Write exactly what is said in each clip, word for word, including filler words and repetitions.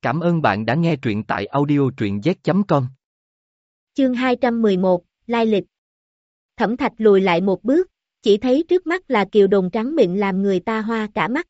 Cảm ơn bạn đã nghe truyện tại audio truyện z chấm com. Chương hai trăm mười một, Lai lịch. Thẩm Thạch lùi lại một bước, chỉ thấy trước mắt là kiều đồn trắng mịn làm người ta hoa cả mắt.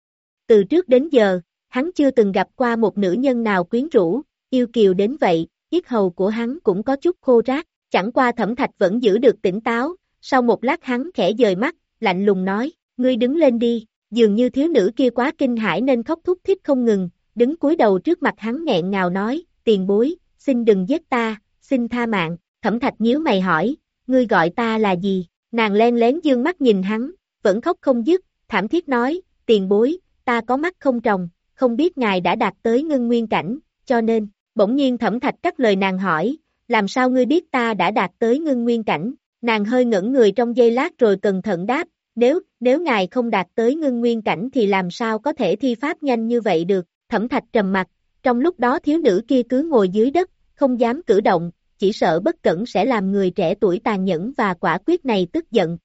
Từ trước đến giờ, hắn chưa từng gặp qua một nữ nhân nào quyến rũ, yêu kiều đến vậy, yết hầu của hắn cũng có chút khô ráp, chẳng qua Thẩm Thạch vẫn giữ được tỉnh táo, sau một lát hắn khẽ dời mắt, lạnh lùng nói, ngươi đứng lên đi, dường như thiếu nữ kia quá kinh hãi nên khóc thút thít không ngừng, đứng cúi đầu trước mặt hắn nghẹn ngào nói, tiền bối, xin đừng giết ta, xin tha mạng. Thẩm Thạch nhíu mày hỏi, ngươi gọi ta là gì? Nàng len lén dương mắt nhìn hắn, vẫn khóc không dứt, thảm thiết nói, tiền bối, ta có mắt không tròng, không biết ngài đã đạt tới ngưng nguyên cảnh, cho nên, bỗng nhiên Thẩm Thạch cắt lời nàng hỏi, làm sao ngươi biết ta đã đạt tới ngưng nguyên cảnh? Nàng hơi ngẩn người trong giây lát rồi cẩn thận đáp, nếu, nếu ngài không đạt tới ngưng nguyên cảnh thì làm sao có thể thi pháp nhanh như vậy được? Thẩm Thạch trầm mặt, trong lúc đó thiếu nữ kia cứ ngồi dưới đất, không dám cử động, chỉ sợ bất cẩn sẽ làm người trẻ tuổi tàn nhẫn và quả quyết này tức giận.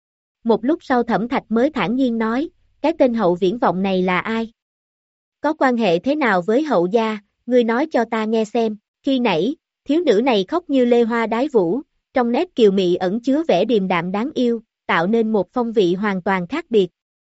Một lúc sau Thẩm Thạch mới thản nhiên nói, cái tên Hậu Viễn Vọng này là ai? Có quan hệ thế nào với Hậu gia, ngươi nói cho ta nghe xem. Khi nãy, thiếu nữ này khóc như lê hoa đái vũ, trong nét kiều mị ẩn chứa vẻ điềm đạm đáng yêu, tạo nên một phong vị hoàn toàn khác biệt.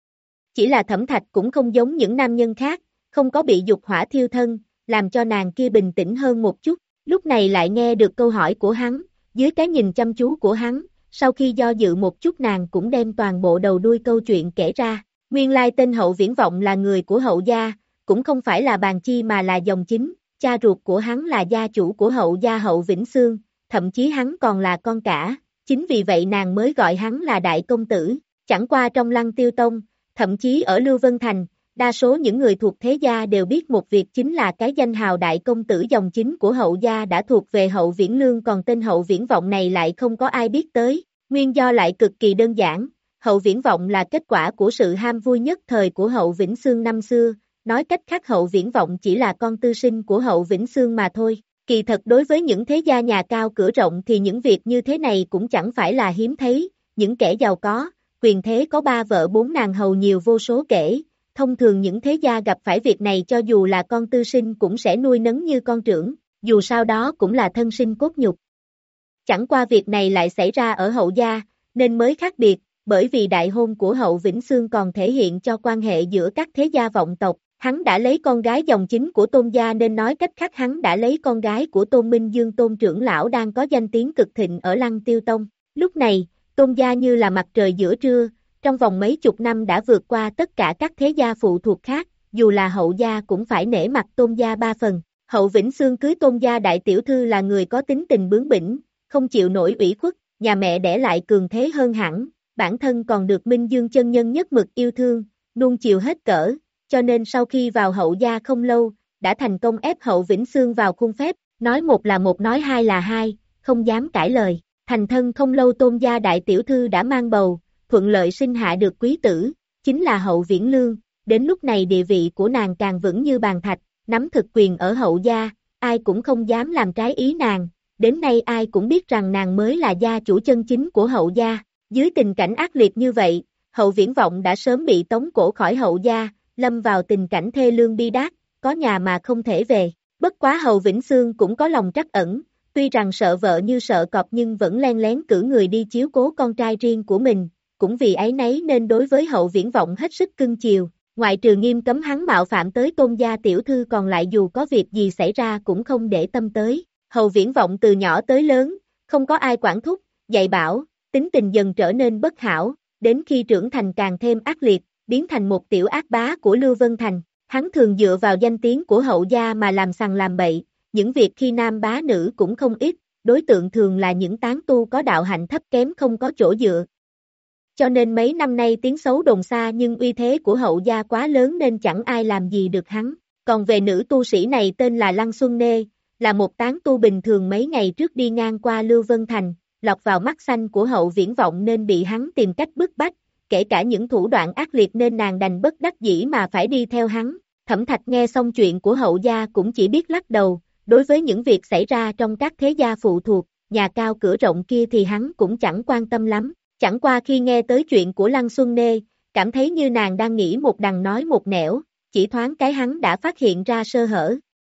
Chỉ là Thẩm Thạch cũng không giống những nam nhân khác, không có bị dục hỏa thiêu thân, làm cho nàng kia bình tĩnh hơn một chút, lúc này lại nghe được câu hỏi của hắn, dưới cái nhìn chăm chú của hắn, sau khi do dự một chút nàng cũng đem toàn bộ đầu đuôi câu chuyện kể ra, nguyên lai tên Hậu Viễn Vọng là người của Hậu gia, cũng không phải là bàn chi mà là dòng chính, cha ruột của hắn là gia chủ của Hậu gia Hậu Vĩnh Xương, thậm chí hắn còn là con cả, chính vì vậy nàng mới gọi hắn là đại công tử, chẳng qua trong Lăng Tiêu Tông, thậm chí ở Lưu Vân Thành, đa số những người thuộc thế gia đều biết một việc chính là cái danh hào đại công tử dòng chính của Hậu gia đã thuộc về Hậu Viễn Lương, còn tên Hậu Viễn Vọng này lại không có ai biết tới, nguyên do lại cực kỳ đơn giản, Hậu Viễn Vọng là kết quả của sự ham vui nhất thời của Hậu Vĩnh Xương năm xưa, nói cách khác Hậu Viễn Vọng chỉ là con tư sinh của Hậu Vĩnh Xương mà thôi, kỳ thật đối với những thế gia nhà cao cửa rộng thì những việc như thế này cũng chẳng phải là hiếm thấy, những kẻ giàu có, quyền thế có ba vợ bốn nàng hầu nhiều vô số kể. Thông thường những thế gia gặp phải việc này cho dù là con tư sinh cũng sẽ nuôi nấng như con trưởng, dù sao đó cũng là thân sinh cốt nhục. Chẳng qua việc này lại xảy ra ở Hậu gia, nên mới khác biệt, bởi vì đại hôn của Hậu Vĩnh Xương còn thể hiện cho quan hệ giữa các thế gia vọng tộc, hắn đã lấy con gái dòng chính của Tôn gia nên nói cách khác hắn đã lấy con gái của Tôn Minh Dương Tôn trưởng lão đang có danh tiếng cực thịnh ở Lăng Tiêu Tông. Lúc này, Tôn gia như là mặt trời giữa trưa, trong vòng mấy chục năm đã vượt qua tất cả các thế gia phụ thuộc khác, dù là Hậu gia cũng phải nể mặt Tôn gia ba phần. Hậu Vĩnh Xương cưới Tôn gia đại tiểu thư là người có tính tình bướng bỉnh, không chịu nổi ủy khuất, nhà mẹ đẻ lại cường thế hơn hẳn, bản thân còn được Minh Dương chân nhân nhất mực yêu thương, nuông chiều hết cỡ, cho nên sau khi vào Hậu gia không lâu, đã thành công ép Hậu Vĩnh Xương vào khuôn phép, nói một là một nói hai là hai, không dám cãi lời. Thành thân không lâu Tôn gia đại tiểu thư đã mang bầu, thuận lợi sinh hạ được quý tử, chính là Hậu Viễn Lương, đến lúc này địa vị của nàng càng vững như bàn thạch, nắm thực quyền ở Hậu gia, ai cũng không dám làm trái ý nàng, đến nay ai cũng biết rằng nàng mới là gia chủ chân chính của Hậu gia, dưới tình cảnh ác liệt như vậy, Hậu Viễn Vọng đã sớm bị tống cổ khỏi Hậu gia, lâm vào tình cảnh thê lương bi đát, có nhà mà không thể về, bất quá Hậu Vĩnh Xương cũng có lòng trắc ẩn, tuy rằng sợ vợ như sợ cọp nhưng vẫn len lén cử người đi chiếu cố con trai riêng của mình. Cũng vì ấy nấy nên đối với Hậu Viễn Vọng hết sức cưng chiều, ngoại trừ nghiêm cấm hắn mạo phạm tới Tôn gia tiểu thư còn lại dù có việc gì xảy ra cũng không để tâm tới. Hậu Viễn Vọng từ nhỏ tới lớn, không có ai quản thúc, dạy bảo, tính tình dần trở nên bất hảo, đến khi trưởng thành càng thêm ác liệt, biến thành một tiểu ác bá của Lưu Vân Thành. Hắn thường dựa vào danh tiếng của Hậu gia mà làm sằng làm bậy, những việc khi nam bá nữ cũng không ít, đối tượng thường là những tán tu có đạo hạnh thấp kém không có chỗ dựa. Cho nên mấy năm nay tiếng xấu đồn xa nhưng uy thế của Hậu gia quá lớn nên chẳng ai làm gì được hắn. Còn về nữ tu sĩ này tên là Lăng Xuân Nê, là một tán tu bình thường mấy ngày trước đi ngang qua Lưu Vân Thành, lọt vào mắt xanh của Hậu Viễn Vọng nên bị hắn tìm cách bức bách, kể cả những thủ đoạn ác liệt nên nàng đành bất đắc dĩ mà phải đi theo hắn. Thẩm Thạch nghe xong chuyện của Hậu gia cũng chỉ biết lắc đầu, đối với những việc xảy ra trong các thế gia phụ thuộc, nhà cao cửa rộng kia thì hắn cũng chẳng quan tâm lắm. Chẳng qua khi nghe tới chuyện của Lăng Xuân Nê, cảm thấy như nàng đang nghĩ một đằng nói một nẻo, chỉ thoáng cái hắn đã phát hiện ra sơ hở,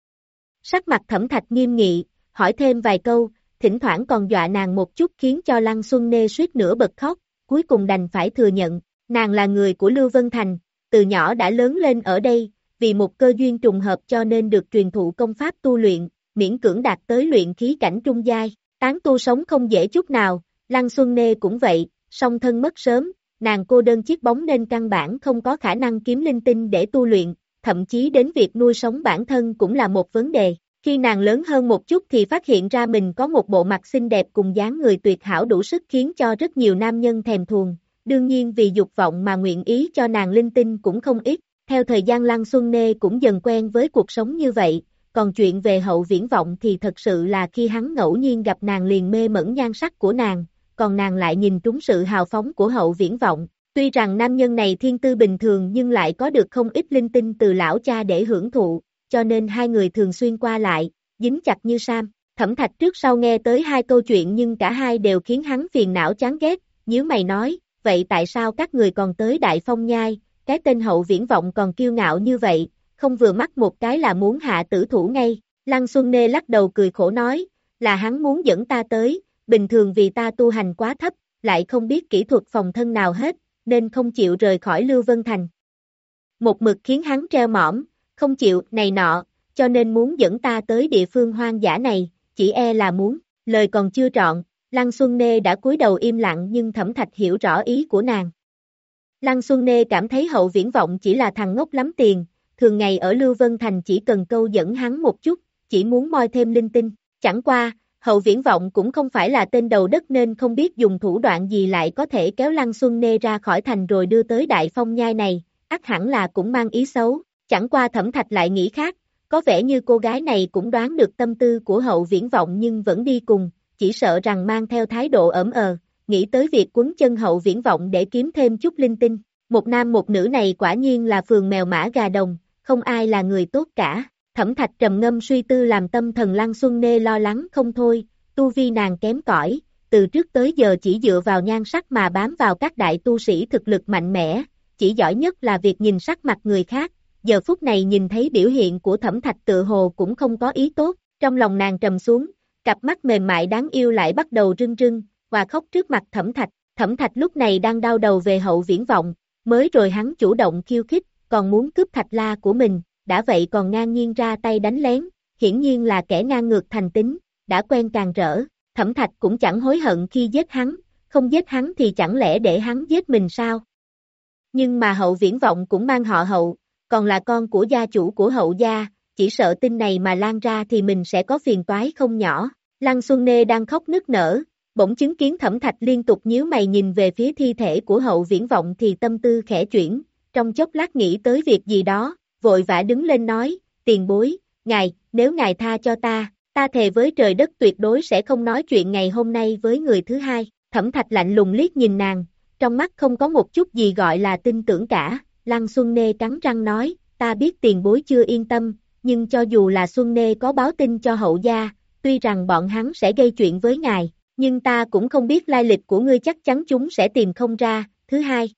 Sắc mặt Thẩm Thạch nghiêm nghị, hỏi thêm vài câu, thỉnh thoảng còn dọa nàng một chút khiến cho Lăng Xuân Nê suýt nữa bật khóc, cuối cùng đành phải thừa nhận, nàng là người của Lưu Vân Thành, từ nhỏ đã lớn lên ở đây, vì một cơ duyên trùng hợp cho nên được truyền thụ công pháp tu luyện, miễn cưỡng đạt tới luyện khí cảnh trung giai, tán tu sống không dễ chút nào, Lăng Xuân Nê cũng vậy, song thân mất sớm, nàng cô đơn chiếc bóng nên căn bản không có khả năng kiếm linh tinh để tu luyện, thậm chí đến việc nuôi sống bản thân cũng là một vấn đề. Khi nàng lớn hơn một chút thì phát hiện ra mình có một bộ mặt xinh đẹp cùng dáng người tuyệt hảo đủ sức khiến cho rất nhiều nam nhân thèm thuồng, đương nhiên vì dục vọng mà nguyện ý cho nàng linh tinh cũng không ít, theo thời gian Lăng Xuân Nê cũng dần quen với cuộc sống như vậy, còn chuyện về Hậu Viễn Vọng thì thật sự là khi hắn ngẫu nhiên gặp nàng liền mê mẩn nhan sắc của nàng, còn nàng lại nhìn trúng sự hào phóng của Hậu Viễn Vọng. Tuy rằng nam nhân này thiên tư bình thường nhưng lại có được không ít linh tinh từ lão cha để hưởng thụ, cho nên hai người thường xuyên qua lại, dính chặt như sam. Thẩm Thạch trước sau nghe tới hai câu chuyện nhưng cả hai đều khiến hắn phiền não chán ghét, nhíu mày nói, vậy tại sao các người còn tới Đại Phong Nhai, cái tên Hậu Viễn Vọng còn kiêu ngạo như vậy, không vừa mắt một cái là muốn hạ tử thủ ngay. Lăng Xuân Nê lắc đầu cười khổ nói, là hắn muốn dẫn ta tới, bình thường vì ta tu hành quá thấp, lại không biết kỹ thuật phòng thân nào hết, nên không chịu rời khỏi Lưu Vân Thành. Một mực khiến hắn treo mỏm, không chịu, này nọ, cho nên muốn dẫn ta tới địa phương hoang dã này, chỉ e là muốn, lời còn chưa trọn, Lăng Xuân Nê đã cúi đầu im lặng nhưng Thẩm Thạch hiểu rõ ý của nàng. Lăng Xuân Nê cảm thấy Hậu Viễn Vọng chỉ là thằng ngốc lắm tiền, thường ngày ở Lưu Vân Thành chỉ cần câu dẫn hắn một chút, chỉ muốn moi thêm linh tinh, chẳng qua, Hậu Viễn Vọng cũng không phải là tên đầu đất nên không biết dùng thủ đoạn gì lại có thể kéo Lăng Xuân Nê ra khỏi thành rồi đưa tới Đại Phong Nhai này, ắt hẳn là cũng mang ý xấu, chẳng qua Thẩm Thạch lại nghĩ khác, có vẻ như cô gái này cũng đoán được tâm tư của Hậu Viễn Vọng nhưng vẫn đi cùng, chỉ sợ rằng mang theo thái độ ỡm ờ, nghĩ tới việc quấn chân Hậu Viễn Vọng để kiếm thêm chút linh tinh, một nam một nữ này quả nhiên là phường mèo mã gà đồng, không ai là người tốt cả. Thẩm Thạch trầm ngâm suy tư làm tâm thần Lăng Xuân Nê lo lắng không thôi, tu vi nàng kém cỏi, từ trước tới giờ chỉ dựa vào nhan sắc mà bám vào các đại tu sĩ thực lực mạnh mẽ, chỉ giỏi nhất là việc nhìn sắc mặt người khác, giờ phút này nhìn thấy biểu hiện của Thẩm Thạch tự hồ cũng không có ý tốt, trong lòng nàng trầm xuống, cặp mắt mềm mại đáng yêu lại bắt đầu rưng rưng, và khóc trước mặt Thẩm Thạch, Thẩm Thạch lúc này đang đau đầu về Hậu Viễn Vọng, mới rồi hắn chủ động khiêu khích, còn muốn cướp thạch la của mình, đã vậy còn ngang nhiên ra tay đánh lén, hiển nhiên là kẻ ngang ngược thành tính, đã quen càng rỡ, Thẩm Thạch cũng chẳng hối hận khi giết hắn, không giết hắn thì chẳng lẽ để hắn giết mình sao? Nhưng mà Hậu Viễn Vọng cũng mang họ Hậu, còn là con của gia chủ của Hậu gia, chỉ sợ tin này mà lan ra thì mình sẽ có phiền toái không nhỏ. Lăng Xuân Nê đang khóc nức nở, bỗng chứng kiến Thẩm Thạch liên tục nhíu mày nhìn về phía thi thể của Hậu Viễn Vọng thì tâm tư khẽ chuyển, trong chốc lát nghĩ tới việc gì đó, vội vã đứng lên nói, tiền bối, ngài, nếu ngài tha cho ta, ta thề với trời đất tuyệt đối sẽ không nói chuyện ngày hôm nay với người thứ hai. Thẩm Thạch lạnh lùng liếc nhìn nàng, trong mắt không có một chút gì gọi là tin tưởng cả. Lăng Xuân Nê cắn răng nói, ta biết tiền bối chưa yên tâm, nhưng cho dù là Xuân Nê có báo tin cho Hậu gia, tuy rằng bọn hắn sẽ gây chuyện với ngài, nhưng ta cũng không biết lai lịch của ngươi, chắc chắn chúng sẽ tìm không ra. Thứ hai,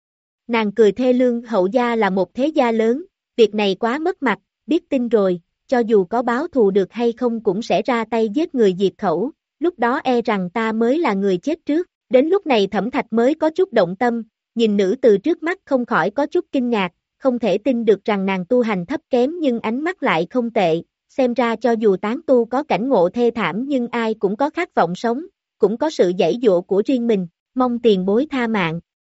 nàng cười thê lương, Hậu gia là một thế gia lớn, việc này quá mất mặt, biết tin rồi, cho dù có báo thù được hay không cũng sẽ ra tay giết người diệt khẩu, lúc đó e rằng ta mới là người chết trước. Đến lúc này Thẩm Thạch mới có chút động tâm, nhìn nữ từ trước mắt không khỏi có chút kinh ngạc, không thể tin được rằng nàng tu hành thấp kém nhưng ánh mắt lại không tệ, xem ra cho dù tán tu có cảnh ngộ thê thảm nhưng ai cũng có khát vọng sống, cũng có sự giãy giụa của riêng mình, mong tiền bối tha mạng.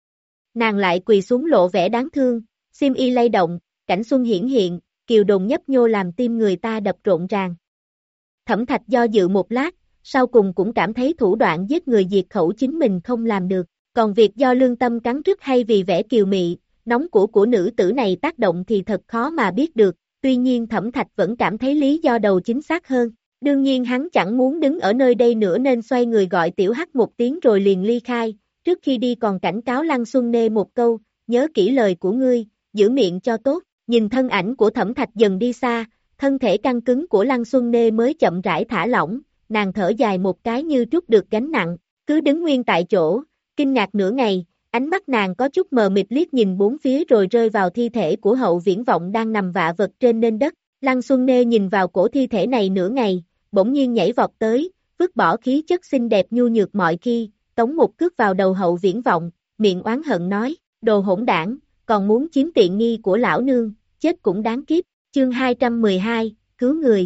Nàng lại quỳ xuống lộ vẻ đáng thương, xiêm y lay động, cảnh xuân hiển hiện, kiều đồn nhấp nhô làm tim người ta đập rộn ràng. Thẩm Thạch do dự một lát, sau cùng cũng cảm thấy thủ đoạn giết người diệt khẩu chính mình không làm được, còn việc do lương tâm cắn rứt hay vì vẻ kiều mị, nóng của của nữ tử này tác động thì thật khó mà biết được, tuy nhiên Thẩm Thạch vẫn cảm thấy lý do đầu chính xác hơn. Đương nhiên hắn chẳng muốn đứng ở nơi đây nữa nên xoay người gọi Tiểu Hắc một tiếng rồi liền ly khai, trước khi đi còn cảnh cáo Lăng Xuân Nê một câu, nhớ kỹ lời của ngươi, giữ miệng cho tốt. Nhìn thân ảnh của Thẩm Thạch dần đi xa, thân thể căng cứng của Lăng Xuân Nê mới chậm rãi thả lỏng, nàng thở dài một cái như trút được gánh nặng, cứ đứng nguyên tại chỗ, kinh ngạc nửa ngày, ánh mắt nàng có chút mờ mịt liếc nhìn bốn phía rồi rơi vào thi thể của Hậu Viễn Vọng đang nằm vạ vật trên nền đất. Lăng Xuân Nê nhìn vào cổ thi thể này nửa ngày, bỗng nhiên nhảy vọt tới, vứt bỏ khí chất xinh đẹp nhu nhược mọi khi, tống một cước vào đầu Hậu Viễn Vọng, miệng oán hận nói, đồ hỗn đảng, còn muốn chiếm tiện nghi của lão nương, chết cũng đáng kiếp, chương hai trăm mười hai, cứu người.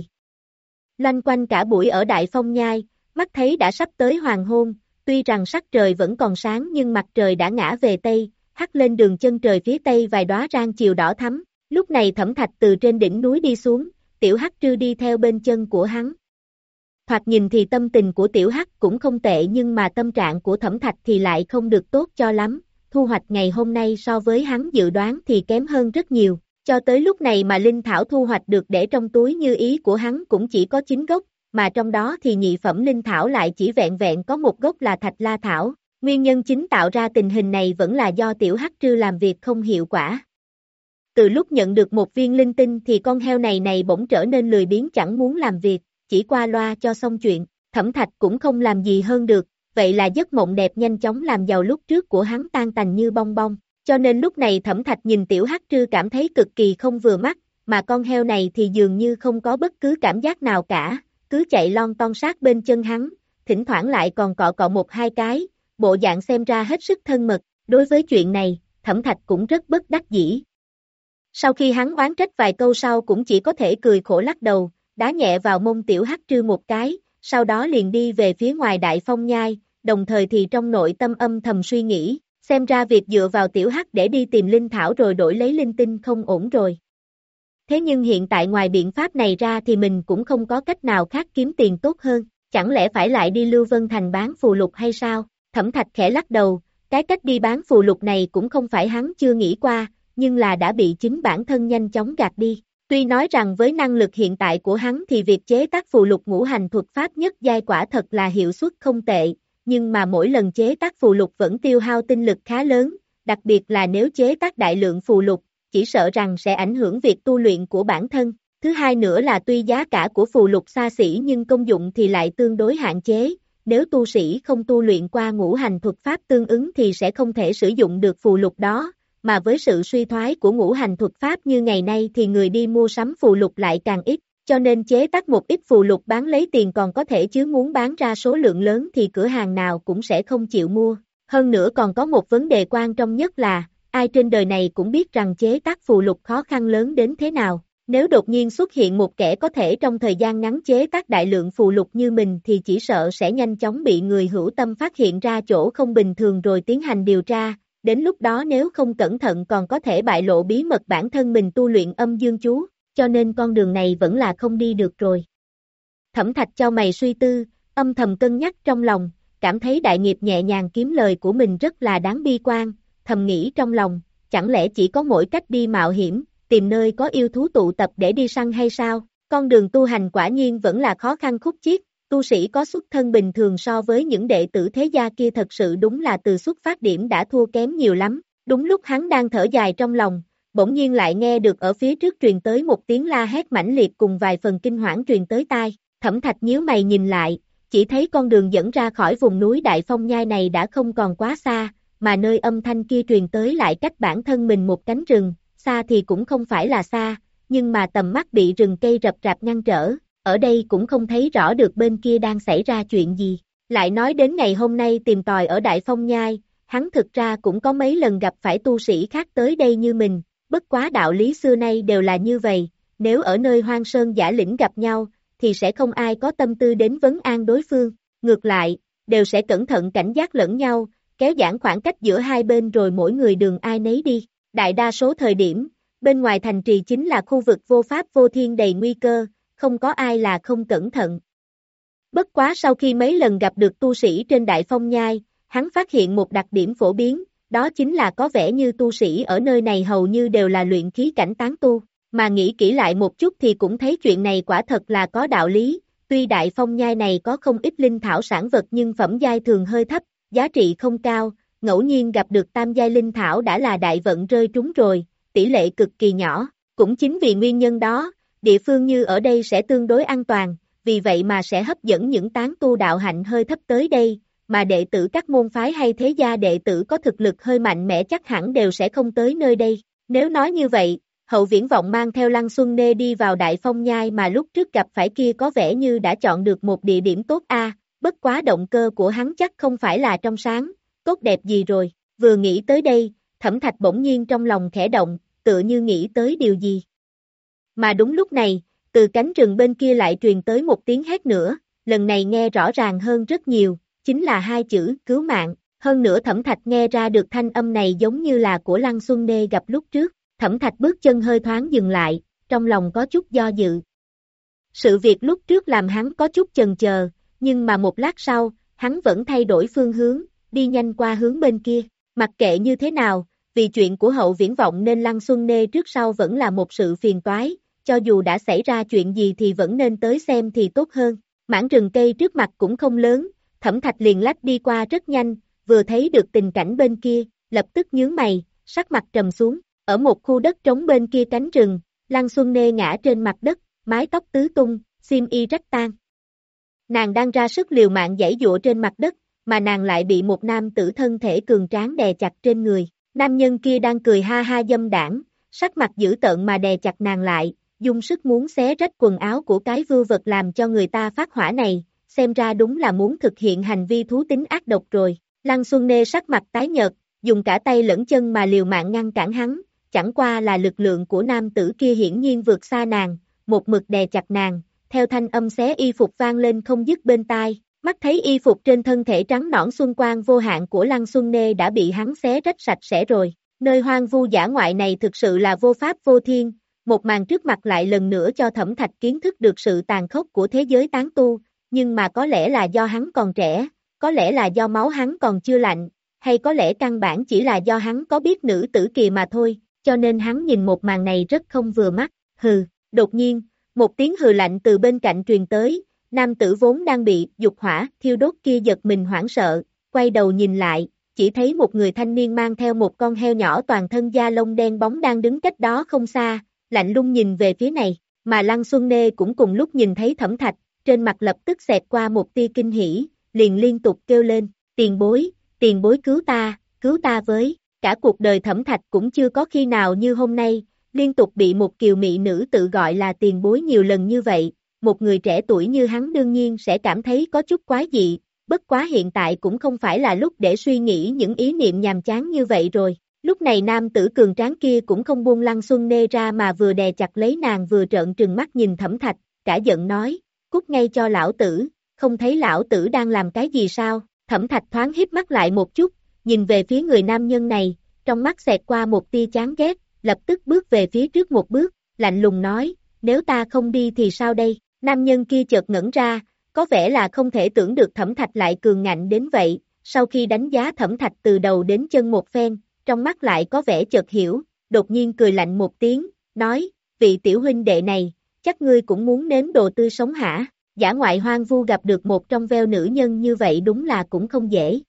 Loanh quanh cả buổi ở Đại Phong Nhai, mắt thấy đã sắp tới hoàng hôn, tuy rằng sắc trời vẫn còn sáng nhưng mặt trời đã ngã về Tây, hắt lên đường chân trời phía Tây vài đóa rang chiều đỏ thắm, lúc này Thẩm Thạch từ trên đỉnh núi đi xuống, Tiểu Hắc Trư đi theo bên chân của hắn. Thoạt nhìn thì tâm tình của Tiểu Hắc cũng không tệ nhưng mà tâm trạng của Thẩm Thạch thì lại không được tốt cho lắm, thu hoạch ngày hôm nay so với hắn dự đoán thì kém hơn rất nhiều, cho tới lúc này mà linh thảo thu hoạch được để trong túi như ý của hắn cũng chỉ có chín gốc, mà trong đó thì nhị phẩm linh thảo lại chỉ vẹn vẹn có một gốc là Thạch La Thảo, nguyên nhân chính tạo ra tình hình này vẫn là do Tiểu Hắc Trư làm việc không hiệu quả. Từ lúc nhận được một viên linh tinh thì con heo này này bỗng trở nên lười biếng chẳng muốn làm việc, chỉ qua loa cho xong chuyện, Thẩm Thạch cũng không làm gì hơn được, vậy là giấc mộng đẹp nhanh chóng làm giàu lúc trước của hắn tan tành như bong bong, cho nên lúc này Thẩm Thạch nhìn Tiểu Hắc Trư cảm thấy cực kỳ không vừa mắt, mà con heo này thì dường như không có bất cứ cảm giác nào cả, cứ chạy lon ton sát bên chân hắn, thỉnh thoảng lại còn cọ cọ một hai cái, bộ dạng xem ra hết sức thân mật, đối với chuyện này, Thẩm Thạch cũng rất bất đắc dĩ. Sau khi hắn oán trách vài câu sau cũng chỉ có thể cười khổ lắc đầu, đá nhẹ vào mông Tiểu Hắc Trư một cái, sau đó liền đi về phía ngoài Đại Phong Nhai, đồng thời thì trong nội tâm âm thầm suy nghĩ, xem ra việc dựa vào Tiểu Hắc để đi tìm linh thảo rồi đổi lấy linh tinh không ổn rồi. Thế nhưng hiện tại ngoài biện pháp này ra thì mình cũng không có cách nào khác kiếm tiền tốt hơn, chẳng lẽ phải lại đi Lưu Vân Thành bán phù lục hay sao? Thẩm Thạch khẽ lắc đầu, cái cách đi bán phù lục này cũng không phải hắn chưa nghĩ qua, nhưng là đã bị chính bản thân nhanh chóng gạt đi. Tuy nói rằng với năng lực hiện tại của hắn thì việc chế tác phù lục ngũ hành thuật pháp nhất giai quả thật là hiệu suất không tệ, nhưng mà mỗi lần chế tác phù lục vẫn tiêu hao tinh lực khá lớn, đặc biệt là nếu chế tác đại lượng phù lục, chỉ sợ rằng sẽ ảnh hưởng việc tu luyện của bản thân. Thứ hai nữa là tuy giá cả của phù lục xa xỉ nhưng công dụng thì lại tương đối hạn chế, nếu tu sĩ không tu luyện qua ngũ hành thuật pháp tương ứng thì sẽ không thể sử dụng được phù lục đó, mà với sự suy thoái của ngũ hành thuật pháp như ngày nay thì người đi mua sắm phù lục lại càng ít, cho nên chế tác một ít phù lục bán lấy tiền còn có thể chứ muốn bán ra số lượng lớn thì cửa hàng nào cũng sẽ không chịu mua. Hơn nữa còn có một vấn đề quan trọng nhất là, ai trên đời này cũng biết rằng chế tác phù lục khó khăn lớn đến thế nào. Nếu đột nhiên xuất hiện một kẻ có thể trong thời gian ngắn chế tác đại lượng phù lục như mình thì chỉ sợ sẽ nhanh chóng bị người hữu tâm phát hiện ra chỗ không bình thường rồi tiến hành điều tra, đến lúc đó nếu không cẩn thận còn có thể bại lộ bí mật bản thân mình tu luyện âm dương chú, cho nên con đường này vẫn là không đi được rồi. Thẩm Thạch chau mày suy tư, âm thầm cân nhắc trong lòng, cảm thấy đại nghiệp nhẹ nhàng kiếm lời của mình rất là đáng bi quan, thầm nghĩ trong lòng, chẳng lẽ chỉ có mỗi cách đi mạo hiểm, tìm nơi có yêu thú tụ tập để đi săn hay sao? Con đường tu hành quả nhiên vẫn là khó khăn khúc chiết, tu sĩ có xuất thân bình thường so với những đệ tử thế gia kia thật sự đúng là từ xuất phát điểm đã thua kém nhiều lắm. Đúng lúc hắn đang thở dài trong lòng, bỗng nhiên lại nghe được ở phía trước truyền tới một tiếng la hét mãnh liệt cùng vài phần kinh hoảng truyền tới tai. Thẩm Thạch nhíu mày nhìn lại, chỉ thấy con đường dẫn ra khỏi vùng núi Đại Phong Nhai này đã không còn quá xa, mà nơi âm thanh kia truyền tới lại cách bản thân mình một cánh rừng, xa thì cũng không phải là xa, nhưng mà tầm mắt bị rừng cây rậm rạp ngăn trở, ở đây cũng không thấy rõ được bên kia đang xảy ra chuyện gì. Lại nói đến ngày hôm nay tìm tòi ở Đại Phong Nhai, hắn thực ra cũng có mấy lần gặp phải tu sĩ khác tới đây như mình, bất quá đạo lý xưa nay đều là như vậy, nếu ở nơi hoang sơn giả lĩnh gặp nhau, thì sẽ không ai có tâm tư đến vấn an đối phương, ngược lại, đều sẽ cẩn thận cảnh giác lẫn nhau, kéo giãn khoảng cách giữa hai bên rồi mỗi người đường ai nấy đi. Đại đa số thời điểm, bên ngoài thành trì chính là khu vực vô pháp vô thiên đầy nguy cơ, không có ai là không cẩn thận. Bất quá sau khi mấy lần gặp được tu sĩ trên Đại Phong Nhai, hắn phát hiện một đặc điểm phổ biến, đó chính là có vẻ như tu sĩ ở nơi này hầu như đều là luyện khí cảnh tán tu, mà nghĩ kỹ lại một chút thì cũng thấy chuyện này quả thật là có đạo lý, tuy Đại Phong Nhai này có không ít linh thảo sản vật nhưng phẩm giai thường hơi thấp, giá trị không cao, ngẫu nhiên gặp được tam giai linh thảo đã là đại vận rơi trúng rồi, tỷ lệ cực kỳ nhỏ, cũng chính vì nguyên nhân đó, địa phương như ở đây sẽ tương đối an toàn, vì vậy mà sẽ hấp dẫn những tán tu đạo hạnh hơi thấp tới đây, mà đệ tử các môn phái hay thế gia đệ tử có thực lực hơi mạnh mẽ chắc hẳn đều sẽ không tới nơi đây. Nếu nói như vậy, Hậu Viễn Vọng mang theo Lăng Xuân Nê đi vào Đại Phong Nhai mà lúc trước gặp phải kia có vẻ như đã chọn được một địa điểm tốt a, bất quá động cơ của hắn chắc không phải là trong sáng, tốt đẹp gì rồi, vừa nghĩ tới đây, Thẩm Thạch bỗng nhiên trong lòng khẽ động, tựa như nghĩ tới điều gì. Mà đúng lúc này, từ cánh rừng bên kia lại truyền tới một tiếng hét nữa, lần này nghe rõ ràng hơn rất nhiều, chính là hai chữ cứu mạng, hơn nữa Thẩm Thạch nghe ra được thanh âm này giống như là của Lăng Xuân Nê gặp lúc trước, Thẩm Thạch bước chân hơi thoáng dừng lại, trong lòng có chút do dự. Sự việc lúc trước làm hắn có chút chần chờ, nhưng mà một lát sau, hắn vẫn thay đổi phương hướng, đi nhanh qua hướng bên kia, mặc kệ như thế nào, vì chuyện của Hậu Viễn Vọng nên Lăng Xuân Nê trước sau vẫn là một sự phiền toái, cho dù đã xảy ra chuyện gì thì vẫn nên tới xem thì tốt hơn. Mảng rừng cây trước mặt cũng không lớn, Thẩm Thạch liền lách đi qua rất nhanh, vừa thấy được tình cảnh bên kia, lập tức nhướng mày, sắc mặt trầm xuống, ở một khu đất trống bên kia cánh rừng, Lăng Xuân Nê ngã trên mặt đất, mái tóc tứ tung, xiêm y rách tan. Nàng đang ra sức liều mạng giãy giụa trên mặt đất, mà nàng lại bị một nam tử thân thể cường tráng đè chặt trên người. Nam nhân kia đang cười ha ha dâm đảng, sắc mặt dữ tợn mà đè chặt nàng lại, dùng sức muốn xé rách quần áo của cái vưu vật làm cho người ta phát hỏa này, xem ra đúng là muốn thực hiện hành vi thú tính ác độc rồi. Lăng Xuân Nê sắc mặt tái nhợt, dùng cả tay lẫn chân mà liều mạng ngăn cản hắn, chẳng qua là lực lượng của nam tử kia hiển nhiên vượt xa nàng, một mực đè chặt nàng, theo thanh âm xé y phục vang lên không dứt bên tai, mắt thấy y phục trên thân thể trắng nõn xuân quang vô hạn của Lăng Xuân Nê đã bị hắn xé rách sạch sẽ rồi. Nơi hoang vu dã ngoại này thực sự là vô pháp vô thiên, một màn trước mặt lại lần nữa cho Thẩm Thạch kiến thức được sự tàn khốc của thế giới tán tu, nhưng mà có lẽ là do hắn còn trẻ, có lẽ là do máu hắn còn chưa lạnh, hay có lẽ căn bản chỉ là do hắn có biết nữ tử kỳ mà thôi, cho nên hắn nhìn một màn này rất không vừa mắt, hừ, đột nhiên, một tiếng hừ lạnh từ bên cạnh truyền tới, nam tử vốn đang bị dục hỏa thiêu đốt kia giật mình hoảng sợ, quay đầu nhìn lại, chỉ thấy một người thanh niên mang theo một con heo nhỏ toàn thân da lông đen bóng đang đứng cách đó không xa, lạnh lùng nhìn về phía này, mà Lăng Xuân Nê cũng cùng lúc nhìn thấy Thẩm Thạch, trên mặt lập tức xẹt qua một tia kinh hỉ, liền liên tục kêu lên, tiền bối, tiền bối cứu ta, cứu ta với, cả cuộc đời Thẩm Thạch cũng chưa có khi nào như hôm nay, liên tục bị một kiều mị nữ tự gọi là tiền bối nhiều lần như vậy, một người trẻ tuổi như hắn đương nhiên sẽ cảm thấy có chút quái dị, bất quá hiện tại cũng không phải là lúc để suy nghĩ những ý niệm nhàm chán như vậy rồi. Lúc này nam tử cường tráng kia cũng không buông Lăng Xuân Nê ra mà vừa đè chặt lấy nàng vừa trợn trừng mắt nhìn Thẩm Thạch, cả giận nói, cút ngay cho lão tử, không thấy lão tử đang làm cái gì sao? Thẩm Thạch thoáng híp mắt lại một chút, nhìn về phía người nam nhân này, trong mắt xẹt qua một tia chán ghét, lập tức bước về phía trước một bước, lạnh lùng nói, nếu ta không đi thì sao đây? Nam nhân kia chợt ngẩn ra, có vẻ là không thể tưởng được Thẩm Thạch lại cường ngạnh đến vậy, sau khi đánh giá Thẩm Thạch từ đầu đến chân một phen, trong mắt lại có vẻ chợt hiểu, đột nhiên cười lạnh một tiếng, nói, vị tiểu huynh đệ này, chắc ngươi cũng muốn nếm đồ tươi sống hả? Dã ngoại hoang vu gặp được một trong veo nữ nhân như vậy đúng là cũng không dễ.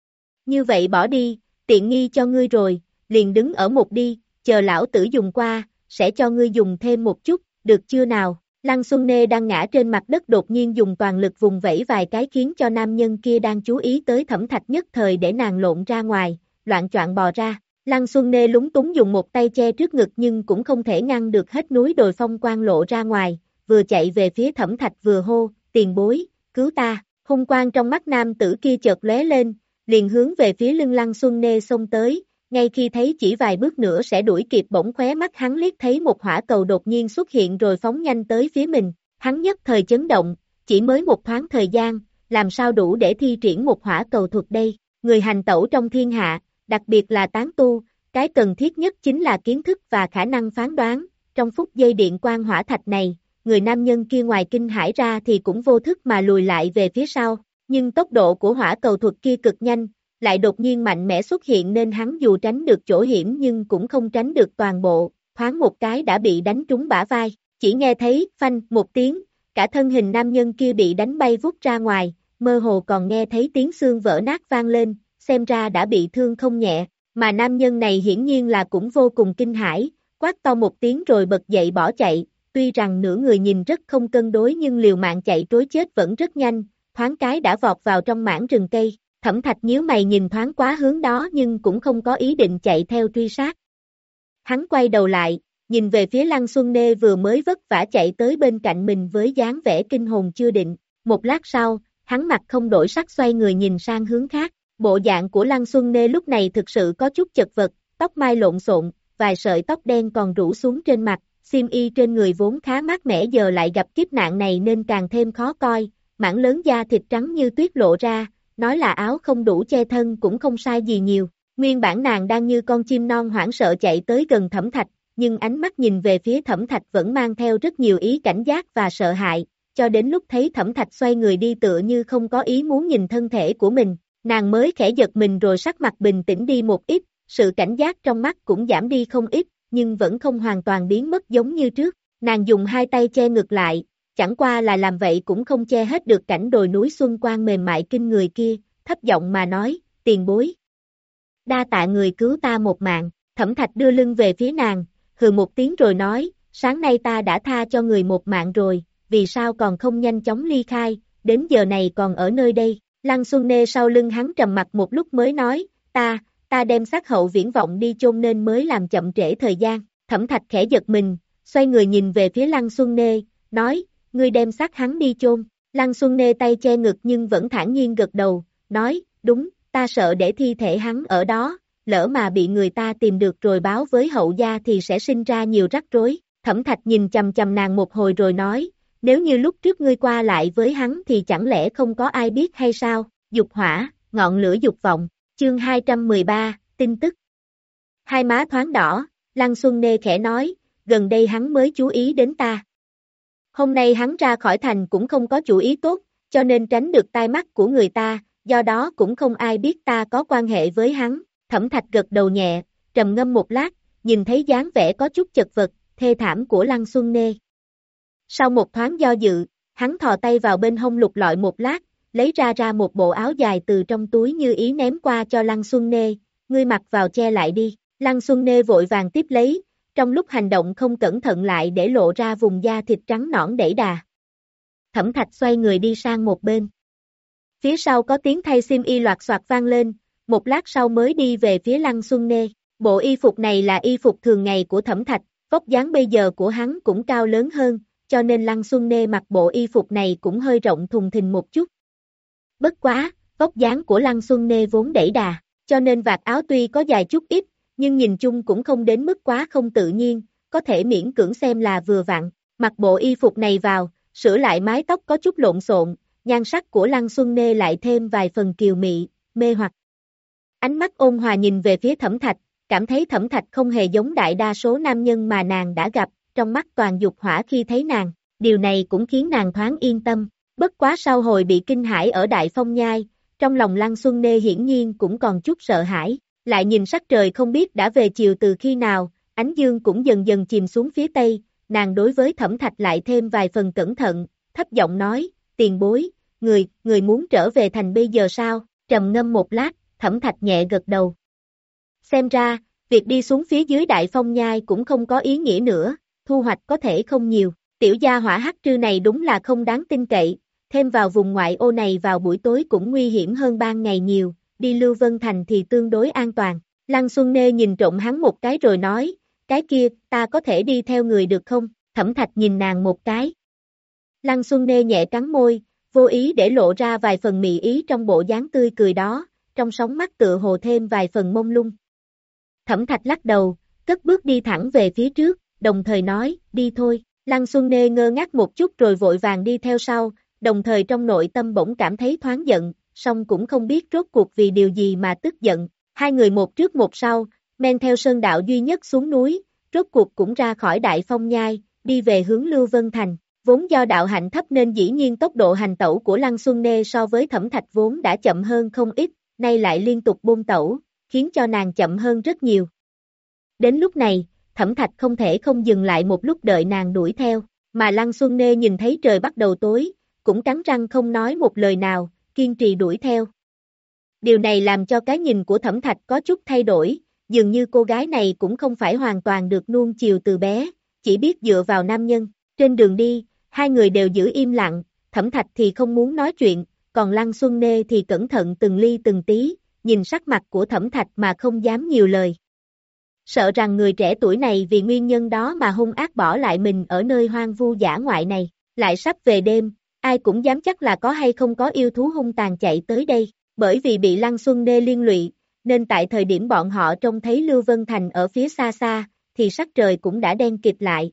Như vậy bỏ đi, tiện nghi cho ngươi rồi, liền đứng ở một đi, chờ lão tử dùng qua, sẽ cho ngươi dùng thêm một chút, được chưa nào? Lăng Xuân Nê đang ngã trên mặt đất đột nhiên dùng toàn lực vùng vẫy vài cái khiến cho nam nhân kia đang chú ý tới Thẩm Thạch nhất thời để nàng lộn ra ngoài, loạn choạng bò ra. Lăng Xuân Nê lúng túng dùng một tay che trước ngực nhưng cũng không thể ngăn được hết núi đồi phong quang lộ ra ngoài, vừa chạy về phía Thẩm Thạch vừa hô, tiền bối, cứu ta, hung quang trong mắt nam tử kia chợt lóe lên, liền hướng về phía lưng Lăng Xuân Nê xông tới, ngay khi thấy chỉ vài bước nữa sẽ đuổi kịp bỗng khóe mắt hắn liếc thấy một hỏa cầu đột nhiên xuất hiện rồi phóng nhanh tới phía mình, hắn nhất thời chấn động, chỉ mới một thoáng thời gian, làm sao đủ để thi triển một hỏa cầu thuật đây, người hành tẩu trong thiên hạ, đặc biệt là tán tu, cái cần thiết nhất chính là kiến thức và khả năng phán đoán, trong phút giây điện quang hỏa thạch này, người nam nhân kia ngoài kinh hãi ra thì cũng vô thức mà lùi lại về phía sau, nhưng tốc độ của hỏa cầu thuật kia cực nhanh, lại đột nhiên mạnh mẽ xuất hiện nên hắn dù tránh được chỗ hiểm nhưng cũng không tránh được toàn bộ, thoáng một cái đã bị đánh trúng bả vai, chỉ nghe thấy phanh một tiếng, cả thân hình nam nhân kia bị đánh bay vút ra ngoài, mơ hồ còn nghe thấy tiếng xương vỡ nát vang lên, xem ra đã bị thương không nhẹ, mà nam nhân này hiển nhiên là cũng vô cùng kinh hãi, quát to một tiếng rồi bật dậy bỏ chạy, tuy rằng nửa người nhìn rất không cân đối nhưng liều mạng chạy trối chết vẫn rất nhanh, thoáng cái đã vọt vào trong mảng rừng cây. Thẩm Thạch nhíu mày nhìn thoáng quá hướng đó nhưng cũng không có ý định chạy theo truy sát. Hắn quay đầu lại, nhìn về phía Lăng Xuân Nê vừa mới vất vả chạy tới bên cạnh mình với dáng vẻ kinh hồn chưa định. Một lát sau, hắn mặt không đổi sắc xoay người nhìn sang hướng khác. Bộ dạng của Lăng Xuân Nê lúc này thực sự có chút chật vật, tóc mai lộn xộn, vài sợi tóc đen còn rủ xuống trên mặt, xiêm y trên người vốn khá mát mẻ giờ lại gặp kiếp nạn này nên càng thêm khó coi, mảng lớn da thịt trắng như tuyết lộ ra, nói là áo không đủ che thân cũng không sai gì nhiều. Nguyên bản nàng đang như con chim non hoảng sợ chạy tới gần Thẩm Thạch, nhưng ánh mắt nhìn về phía Thẩm Thạch vẫn mang theo rất nhiều ý cảnh giác và sợ hãi, cho đến lúc thấy Thẩm Thạch xoay người đi tựa như không có ý muốn nhìn thân thể của mình, nàng mới khẽ giật mình rồi sắc mặt bình tĩnh đi một ít, sự cảnh giác trong mắt cũng giảm đi không ít, nhưng vẫn không hoàn toàn biến mất giống như trước. Nàng dùng hai tay che ngực lại, chẳng qua là làm vậy cũng không che hết được cảnh đồi núi xuân quang mềm mại kinh người kia, thấp giọng mà nói, tiền bối. Đa tạ người cứu ta một mạng. Thẩm Thạch đưa lưng về phía nàng, hừ một tiếng rồi nói, sáng nay ta đã tha cho người một mạng rồi, vì sao còn không nhanh chóng ly khai, đến giờ này còn ở nơi đây. Lăng Xuân Nê sau lưng hắn trầm mặt một lúc mới nói, ta, ta đem xác Hậu Viễn Vọng đi chôn nên mới làm chậm trễ thời gian. Thẩm Thạch khẽ giật mình, xoay người nhìn về phía Lăng Xuân Nê, nói, ngươi đem xác hắn đi chôn. Lăng Xuân Nê tay che ngực nhưng vẫn thản nhiên gật đầu, nói, đúng, ta sợ để thi thể hắn ở đó, lỡ mà bị người ta tìm được rồi báo với hậu gia thì sẽ sinh ra nhiều rắc rối. Thẩm Thạch nhìn chằm chằm nàng một hồi rồi nói, nếu như lúc trước ngươi qua lại với hắn thì chẳng lẽ không có ai biết hay sao? Dục hỏa, ngọn lửa dục vọng, chương hai trăm mười ba, tin tức. Hai má thoáng đỏ, Lăng Xuân Nê khẽ nói, gần đây hắn mới chú ý đến ta. Hôm nay hắn ra khỏi thành cũng không có chủ ý tốt, cho nên tránh được tai mắt của người ta, do đó cũng không ai biết ta có quan hệ với hắn. Thẩm Thạch gật đầu nhẹ, trầm ngâm một lát, nhìn thấy dáng vẻ có chút chật vật, thê thảm của Lăng Xuân Nê. Sau một thoáng do dự, hắn thò tay vào bên hông lục lọi một lát, lấy ra ra một bộ áo dài từ trong túi như ý ném qua cho Lăng Xuân Nê, ngươi mặc vào che lại đi. Lăng Xuân Nê vội vàng tiếp lấy, trong lúc hành động không cẩn thận lại để lộ ra vùng da thịt trắng nõn đẩy đà. Thẩm Thạch xoay người đi sang một bên. Phía sau có tiếng thay xiêm y loạt soạt vang lên, một lát sau mới đi về phía Lăng Xuân Nê. Bộ y phục này là y phục thường ngày của Thẩm Thạch, vóc dáng bây giờ của hắn cũng cao lớn hơn, cho nên Lăng Xuân Nê mặc bộ y phục này cũng hơi rộng thùng thình một chút. Bất quá, vóc dáng của Lăng Xuân Nê vốn đẩy đà, cho nên vạt áo tuy có dài chút ít, nhưng nhìn chung cũng không đến mức quá không tự nhiên, có thể miễn cưỡng xem là vừa vặn. Mặc bộ y phục này vào, sửa lại mái tóc có chút lộn xộn, nhan sắc của Lăng Xuân Nê lại thêm vài phần kiều mị, mê hoặc. Ánh mắt ôn hòa nhìn về phía Thẩm Thạch, cảm thấy Thẩm Thạch không hề giống đại đa số nam nhân mà nàng đã gặp, trong mắt toàn dục hỏa khi thấy nàng, điều này cũng khiến nàng thoáng yên tâm. Bất quá sau hồi bị kinh hãi ở Đại Phong Nhai, trong lòng Lăng Xuân Nê hiển nhiên cũng còn chút sợ hãi, lại nhìn sắc trời không biết đã về chiều từ khi nào, ánh dương cũng dần dần chìm xuống phía tây, nàng đối với Thẩm Thạch lại thêm vài phần cẩn thận, thấp giọng nói, tiền bối, người, người muốn trở về thành bây giờ sao? Trầm ngâm một lát, Thẩm Thạch nhẹ gật đầu. Xem ra, việc đi xuống phía dưới Đại Phong Nhai cũng không có ý nghĩa nữa, thu hoạch có thể không nhiều, tiểu gia hỏa hắc trư này đúng là không đáng tin cậy, thêm vào vùng ngoại ô này vào buổi tối cũng nguy hiểm hơn ban ngày nhiều, đi Lưu Vân Thành thì tương đối an toàn. Lăng Xuân Nê nhìn trộm hắn một cái rồi nói, cái kia, ta có thể đi theo người được không? Thẩm Thạch nhìn nàng một cái. Lăng Xuân Nê nhẹ cắn môi, vô ý để lộ ra vài phần mị ý trong bộ dáng tươi cười đó, trong sóng mắt tựa hồ thêm vài phần mông lung. Thẩm Thạch lắc đầu, cất bước đi thẳng về phía trước, đồng thời nói, đi thôi. Lăng Xuân Nê ngơ ngác một chút rồi vội vàng đi theo sau, đồng thời trong nội tâm bỗng cảm thấy thoáng giận, song cũng không biết rốt cuộc vì điều gì mà tức giận. Hai người một trước một sau, men theo sơn đạo duy nhất xuống núi, rốt cuộc cũng ra khỏi Đại Phong Nhai, đi về hướng Lưu Vân Thành. Vốn do đạo hạnh thấp nên dĩ nhiên tốc độ hành tẩu của Lăng Xuân Nê so với Thẩm Thạch vốn đã chậm hơn không ít, nay lại liên tục buôn tẩu, khiến cho nàng chậm hơn rất nhiều. Đến lúc này, Thẩm Thạch không thể không dừng lại một lúc đợi nàng đuổi theo, mà Lăng Xuân Nê nhìn thấy trời bắt đầu tối, cũng cắn răng không nói một lời nào, kiên trì đuổi theo. Điều này làm cho cái nhìn của Thẩm Thạch có chút thay đổi, dường như cô gái này cũng không phải hoàn toàn được nuông chiều từ bé, chỉ biết dựa vào nam nhân. Trên đường đi, hai người đều giữ im lặng, Thẩm Thạch thì không muốn nói chuyện, còn Lăng Xuân Nê thì cẩn thận từng ly từng tí, nhìn sắc mặt của Thẩm Thạch mà không dám nhiều lời. sợ rằng người trẻ tuổi này vì nguyên nhân đó mà hung ác bỏ lại mình ở nơi hoang vu dã ngoại này, lại sắp về đêm, ai cũng dám chắc là có hay không có yêu thú hung tàn chạy tới đây, bởi vì bị Lăng Xuân Nê liên lụy, nên tại thời điểm bọn họ trông thấy Lưu Vân Thành ở phía xa xa, thì sắc trời cũng đã đen kịt lại.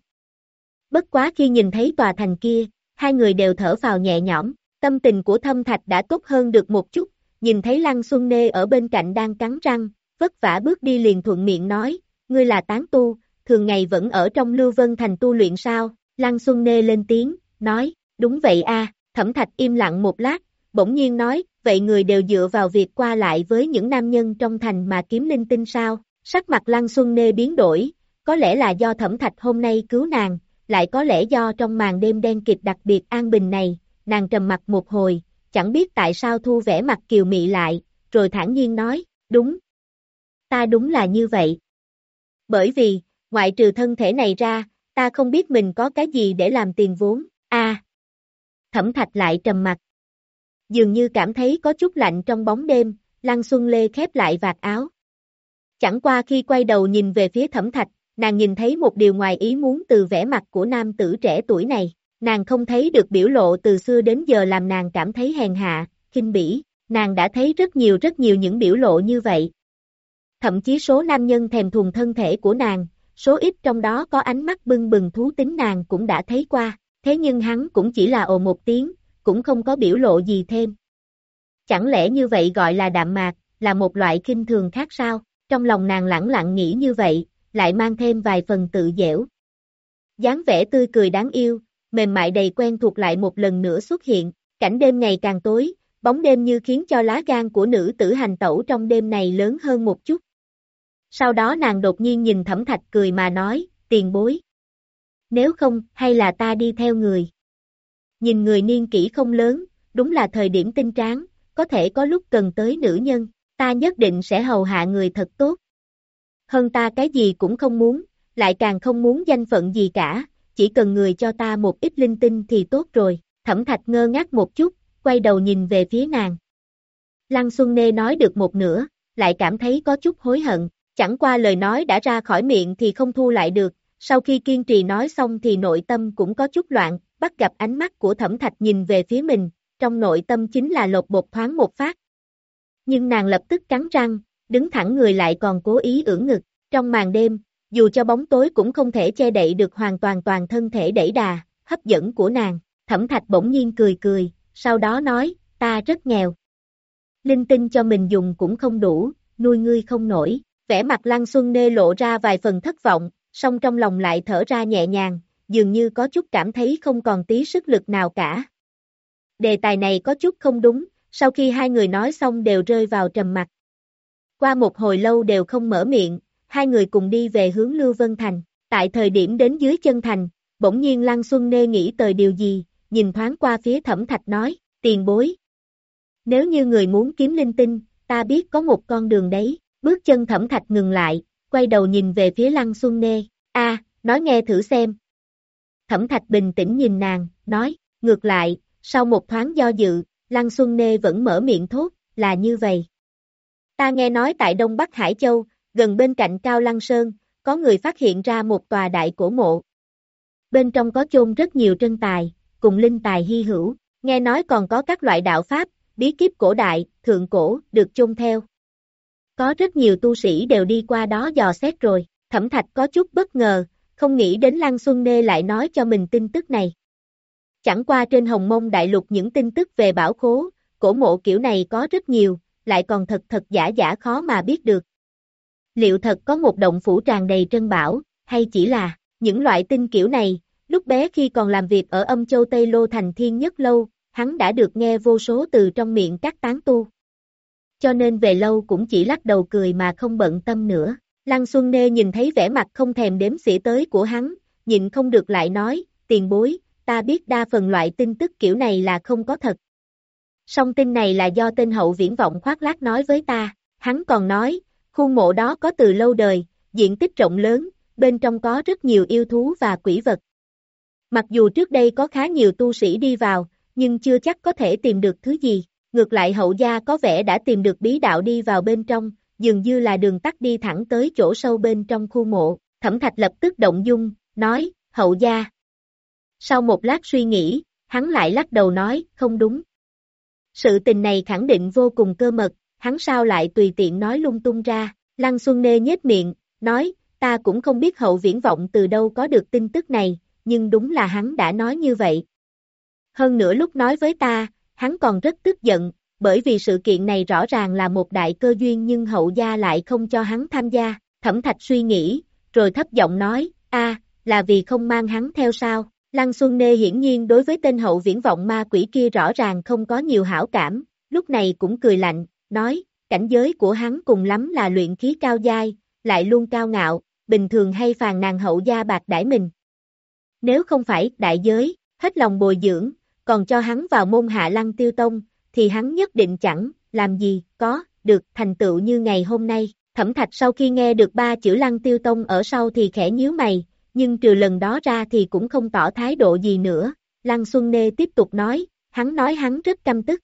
Bất quá khi nhìn thấy tòa thành kia, hai người đều thở phào nhẹ nhõm, tâm tình của Thâm Thạch đã tốt hơn được một chút, nhìn thấy Lăng Xuân Nê ở bên cạnh đang cắn răng, vất vả bước đi liền thuận miệng nói, ngươi là tán tu, thường ngày vẫn ở trong Lưu Vân Thành tu luyện sao, Lăng Xuân Nê lên tiếng, nói, đúng vậy a. Thẩm Thạch im lặng một lát, bỗng nhiên nói, vậy người đều dựa vào việc qua lại với những nam nhân trong thành mà kiếm linh tinh sao, sắc mặt Lăng Xuân Nê biến đổi, có lẽ là do Thẩm Thạch hôm nay cứu nàng, lại có lẽ do trong màn đêm đen kịt đặc biệt an bình này, nàng trầm mặt một hồi, chẳng biết tại sao thu vẻ mặt kiều mị lại, rồi thản nhiên nói, đúng, ta đúng là như vậy. Bởi vì, ngoại trừ thân thể này ra, ta không biết mình có cái gì để làm tiền vốn, a. À, Thẩm Thạch lại trầm mặt. Dường như cảm thấy có chút lạnh trong bóng đêm, Lăng Xuân Lê khép lại vạt áo. Chẳng qua khi quay đầu nhìn về phía Thẩm Thạch, nàng nhìn thấy một điều ngoài ý muốn từ vẻ mặt của nam tử trẻ tuổi này, nàng không thấy được biểu lộ từ xưa đến giờ làm nàng cảm thấy hèn hạ, khinh bỉ, nàng đã thấy rất nhiều rất nhiều những biểu lộ như vậy. Thậm chí số nam nhân thèm thuồng thân thể của nàng, số ít trong đó có ánh mắt bừng bừng thú tính nàng cũng đã thấy qua, thế nhưng hắn cũng chỉ là ồ một tiếng, cũng không có biểu lộ gì thêm. Chẳng lẽ như vậy gọi là đạm mạc, là một loại khinh thường khác sao? Trong lòng nàng lẳng lặng nghĩ như vậy, lại mang thêm vài phần tự dẻo. Dáng vẻ tươi cười đáng yêu, mềm mại đầy quen thuộc lại một lần nữa xuất hiện, cảnh đêm ngày càng tối, bóng đêm như khiến cho lá gan của nữ tử hành tẩu trong đêm này lớn hơn một chút. Sau đó nàng đột nhiên nhìn Thẩm Thạch cười mà nói, tiền bối. Nếu không, hay là ta đi theo người. Nhìn người niên kỷ không lớn, đúng là thời điểm tinh tráng, có thể có lúc cần tới nữ nhân, ta nhất định sẽ hầu hạ người thật tốt. Hơn ta cái gì cũng không muốn, lại càng không muốn danh phận gì cả, chỉ cần người cho ta một ít linh tinh thì tốt rồi. Thẩm Thạch ngơ ngác một chút, quay đầu nhìn về phía nàng. Lăng Xuân Nê nói được một nửa, lại cảm thấy có chút hối hận, chẳng qua lời nói đã ra khỏi miệng thì không thu lại được, sau khi kiên trì nói xong thì nội tâm cũng có chút loạn, bắt gặp ánh mắt của Thẩm Thạch nhìn về phía mình, trong nội tâm chính là lột bột thoáng một phát. Nhưng nàng lập tức cắn răng, đứng thẳng người lại còn cố ý ưỡn ngực, trong màn đêm, dù cho bóng tối cũng không thể che đậy được hoàn toàn toàn thân thể đẩy đà, hấp dẫn của nàng. Thẩm Thạch bỗng nhiên cười cười, sau đó nói, ta rất nghèo. Linh tinh cho mình dùng cũng không đủ, nuôi ngươi không nổi. Vẻ mặt Lăng Xuân Nê lộ ra vài phần thất vọng, song trong lòng lại thở ra nhẹ nhàng, dường như có chút cảm thấy không còn tí sức lực nào cả. Đề tài này có chút không đúng, sau khi hai người nói xong đều rơi vào trầm mặc. Qua một hồi lâu đều không mở miệng, hai người cùng đi về hướng Lưu Vân Thành. Tại thời điểm đến dưới chân thành, bỗng nhiên Lăng Xuân Nê nghĩ tới điều gì, nhìn thoáng qua phía Thẩm Thạch nói, tiền bối. Nếu như người muốn kiếm linh tinh, ta biết có một con đường đấy. Bước chân Thẩm Thạch ngừng lại, quay đầu nhìn về phía Lăng Xuân Nê, a, à, nói nghe thử xem. Thẩm Thạch bình tĩnh nhìn nàng, nói, ngược lại, sau một thoáng do dự, Lăng Xuân Nê vẫn mở miệng thốt, là như vậy. Ta nghe nói tại Đông Bắc Hải Châu, gần bên cạnh Cao Lăng Sơn, có người phát hiện ra một tòa đại cổ mộ. Bên trong có chôn rất nhiều trân tài, cùng linh tài hy hữu, nghe nói còn có các loại đạo pháp, bí kíp cổ đại, thượng cổ, được chôn theo. Có rất nhiều tu sĩ đều đi qua đó dò xét rồi, Thẩm Thạch có chút bất ngờ, không nghĩ đến Lăng Xuân Nê lại nói cho mình tin tức này. Chẳng qua trên Hồng Mông Đại Lục những tin tức về bảo khố, cổ mộ kiểu này có rất nhiều, lại còn thật thật giả giả khó mà biết được. Liệu thật có một động phủ tràn đầy trân bảo, hay chỉ là những loại tin kiểu này, lúc bé khi còn làm việc ở Âm Châu Tây Lô Thành Thiên Nhất Lâu, hắn đã được nghe vô số từ trong miệng các tán tu. Cho nên về lâu cũng chỉ lắc đầu cười mà không bận tâm nữa. Lăng Xuân Nê nhìn thấy vẻ mặt không thèm đếm xỉa tới của hắn, nhịn không được lại nói, tiền bối, ta biết đa phần loại tin tức kiểu này là không có thật. Song tin này là do tên hậu viễn vọng khoác lác nói với ta, hắn còn nói, khuôn mộ đó có từ lâu đời, diện tích rộng lớn, bên trong có rất nhiều yêu thú và quỷ vật. Mặc dù trước đây có khá nhiều tu sĩ đi vào, nhưng chưa chắc có thể tìm được thứ gì. Ngược lại hậu gia có vẻ đã tìm được bí đạo đi vào bên trong, dường như là đường tắt đi thẳng tới chỗ sâu bên trong khu mộ. Thẩm Thạch lập tức động dung, nói, hậu gia. Sau một lát suy nghĩ, hắn lại lắc đầu nói, không đúng. Sự tình này khẳng định vô cùng cơ mật, hắn sao lại tùy tiện nói lung tung ra. Lăng Xuân Nê nhếch miệng, nói, ta cũng không biết Hậu Viễn Vọng từ đâu có được tin tức này, nhưng đúng là hắn đã nói như vậy. Hơn nữa lúc nói với ta, hắn còn rất tức giận, bởi vì sự kiện này rõ ràng là một đại cơ duyên nhưng hậu gia lại không cho hắn tham gia. Thẩm Thạch suy nghĩ, rồi thấp giọng nói, a, là vì không mang hắn theo sao? Lăng Xuân Nê hiển nhiên đối với tên Hậu Viễn Vọng ma quỷ kia rõ ràng không có nhiều hảo cảm, lúc này cũng cười lạnh, nói, cảnh giới của hắn cùng lắm là luyện khí cao giai, lại luôn cao ngạo, bình thường hay phàn nàn hậu gia bạc đãi mình. Nếu không phải đại giới, hết lòng bồi dưỡng, còn cho hắn vào môn hạ Lăng Tiêu Tông, thì hắn nhất định chẳng, làm gì, có, được, thành tựu như ngày hôm nay. Thẩm Thạch sau khi nghe được ba chữ Lăng Tiêu Tông ở sau thì khẽ nhíu mày, nhưng trừ lần đó ra thì cũng không tỏ thái độ gì nữa. Lăng Xuân Nê tiếp tục nói, hắn nói hắn rất căm tức.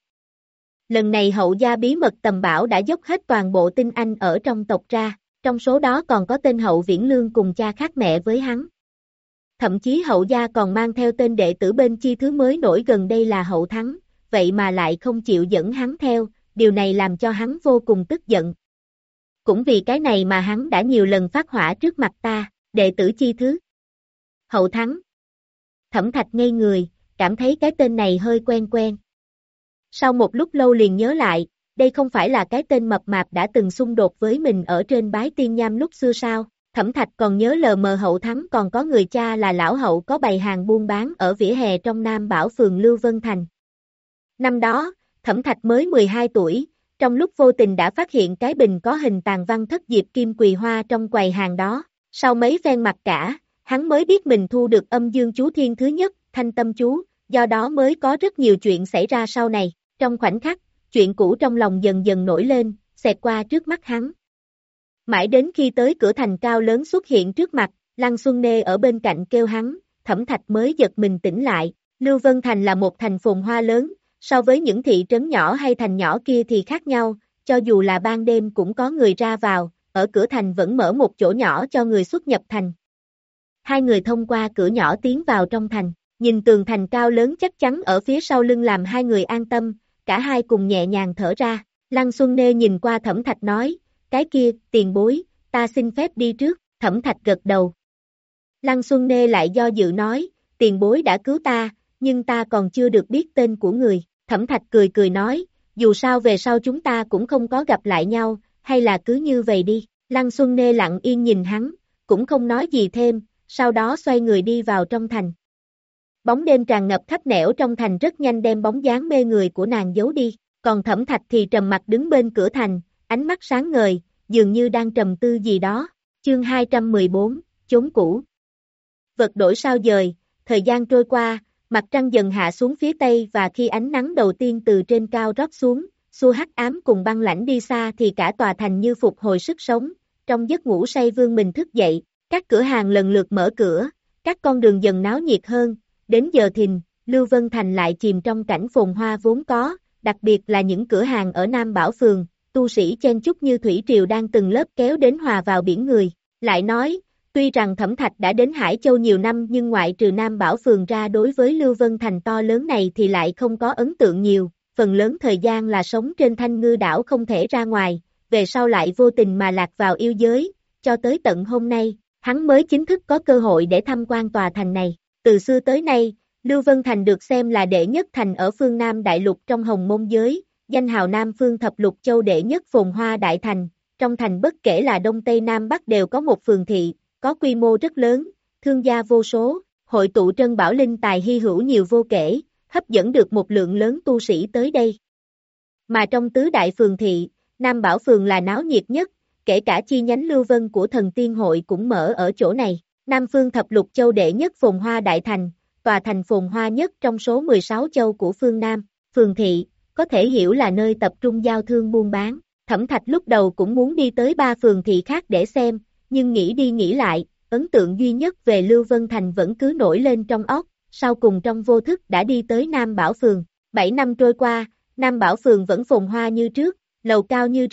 Lần này hậu gia bí mật tầm bảo đã dốc hết toàn bộ tinh anh ở trong tộc ra, trong số đó còn có tên Hậu Viễn Lương cùng cha khác mẹ với hắn. Thậm chí hậu gia còn mang theo tên đệ tử bên chi thứ mới nổi gần đây là Hậu Thắng, vậy mà lại không chịu dẫn hắn theo, điều này làm cho hắn vô cùng tức giận. Cũng vì cái này mà hắn đã nhiều lần phát hỏa trước mặt ta, đệ tử chi thứ. Hậu Thắng. Thẩm Thạch ngây người, cảm thấy cái tên này hơi quen quen. Sau một lúc lâu liền nhớ lại, đây không phải là cái tên mập mạp đã từng xung đột với mình ở trên Bái Tiên Nham lúc xưa sao? Thẩm Thạch còn nhớ lờ mờ Hậu Thắng còn có người cha là lão Hậu có bày hàng buôn bán ở vỉa hè trong Nam Bảo phường Lưu Vân Thành. Năm đó, Thẩm Thạch mới mười hai tuổi, trong lúc vô tình đã phát hiện cái bình có hình tàn văn thất diệp kim quỳ hoa trong quầy hàng đó. Sau mấy phen mặc cả, hắn mới biết mình thu được âm dương chú thiên thứ nhất, thanh tâm chú, do đó mới có rất nhiều chuyện xảy ra sau này. Trong khoảnh khắc, chuyện cũ trong lòng dần dần nổi lên, xẹt qua trước mắt hắn. Mãi đến khi tới cửa thành cao lớn xuất hiện trước mặt, Lăng Xuân Nê ở bên cạnh kêu hắn, Thẩm Thạch mới giật mình tỉnh lại. Lưu Vân Thành là một thành phồn hoa lớn, so với những thị trấn nhỏ hay thành nhỏ kia thì khác nhau, cho dù là ban đêm cũng có người ra vào, ở cửa thành vẫn mở một chỗ nhỏ cho người xuất nhập thành. Hai người thông qua cửa nhỏ tiến vào trong thành, nhìn tường thành cao lớn chắc chắn ở phía sau lưng làm hai người an tâm, cả hai cùng nhẹ nhàng thở ra. Lăng Xuân Nê nhìn qua Thẩm Thạch nói, cái kia, tiền bối, ta xin phép đi trước. Thẩm Thạch gật đầu. Lăng Xuân Nê lại do dự nói, tiền bối đã cứu ta, nhưng ta còn chưa được biết tên của người. Thẩm Thạch cười cười nói, dù sao về sau chúng ta cũng không có gặp lại nhau, hay là cứ như vậy đi. Lăng Xuân Nê lặng yên nhìn hắn, cũng không nói gì thêm, sau đó xoay người đi vào trong thành. Bóng đêm tràn ngập khắp nẻo trong thành rất nhanh đem bóng dáng mê người của nàng giấu đi, còn Thẩm Thạch thì trầm mặt đứng bên cửa thành, ánh mắt sáng ngời, dường như đang trầm tư gì đó. Chương hai trăm mười bốn, chốn cũ. Vật đổi sao dời, thời gian trôi qua, mặt trăng dần hạ xuống phía tây và khi ánh nắng đầu tiên từ trên cao rót xuống, xua hắc ám cùng băng lãnh đi xa thì cả tòa thành như phục hồi sức sống, trong giấc ngủ say vương mình thức dậy, các cửa hàng lần lượt mở cửa, các con đường dần náo nhiệt hơn, đến giờ thìn, Lưu Vân Thành lại chìm trong cảnh phồn hoa vốn có, đặc biệt là những cửa hàng ở Nam Bảo phường, tu sĩ chen chúc như thủy triều đang từng lớp kéo đến hòa vào biển người. Lại nói, tuy rằng Thẩm Thạch đã đến Hải Châu nhiều năm nhưng ngoại trừ Nam Bảo phường ra đối với Lưu Vân Thành to lớn này thì lại không có ấn tượng nhiều, phần lớn thời gian là sống trên Thanh Ngư đảo không thể ra ngoài, về sau lại vô tình mà lạc vào yêu giới, cho tới tận hôm nay, hắn mới chính thức có cơ hội để tham quan tòa thành này. Từ xưa tới nay, Lưu Vân Thành được xem là đệ nhất thành ở phương Nam Đại Lục trong Hồng Môn giới, danh hào Nam phương thập lục châu đệ nhất phồn hoa đại thành, trong thành bất kể là Đông Tây Nam Bắc đều có một phường thị, có quy mô rất lớn, thương gia vô số, hội tụ trân bảo linh tài hy hữu nhiều vô kể, hấp dẫn được một lượng lớn tu sĩ tới đây. Mà trong tứ đại phường thị, Nam Bảo phường là náo nhiệt nhất, kể cả chi nhánh Lưu Vân của Thần Tiên hội cũng mở ở chỗ này. Nam phương thập lục châu đệ nhất phồn hoa đại thành, tòa thành phồn hoa nhất trong số mười sáu châu của phương Nam, phường thị, có thể hiểu là nơi tập trung giao thương buôn bán. Thẩm Thạch lúc đầu cũng muốn đi tới ba phường thị khác để xem, nhưng nghĩ đi nghĩ lại, ấn tượng duy nhất về Lưu Vân Thành vẫn cứ nổi lên trong óc, sau cùng trong vô thức đã đi tới Nam Bảo phường. Bảy năm trôi qua, Nam Bảo phường vẫn phồn hoa như trước, lầu cao như rừng,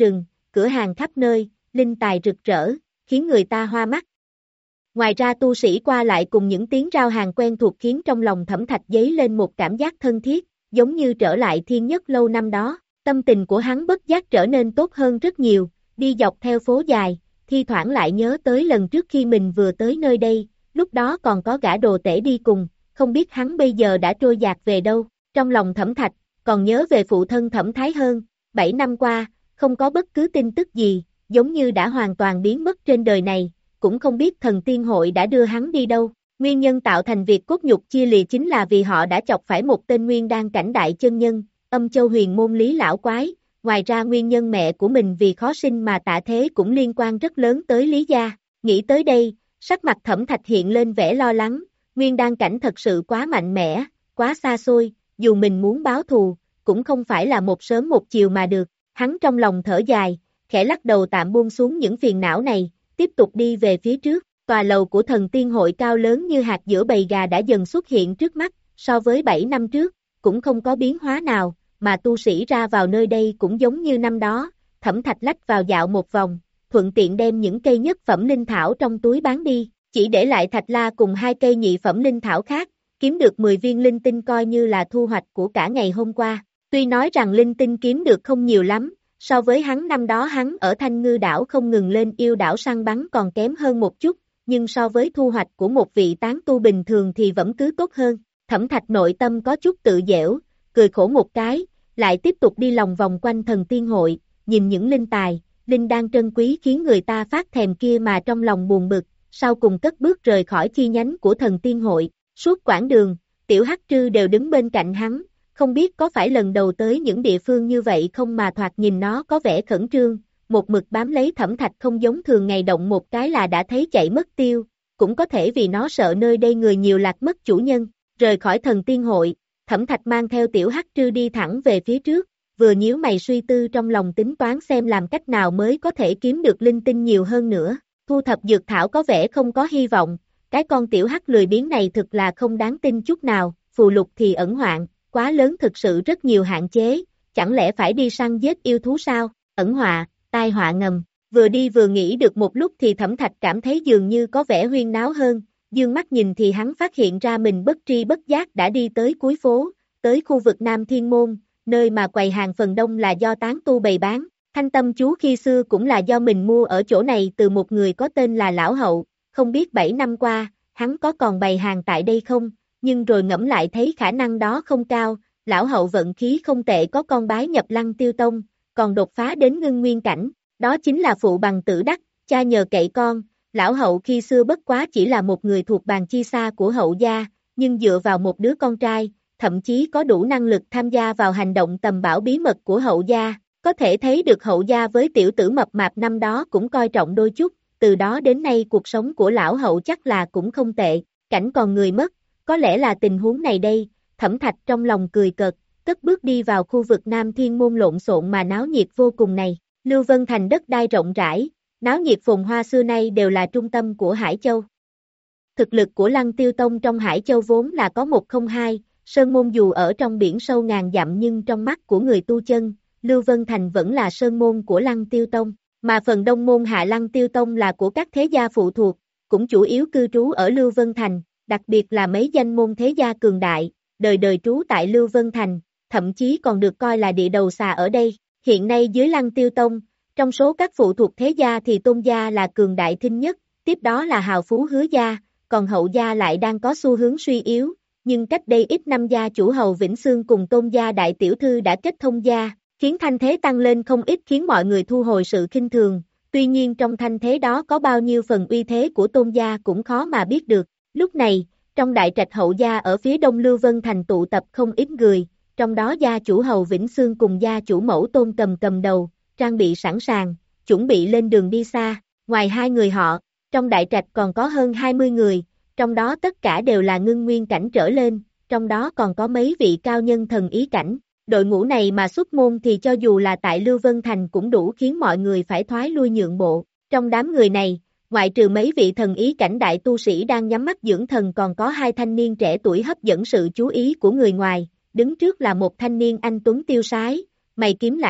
cửa hàng khắp nơi, linh tài rực rỡ, khiến người ta hoa mắt. Ngoài ra tu sĩ qua lại cùng những tiếng rao hàng quen thuộc khiến trong lòng Thẩm Thạch dấy lên một cảm giác thân thiết, giống như trở lại thiên nhất lâu năm đó. Tâm tình của hắn bất giác trở nên tốt hơn rất nhiều, đi dọc theo phố dài, thi thoảng lại nhớ tới lần trước khi mình vừa tới nơi đây, lúc đó còn có gã đồ tể đi cùng, không biết hắn bây giờ đã trôi dạt về đâu. Trong lòng Thẩm Thạch, còn nhớ về phụ thân Thẩm Thái Hơn, bảy năm qua, không có bất cứ tin tức gì, giống như đã hoàn toàn biến mất trên đời này, cũng không biết thần tiên hội đã đưa hắn đi đâu. Nguyên nhân tạo thành việc cốt nhục chia lìa chính là vì họ đã chọc phải một tên nguyên đan cảnh đại chân nhân, Âm Châu Huyền môn Lý lão quái. Ngoài ra nguyên nhân mẹ của mình vì khó sinh mà tạ thế cũng liên quan rất lớn tới Lý gia. Nghĩ tới đây, sắc mặt Thẩm Thạch hiện lên vẻ lo lắng, nguyên đan cảnh thật sự quá mạnh mẽ, quá xa xôi, dù mình muốn báo thù, cũng không phải là một sớm một chiều mà được. Hắn trong lòng thở dài, khẽ lắc đầu tạm buông xuống những phiền não này, tiếp tục đi về phía trước. Tòa lầu của thần tiên hội cao lớn như hạt giữa bầy gà đã dần xuất hiện trước mắt, so với bảy năm trước, cũng không có biến hóa nào, mà tu sĩ ra vào nơi đây cũng giống như năm đó. Thẩm Thạch lách vào dạo một vòng, thuận tiện đem những cây nhất phẩm linh thảo trong túi bán đi, chỉ để lại thạch la cùng hai cây nhị phẩm linh thảo khác, kiếm được mười viên linh tinh coi như là thu hoạch của cả ngày hôm qua. Tuy nói rằng linh tinh kiếm được không nhiều lắm, so với hắn năm đó hắn ở Thanh Ngư đảo không ngừng lên yêu đảo săn bắn còn kém hơn một chút, nhưng so với thu hoạch của một vị tán tu bình thường thì vẫn cứ tốt hơn. Thẩm Thạch nội tâm có chút tự dẻo, cười khổ một cái, lại tiếp tục đi lòng vòng quanh thần tiên hội, nhìn những linh tài, linh đan trân quý khiến người ta phát thèm kia mà trong lòng buồn bực, sau cùng cất bước rời khỏi chi nhánh của thần tiên hội. Suốt quãng đường, Tiểu Hắc Trư đều đứng bên cạnh hắn, không biết có phải lần đầu tới những địa phương như vậy không mà thoạt nhìn nó có vẻ khẩn trương, một mực bám lấy Thẩm Thạch không giống thường ngày động một cái là đã thấy chạy mất tiêu, cũng có thể vì nó sợ nơi đây người nhiều lạc mất chủ nhân. Rời khỏi thần tiên hội, Thẩm Thạch mang theo Tiểu Hắc Trư đi thẳng về phía trước, vừa nhíu mày suy tư trong lòng tính toán xem làm cách nào mới có thể kiếm được linh tinh nhiều hơn nữa. Thu thập dược thảo có vẻ không có hy vọng, cái con Tiểu Hắc lười biếng này thực là không đáng tin chút nào, phù lục thì ẩn hoạn, quá lớn thực sự rất nhiều hạn chế, chẳng lẽ phải đi săn giết yêu thú sao? Ẩn họa, tai họa ngầm. Vừa đi vừa nghĩ được một lúc thì Thẩm Thạch cảm thấy dường như có vẻ huyên náo hơn, dương mắt nhìn thì hắn phát hiện ra mình bất tri bất giác đã đi tới cuối phố, tới khu vực Nam Thiên Môn, nơi mà quầy hàng phần đông là do tán tu bày bán. Thanh tâm chú khi xưa cũng là do mình mua ở chỗ này từ một người có tên là Lão Hậu, không biết bảy năm qua, hắn có còn bày hàng tại đây không, nhưng rồi ngẫm lại thấy khả năng đó không cao. Lão Hậu vận khí không tệ, có con bái nhập Lăng Tiêu Tông, còn đột phá đến ngưng nguyên cảnh, đó chính là phụ bằng Tử Đắc, cha nhờ cậy con. Lão Hậu khi xưa bất quá chỉ là một người thuộc bàn chi xa của Hậu gia, nhưng dựa vào một đứa con trai, thậm chí có đủ năng lực tham gia vào hành động tầm bảo bí mật của Hậu gia, có thể thấy được Hậu gia với tiểu tử mập mạp năm đó cũng coi trọng đôi chút, từ đó đến nay cuộc sống của Lão Hậu chắc là cũng không tệ, cảnh còn người mất, có lẽ là tình huống này đây. Thẩm Thạch trong lòng cười cợt, cất bước đi vào khu vực Nam Thiên Môn lộn xộn mà náo nhiệt vô cùng này. Lưu Vân Thành đất đai rộng rãi, náo nhiệt phồn hoa xưa nay đều là trung tâm của Hải Châu. Thực lực của Lăng Tiêu Tông trong Hải Châu vốn là có một không hai, sơn môn dù ở trong biển sâu ngàn dặm nhưng trong mắt của người tu chân, Lưu Vân Thành vẫn là sơn môn của Lăng Tiêu Tông, mà phần đông môn hạ Lăng Tiêu Tông là của các thế gia phụ thuộc, cũng chủ yếu cư trú ở Lưu Vân Thành, đặc biệt là mấy danh môn thế gia cường đại, đời đời trú tại Lưu Vân Thành, thậm chí còn được coi là địa đầu xà ở đây. Hiện nay dưới Lăng Tiêu Tông, trong số các phụ thuộc thế gia thì Tôn gia là cường đại thinh nhất, tiếp đó là Hào Phú Hứa gia, còn Hậu gia lại đang có xu hướng suy yếu, nhưng cách đây ít năm gia chủ Hầu Vĩnh Xương cùng Tôn gia đại tiểu thư đã kết thông gia, khiến thanh thế tăng lên không ít, khiến mọi người thu hồi sự khinh thường, tuy nhiên trong thanh thế đó có bao nhiêu phần uy thế của Tôn gia cũng khó mà biết được. Lúc này, trong đại trạch Hậu gia ở phía đông Lưu Vân Thành tụ tập không ít người, trong đó gia chủ Hầu Vĩnh Xương cùng gia chủ Mẫu Tôn cầm cầm đầu, trang bị sẵn sàng, chuẩn bị lên đường đi xa. Ngoài hai người họ, trong đại trạch còn có hơn hai mươi người, trong đó tất cả đều là ngưng nguyên cảnh trở lên, trong đó còn có mấy vị cao nhân thần ý cảnh. Đội ngũ này mà xuất môn thì cho dù là tại Lưu Vân Thành cũng đủ khiến mọi người phải thoái lui nhượng bộ. Trong đám người này, ngoại trừ mấy vị thần ý cảnh đại tu sĩ đang nhắm mắt dưỡng thần, còn có hai thanh niên trẻ tuổi hấp dẫn sự chú ý của người ngoài. Đứng trước là một thanh niên anh tuấn tiêu sái, mày kiếm lãng mục,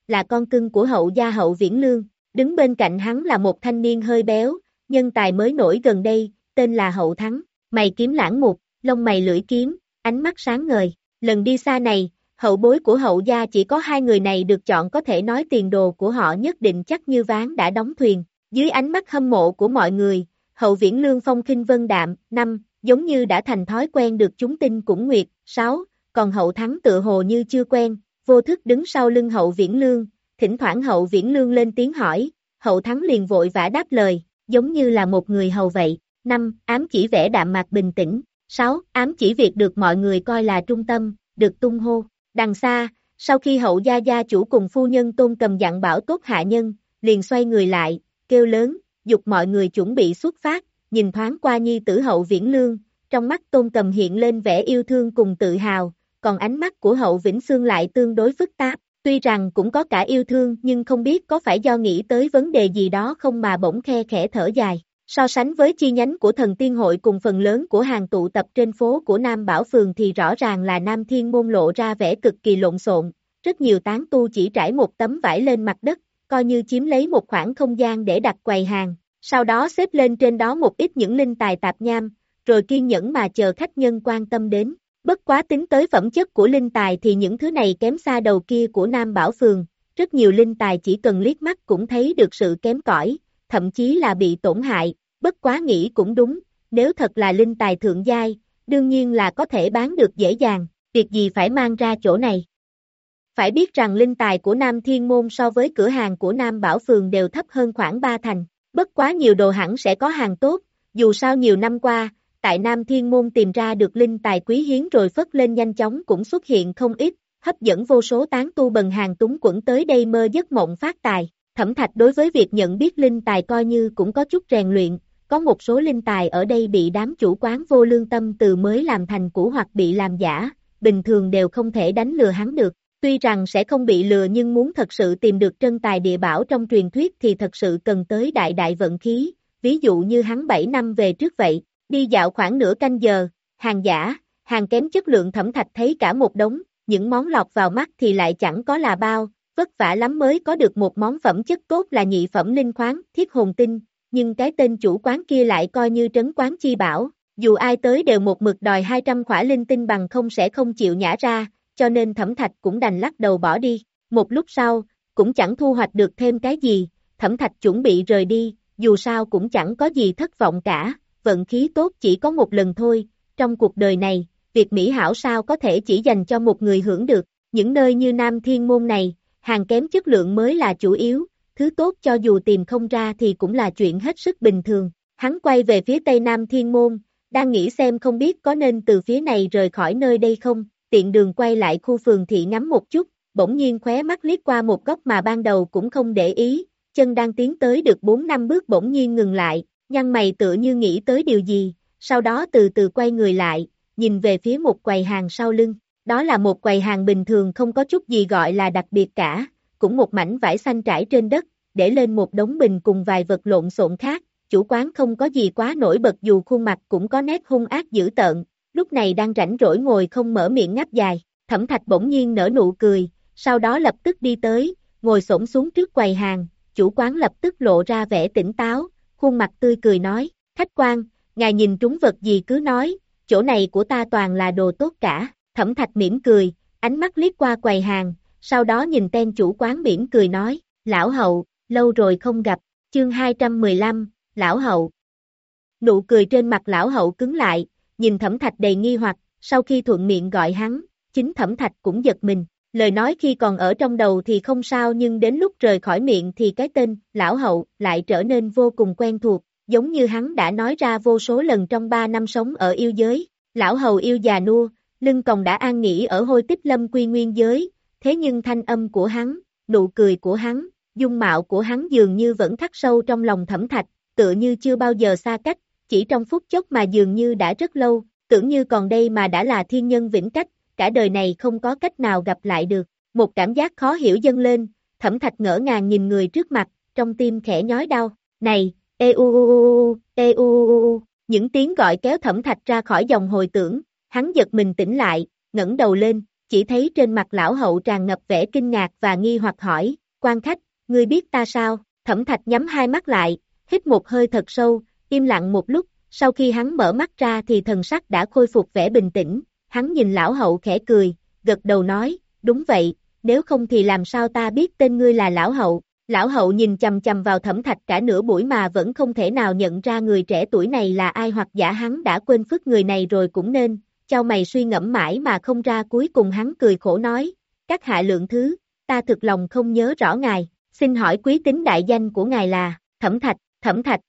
là con cưng của hậu gia Hậu Viễn Lương, đứng bên cạnh hắn là một thanh niên hơi béo, nhân tài mới nổi gần đây, tên là Hậu Thắng, mày kiếm lãng mục, lông mày lưỡi kiếm, ánh mắt sáng ngời, lần đi xa này, hậu bối của hậu gia chỉ có hai người này được chọn có thể nói tiền đồ của họ nhất định chắc như ván đã đóng thuyền, dưới ánh mắt hâm mộ của mọi người, Hậu Viễn Lương phong khinh vân đạm, năm, giống như đã thành thói quen được chúng tin cũng nguyệt, sáu, còn Hậu Thắng tự hồ như chưa quen, vô thức đứng sau lưng Hậu Viễn Lương, thỉnh thoảng Hậu Viễn Lương lên tiếng hỏi, Hậu Thắng liền vội vã đáp lời, giống như là một người hầu vậy, năm, ám chỉ vẻ đạm mạc bình tĩnh, sáu, ám chỉ việc được mọi người coi là trung tâm, được tung hô, đằng xa, sau khi Hậu gia gia chủ cùng phu nhân Tôn Cầm dặn bảo tốt hạ nhân, liền xoay người lại, kêu lớn, dục mọi người chuẩn bị xuất phát, nhìn thoáng qua nhi tử Hậu Viễn Lương, trong mắt Tôn Cầm hiện lên vẻ yêu thương cùng tự hào, còn ánh mắt của Hậu Vĩnh Xương lại tương đối phức tạp, tuy rằng cũng có cả yêu thương nhưng không biết có phải do nghĩ tới vấn đề gì đó không mà bỗng khe khẽ thở dài. So sánh với chi nhánh của Thần Tiên Hội cùng phần lớn của hàng tụ tập trên phố của Nam Bảo Phường thì rõ ràng là Nam Thiên Môn lộ ra vẻ cực kỳ lộn xộn, rất nhiều tán tu chỉ trải một tấm vải lên mặt đất, coi như chiếm lấy một khoảng không gian để đặt quầy hàng, sau đó xếp lên trên đó một ít những linh tài tạp nham, rồi kiên nhẫn mà chờ khách nhân quan tâm đến. Bất quá tính tới phẩm chất của linh tài thì những thứ này kém xa đầu kia của Nam Bảo Phường, rất nhiều linh tài chỉ cần liếc mắt cũng thấy được sự kém cỏi, thậm chí là bị tổn hại, bất quá nghĩ cũng đúng, nếu thật là linh tài thượng giai, đương nhiên là có thể bán được dễ dàng, việc gì phải mang ra chỗ này. Phải biết rằng linh tài của Nam Thiên Môn so với cửa hàng của Nam Bảo Phường đều thấp hơn khoảng ba thành, bất quá nhiều đồ hẳn sẽ có hàng tốt, dù sao nhiều năm qua, tại Nam Thiên Môn tìm ra được linh tài quý hiếm rồi phất lên nhanh chóng cũng xuất hiện không ít, hấp dẫn vô số tán tu bần hàng túng quẫn tới đây mơ giấc mộng phát tài. Thẩm Thạch đối với việc nhận biết linh tài coi như cũng có chút rèn luyện, có một số linh tài ở đây bị đám chủ quán vô lương tâm từ mới làm thành cũ hoặc bị làm giả, bình thường đều không thể đánh lừa hắn được. Tuy rằng sẽ không bị lừa nhưng muốn thật sự tìm được trân tài địa bảo trong truyền thuyết thì thật sự cần tới đại đại vận khí, ví dụ như hắn bảy năm về trước vậy. Đi dạo khoảng nửa canh giờ, hàng giả, hàng kém chất lượng Thẩm Thạch thấy cả một đống, những món lọt vào mắt thì lại chẳng có là bao, vất vả lắm mới có được một món phẩm chất tốt là nhị phẩm linh khoáng, thiết hồn tinh, nhưng cái tên chủ quán kia lại coi như trấn quán chi bảo, dù ai tới đều một mực đòi hai trăm khỏa linh tinh bằng không sẽ không chịu nhả ra, cho nên Thẩm Thạch cũng đành lắc đầu bỏ đi, một lúc sau, cũng chẳng thu hoạch được thêm cái gì, Thẩm Thạch chuẩn bị rời đi, dù sao cũng chẳng có gì thất vọng cả. Vận khí tốt chỉ có một lần thôi, trong cuộc đời này, việc mỹ hảo sao có thể chỉ dành cho một người hưởng được, những nơi như Nam Thiên Môn này, hàng kém chất lượng mới là chủ yếu, thứ tốt cho dù tìm không ra thì cũng là chuyện hết sức bình thường. Hắn quay về phía tây Nam Thiên Môn, đang nghĩ xem không biết có nên từ phía này rời khỏi nơi đây không, tiện đường quay lại khu phường thị ngắm một chút, bỗng nhiên khóe mắt liếc qua một góc mà ban đầu cũng không để ý, chân đang tiến tới được bốn năm bước bỗng nhiên ngừng lại. Nhăn mày tựa như nghĩ tới điều gì, sau đó từ từ quay người lại, nhìn về phía một quầy hàng sau lưng. Đó là một quầy hàng bình thường không có chút gì gọi là đặc biệt cả, cũng một mảnh vải xanh trải trên đất, để lên một đống bình cùng vài vật lộn xộn khác. Chủ quán không có gì quá nổi bật dù khuôn mặt cũng có nét hung ác dữ tợn, lúc này đang rảnh rỗi ngồi không mở miệng ngáp dài. Thẩm Thạch bỗng nhiên nở nụ cười, sau đó lập tức đi tới, ngồi xổm xuống trước quầy hàng, chủ quán lập tức lộ ra vẻ tỉnh táo. Khuôn mặt tươi cười nói, khách quan, ngài nhìn trúng vật gì cứ nói, chỗ này của ta toàn là đồ tốt cả. Thẩm Thạch mỉm cười, ánh mắt liếc qua quầy hàng, sau đó nhìn tên chủ quán mỉm cười nói, lão Hậu, lâu rồi không gặp, chương hai trăm mười lăm, lão Hậu. Nụ cười trên mặt lão Hậu cứng lại, nhìn Thẩm Thạch đầy nghi hoặc, sau khi thuận miệng gọi hắn, chính Thẩm Thạch cũng giật mình. Lời nói khi còn ở trong đầu thì không sao nhưng đến lúc rời khỏi miệng thì cái tên, lão Hậu, lại trở nên vô cùng quen thuộc, giống như hắn đã nói ra vô số lần trong ba năm sống ở yêu giới. Lão Hầu yêu già nua, lưng còng đã an nghỉ ở Hôi Tích Lâm Quy Nguyên giới, thế nhưng thanh âm của hắn, nụ cười của hắn, dung mạo của hắn dường như vẫn khắc sâu trong lòng Thẩm Thạch, tựa như chưa bao giờ xa cách, chỉ trong phút chốc mà dường như đã rất lâu, tưởng như còn đây mà đã là thiên nhân vĩnh cách. Cả đời này không có cách nào gặp lại được, một cảm giác khó hiểu dâng lên, Thẩm Thạch ngỡ ngàng nhìn người trước mặt, trong tim khẽ nhói đau, này, ê u u u, ê u u u, những tiếng gọi kéo Thẩm Thạch ra khỏi dòng hồi tưởng, hắn giật mình tỉnh lại, ngẩng đầu lên, chỉ thấy trên mặt lão hậu tràn ngập vẻ kinh ngạc và nghi hoặc hỏi, quan khách, ngươi biết ta sao? Thẩm Thạch nhắm hai mắt lại, hít một hơi thật sâu, im lặng một lúc, sau khi hắn mở mắt ra thì thần sắc đã khôi phục vẻ bình tĩnh, hắn nhìn lão hậu khẽ cười, gật đầu nói, đúng vậy, nếu không thì làm sao ta biết tên ngươi là lão hậu? Lão hậu nhìn chầm chầm vào Thẩm Thạch cả nửa buổi mà vẫn không thể nào nhận ra người trẻ tuổi này là ai, hoặc giả hắn đã quên phức người này rồi cũng nên, chau mày suy ngẫm mãi mà không ra, cuối cùng hắn cười khổ nói, các hạ lượng thứ, ta thực lòng không nhớ rõ ngài, xin hỏi quý tính đại danh của ngài là, Thẩm Thạch, Thẩm Thạch.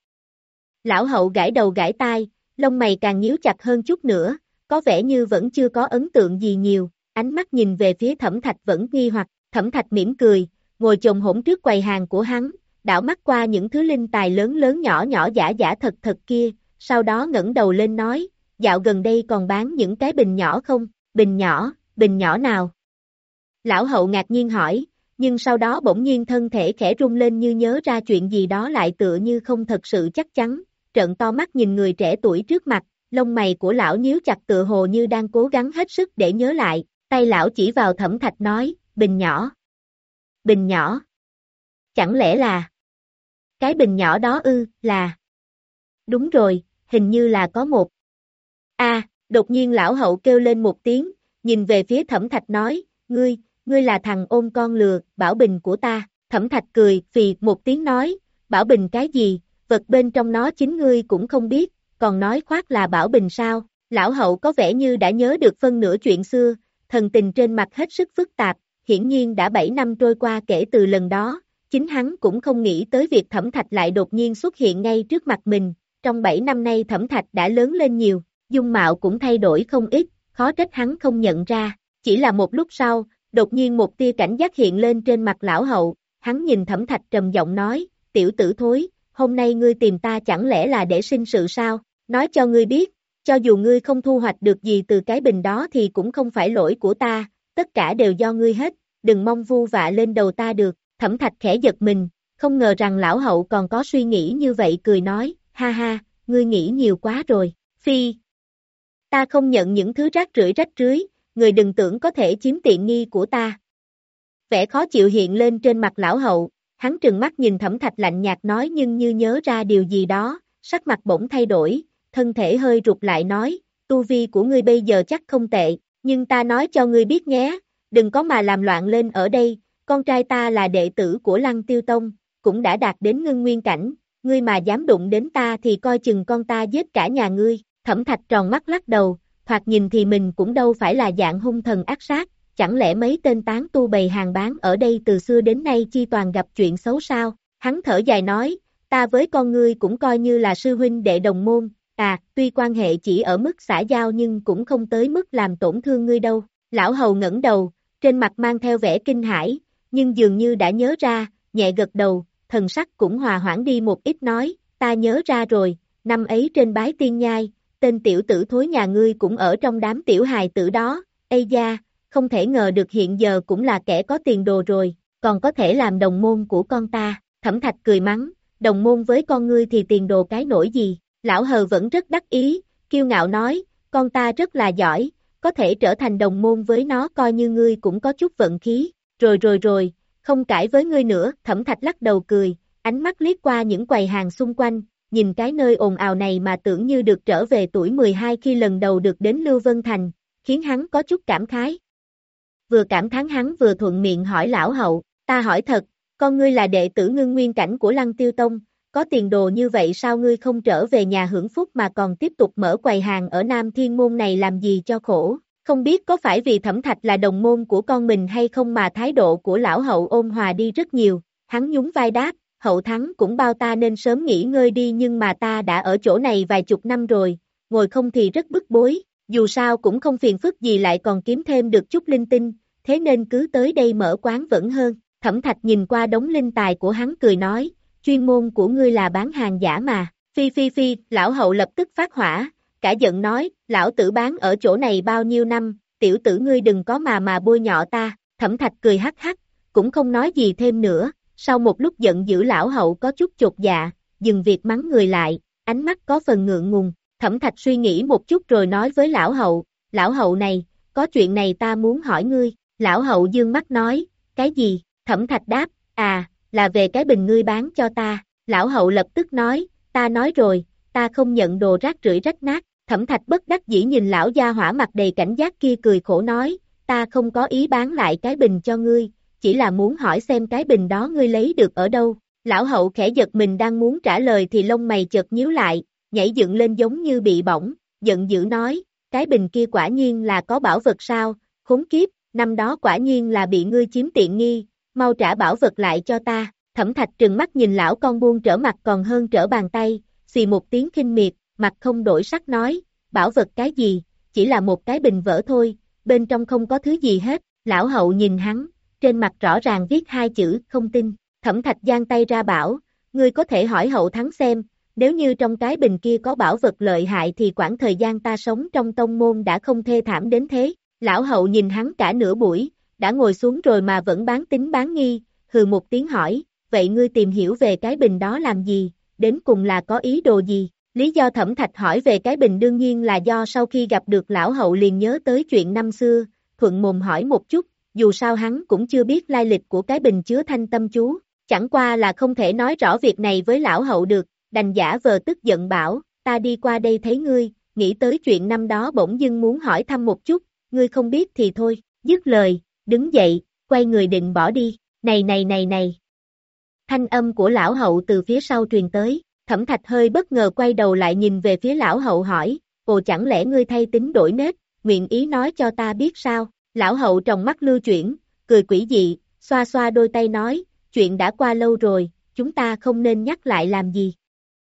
Lão hậu gãi đầu gãi tai, lông mày càng nhíu chặt hơn chút nữa, có vẻ như vẫn chưa có ấn tượng gì nhiều, ánh mắt nhìn về phía Thẩm Thạch vẫn nghi hoặc, Thẩm Thạch mỉm cười, ngồi chồm hổm trước quầy hàng của hắn, đảo mắt qua những thứ linh tài lớn lớn nhỏ nhỏ giả giả thật thật kia, sau đó ngẩng đầu lên nói, dạo gần đây còn bán những cái bình nhỏ không? Bình nhỏ, bình nhỏ nào? Lão hậu ngạc nhiên hỏi, nhưng sau đó bỗng nhiên thân thể khẽ rung lên như nhớ ra chuyện gì đó, lại tựa như không thật sự chắc chắn, trợn to mắt nhìn người trẻ tuổi trước mặt, lông mày của lão nhíu chặt tựa hồ như đang cố gắng hết sức để nhớ lại, tay lão chỉ vào Thẩm Thạch nói, bình nhỏ. Bình nhỏ? Chẳng lẽ là... Cái bình nhỏ đó ư, là... Đúng rồi, hình như là có một... A, à, đột nhiên lão hậu kêu lên một tiếng, nhìn về phía Thẩm Thạch nói, ngươi, ngươi là thằng ôm con lừa, Bảo Bình của ta. Thẩm Thạch cười, phì một tiếng nói, Bảo Bình cái gì, vật bên trong nó chính ngươi cũng không biết, còn nói khoác là Bảo Bình sao? Lão hậu có vẻ như đã nhớ được phân nửa chuyện xưa, thần tình trên mặt hết sức phức tạp, hiển nhiên đã bảy năm trôi qua kể từ lần đó, chính hắn cũng không nghĩ tới việc Thẩm Thạch lại đột nhiên xuất hiện ngay trước mặt mình, trong bảy năm nay Thẩm Thạch đã lớn lên nhiều, dung mạo cũng thay đổi không ít, khó trách hắn không nhận ra, chỉ là một lúc sau, đột nhiên một tia cảnh giác hiện lên trên mặt lão hậu, hắn nhìn Thẩm Thạch trầm giọng nói, tiểu tử thối, hôm nay ngươi tìm ta chẳng lẽ là để sinh sự sao, nói cho ngươi biết, cho dù ngươi không thu hoạch được gì từ cái bình đó thì cũng không phải lỗi của ta, tất cả đều do ngươi hết, đừng mong vu vạ lên đầu ta được. Thẩm Thạch khẽ giật mình, không ngờ rằng lão hậu còn có suy nghĩ như vậy, cười nói, ha ha, ngươi nghĩ nhiều quá rồi, phi. Ta không nhận những thứ rác rưởi rách rưới, người đừng tưởng có thể chiếm tiện nghi của ta. Vẻ khó chịu hiện lên trên mặt lão hậu, hắn trừng mắt nhìn Thẩm Thạch lạnh nhạt nói, nhưng như nhớ ra điều gì đó, sắc mặt bỗng thay đổi, thân thể hơi rụt lại nói, tu vi của ngươi bây giờ chắc không tệ, nhưng ta nói cho ngươi biết nhé, đừng có mà làm loạn lên ở đây, con trai ta là đệ tử của Lăng Tiêu Tông, cũng đã đạt đến ngưng nguyên cảnh, ngươi mà dám đụng đến ta thì coi chừng con ta giết cả nhà ngươi. Thẩm Thạch tròn mắt lắc đầu, thoạt nhìn thì mình cũng đâu phải là dạng hung thần ác sát, chẳng lẽ mấy tên tán tu bày hàng bán ở đây từ xưa đến nay chi toàn gặp chuyện xấu sao? Hắn thở dài nói, ta với con ngươi cũng coi như là sư huynh đệ đồng môn, à, tuy quan hệ chỉ ở mức xã giao nhưng cũng không tới mức làm tổn thương ngươi đâu. Lão hầu ngẩng đầu, trên mặt mang theo vẻ kinh hãi, nhưng dường như đã nhớ ra, nhẹ gật đầu, thần sắc cũng hòa hoãn đi một ít nói, ta nhớ ra rồi, năm ấy trên Bái Tiên Nhai, tên tiểu tử thối nhà ngươi cũng ở trong đám tiểu hài tử đó, ây da, không thể ngờ được hiện giờ cũng là kẻ có tiền đồ rồi, còn có thể làm đồng môn của con ta. Thẩm Thạch cười mắng, đồng môn với con ngươi thì tiền đồ cái nổi gì? Lão hờ vẫn rất đắc ý, kiêu ngạo nói, con ta rất là giỏi, có thể trở thành đồng môn với nó, coi như ngươi cũng có chút vận khí, rồi rồi rồi, không cãi với ngươi nữa. Thẩm Thạch lắc đầu cười, ánh mắt liếc qua những quầy hàng xung quanh, nhìn cái nơi ồn ào này mà tưởng như được trở về tuổi mười hai khi lần đầu được đến Lưu Vân Thành, khiến hắn có chút cảm khái. Vừa cảm thán hắn vừa thuận miệng hỏi lão hậu, ta hỏi thật, con ngươi là đệ tử ngưng nguyên cảnh của Lăng Tiêu Tông, có tiền đồ như vậy sao ngươi không trở về nhà hưởng phúc mà còn tiếp tục mở quầy hàng ở Nam Thiên Môn này làm gì cho khổ? Không biết có phải vì Thẩm Thạch là đồng môn của con mình hay không mà thái độ của lão hậu ôn hòa đi rất nhiều, hắn nhún vai đáp, hậu thắng cũng bao ta nên sớm nghỉ ngơi đi, nhưng mà ta đã ở chỗ này vài chục năm rồi, ngồi không thì rất bức bối, dù sao cũng không phiền phức gì lại còn kiếm thêm được chút linh tinh, thế nên cứ tới đây mở quán vẫn hơn. Thẩm Thạch nhìn qua đống linh tài của hắn cười nói, chuyên môn của ngươi là bán hàng giả mà, phi phi phi, lão hậu lập tức phát hỏa, cả giận nói, lão tử bán ở chỗ này bao nhiêu năm, tiểu tử ngươi đừng có mà mà bôi nhọ ta. Thẩm Thạch cười hắc hắc, cũng không nói gì thêm nữa, sau một lúc giận dữ lão hậu có chút chột dạ, dừng việc mắng người lại, ánh mắt có phần ngượng ngùng. Thẩm Thạch suy nghĩ một chút rồi nói với lão hậu, lão hậu này, có chuyện này ta muốn hỏi ngươi, lão hậu dương mắt nói, cái gì, Thẩm Thạch đáp, à, là về cái bình ngươi bán cho ta, lão hậu lập tức nói, ta nói rồi, ta không nhận đồ rác rưởi rách nát, Thẩm Thạch bất đắc dĩ nhìn lão gia hỏa mặt đầy cảnh giác kia cười khổ nói, ta không có ý bán lại cái bình cho ngươi, chỉ là muốn hỏi xem cái bình đó ngươi lấy được ở đâu, lão hậu khẽ giật mình đang muốn trả lời thì lông mày chợt nhíu lại, nhảy dựng lên giống như bị bỏng, giận dữ nói, cái bình kia quả nhiên là có bảo vật sao, khốn kiếp, năm đó quả nhiên là bị ngươi chiếm tiện nghi, mau trả bảo vật lại cho ta, Thẩm Thạch trừng mắt nhìn lão con buông trở mặt còn hơn trở bàn tay, xì một tiếng khinh miệt, mặt không đổi sắc nói, bảo vật cái gì, chỉ là một cái bình vỡ thôi, bên trong không có thứ gì hết, lão hậu nhìn hắn, trên mặt rõ ràng viết hai chữ, không tin, Thẩm Thạch giang tay ra bảo, ngươi có thể hỏi hậu thắng xem, nếu như trong cái bình kia có bảo vật lợi hại thì quãng thời gian ta sống trong tông môn đã không thê thảm đến thế, lão hậu nhìn hắn cả nửa buổi, đã ngồi xuống rồi mà vẫn bán tín bán nghi, hừ một tiếng hỏi, vậy ngươi tìm hiểu về cái bình đó làm gì, đến cùng là có ý đồ gì? Lý do Thẩm Thạch hỏi về cái bình đương nhiên là do sau khi gặp được lão hậu liền nhớ tới chuyện năm xưa, thuận mồm hỏi một chút, dù sao hắn cũng chưa biết lai lịch của cái bình chứa thanh tâm chú, chẳng qua là không thể nói rõ việc này với lão hậu được, đành giả vờ tức giận bảo, ta đi qua đây thấy ngươi, nghĩ tới chuyện năm đó bỗng dưng muốn hỏi thăm một chút, ngươi không biết thì thôi, dứt lời, đứng dậy, quay người định bỏ đi, này này này này. Thanh âm của lão hậu từ phía sau truyền tới, Thẩm Thạch hơi bất ngờ quay đầu lại nhìn về phía lão hậu hỏi, ồ chẳng lẽ ngươi thay tính đổi nết, nguyện ý nói cho ta biết sao, lão hậu trong mắt lưu chuyển, cười quỷ dị, xoa xoa đôi tay nói, chuyện đã qua lâu rồi, chúng ta không nên nhắc lại làm gì.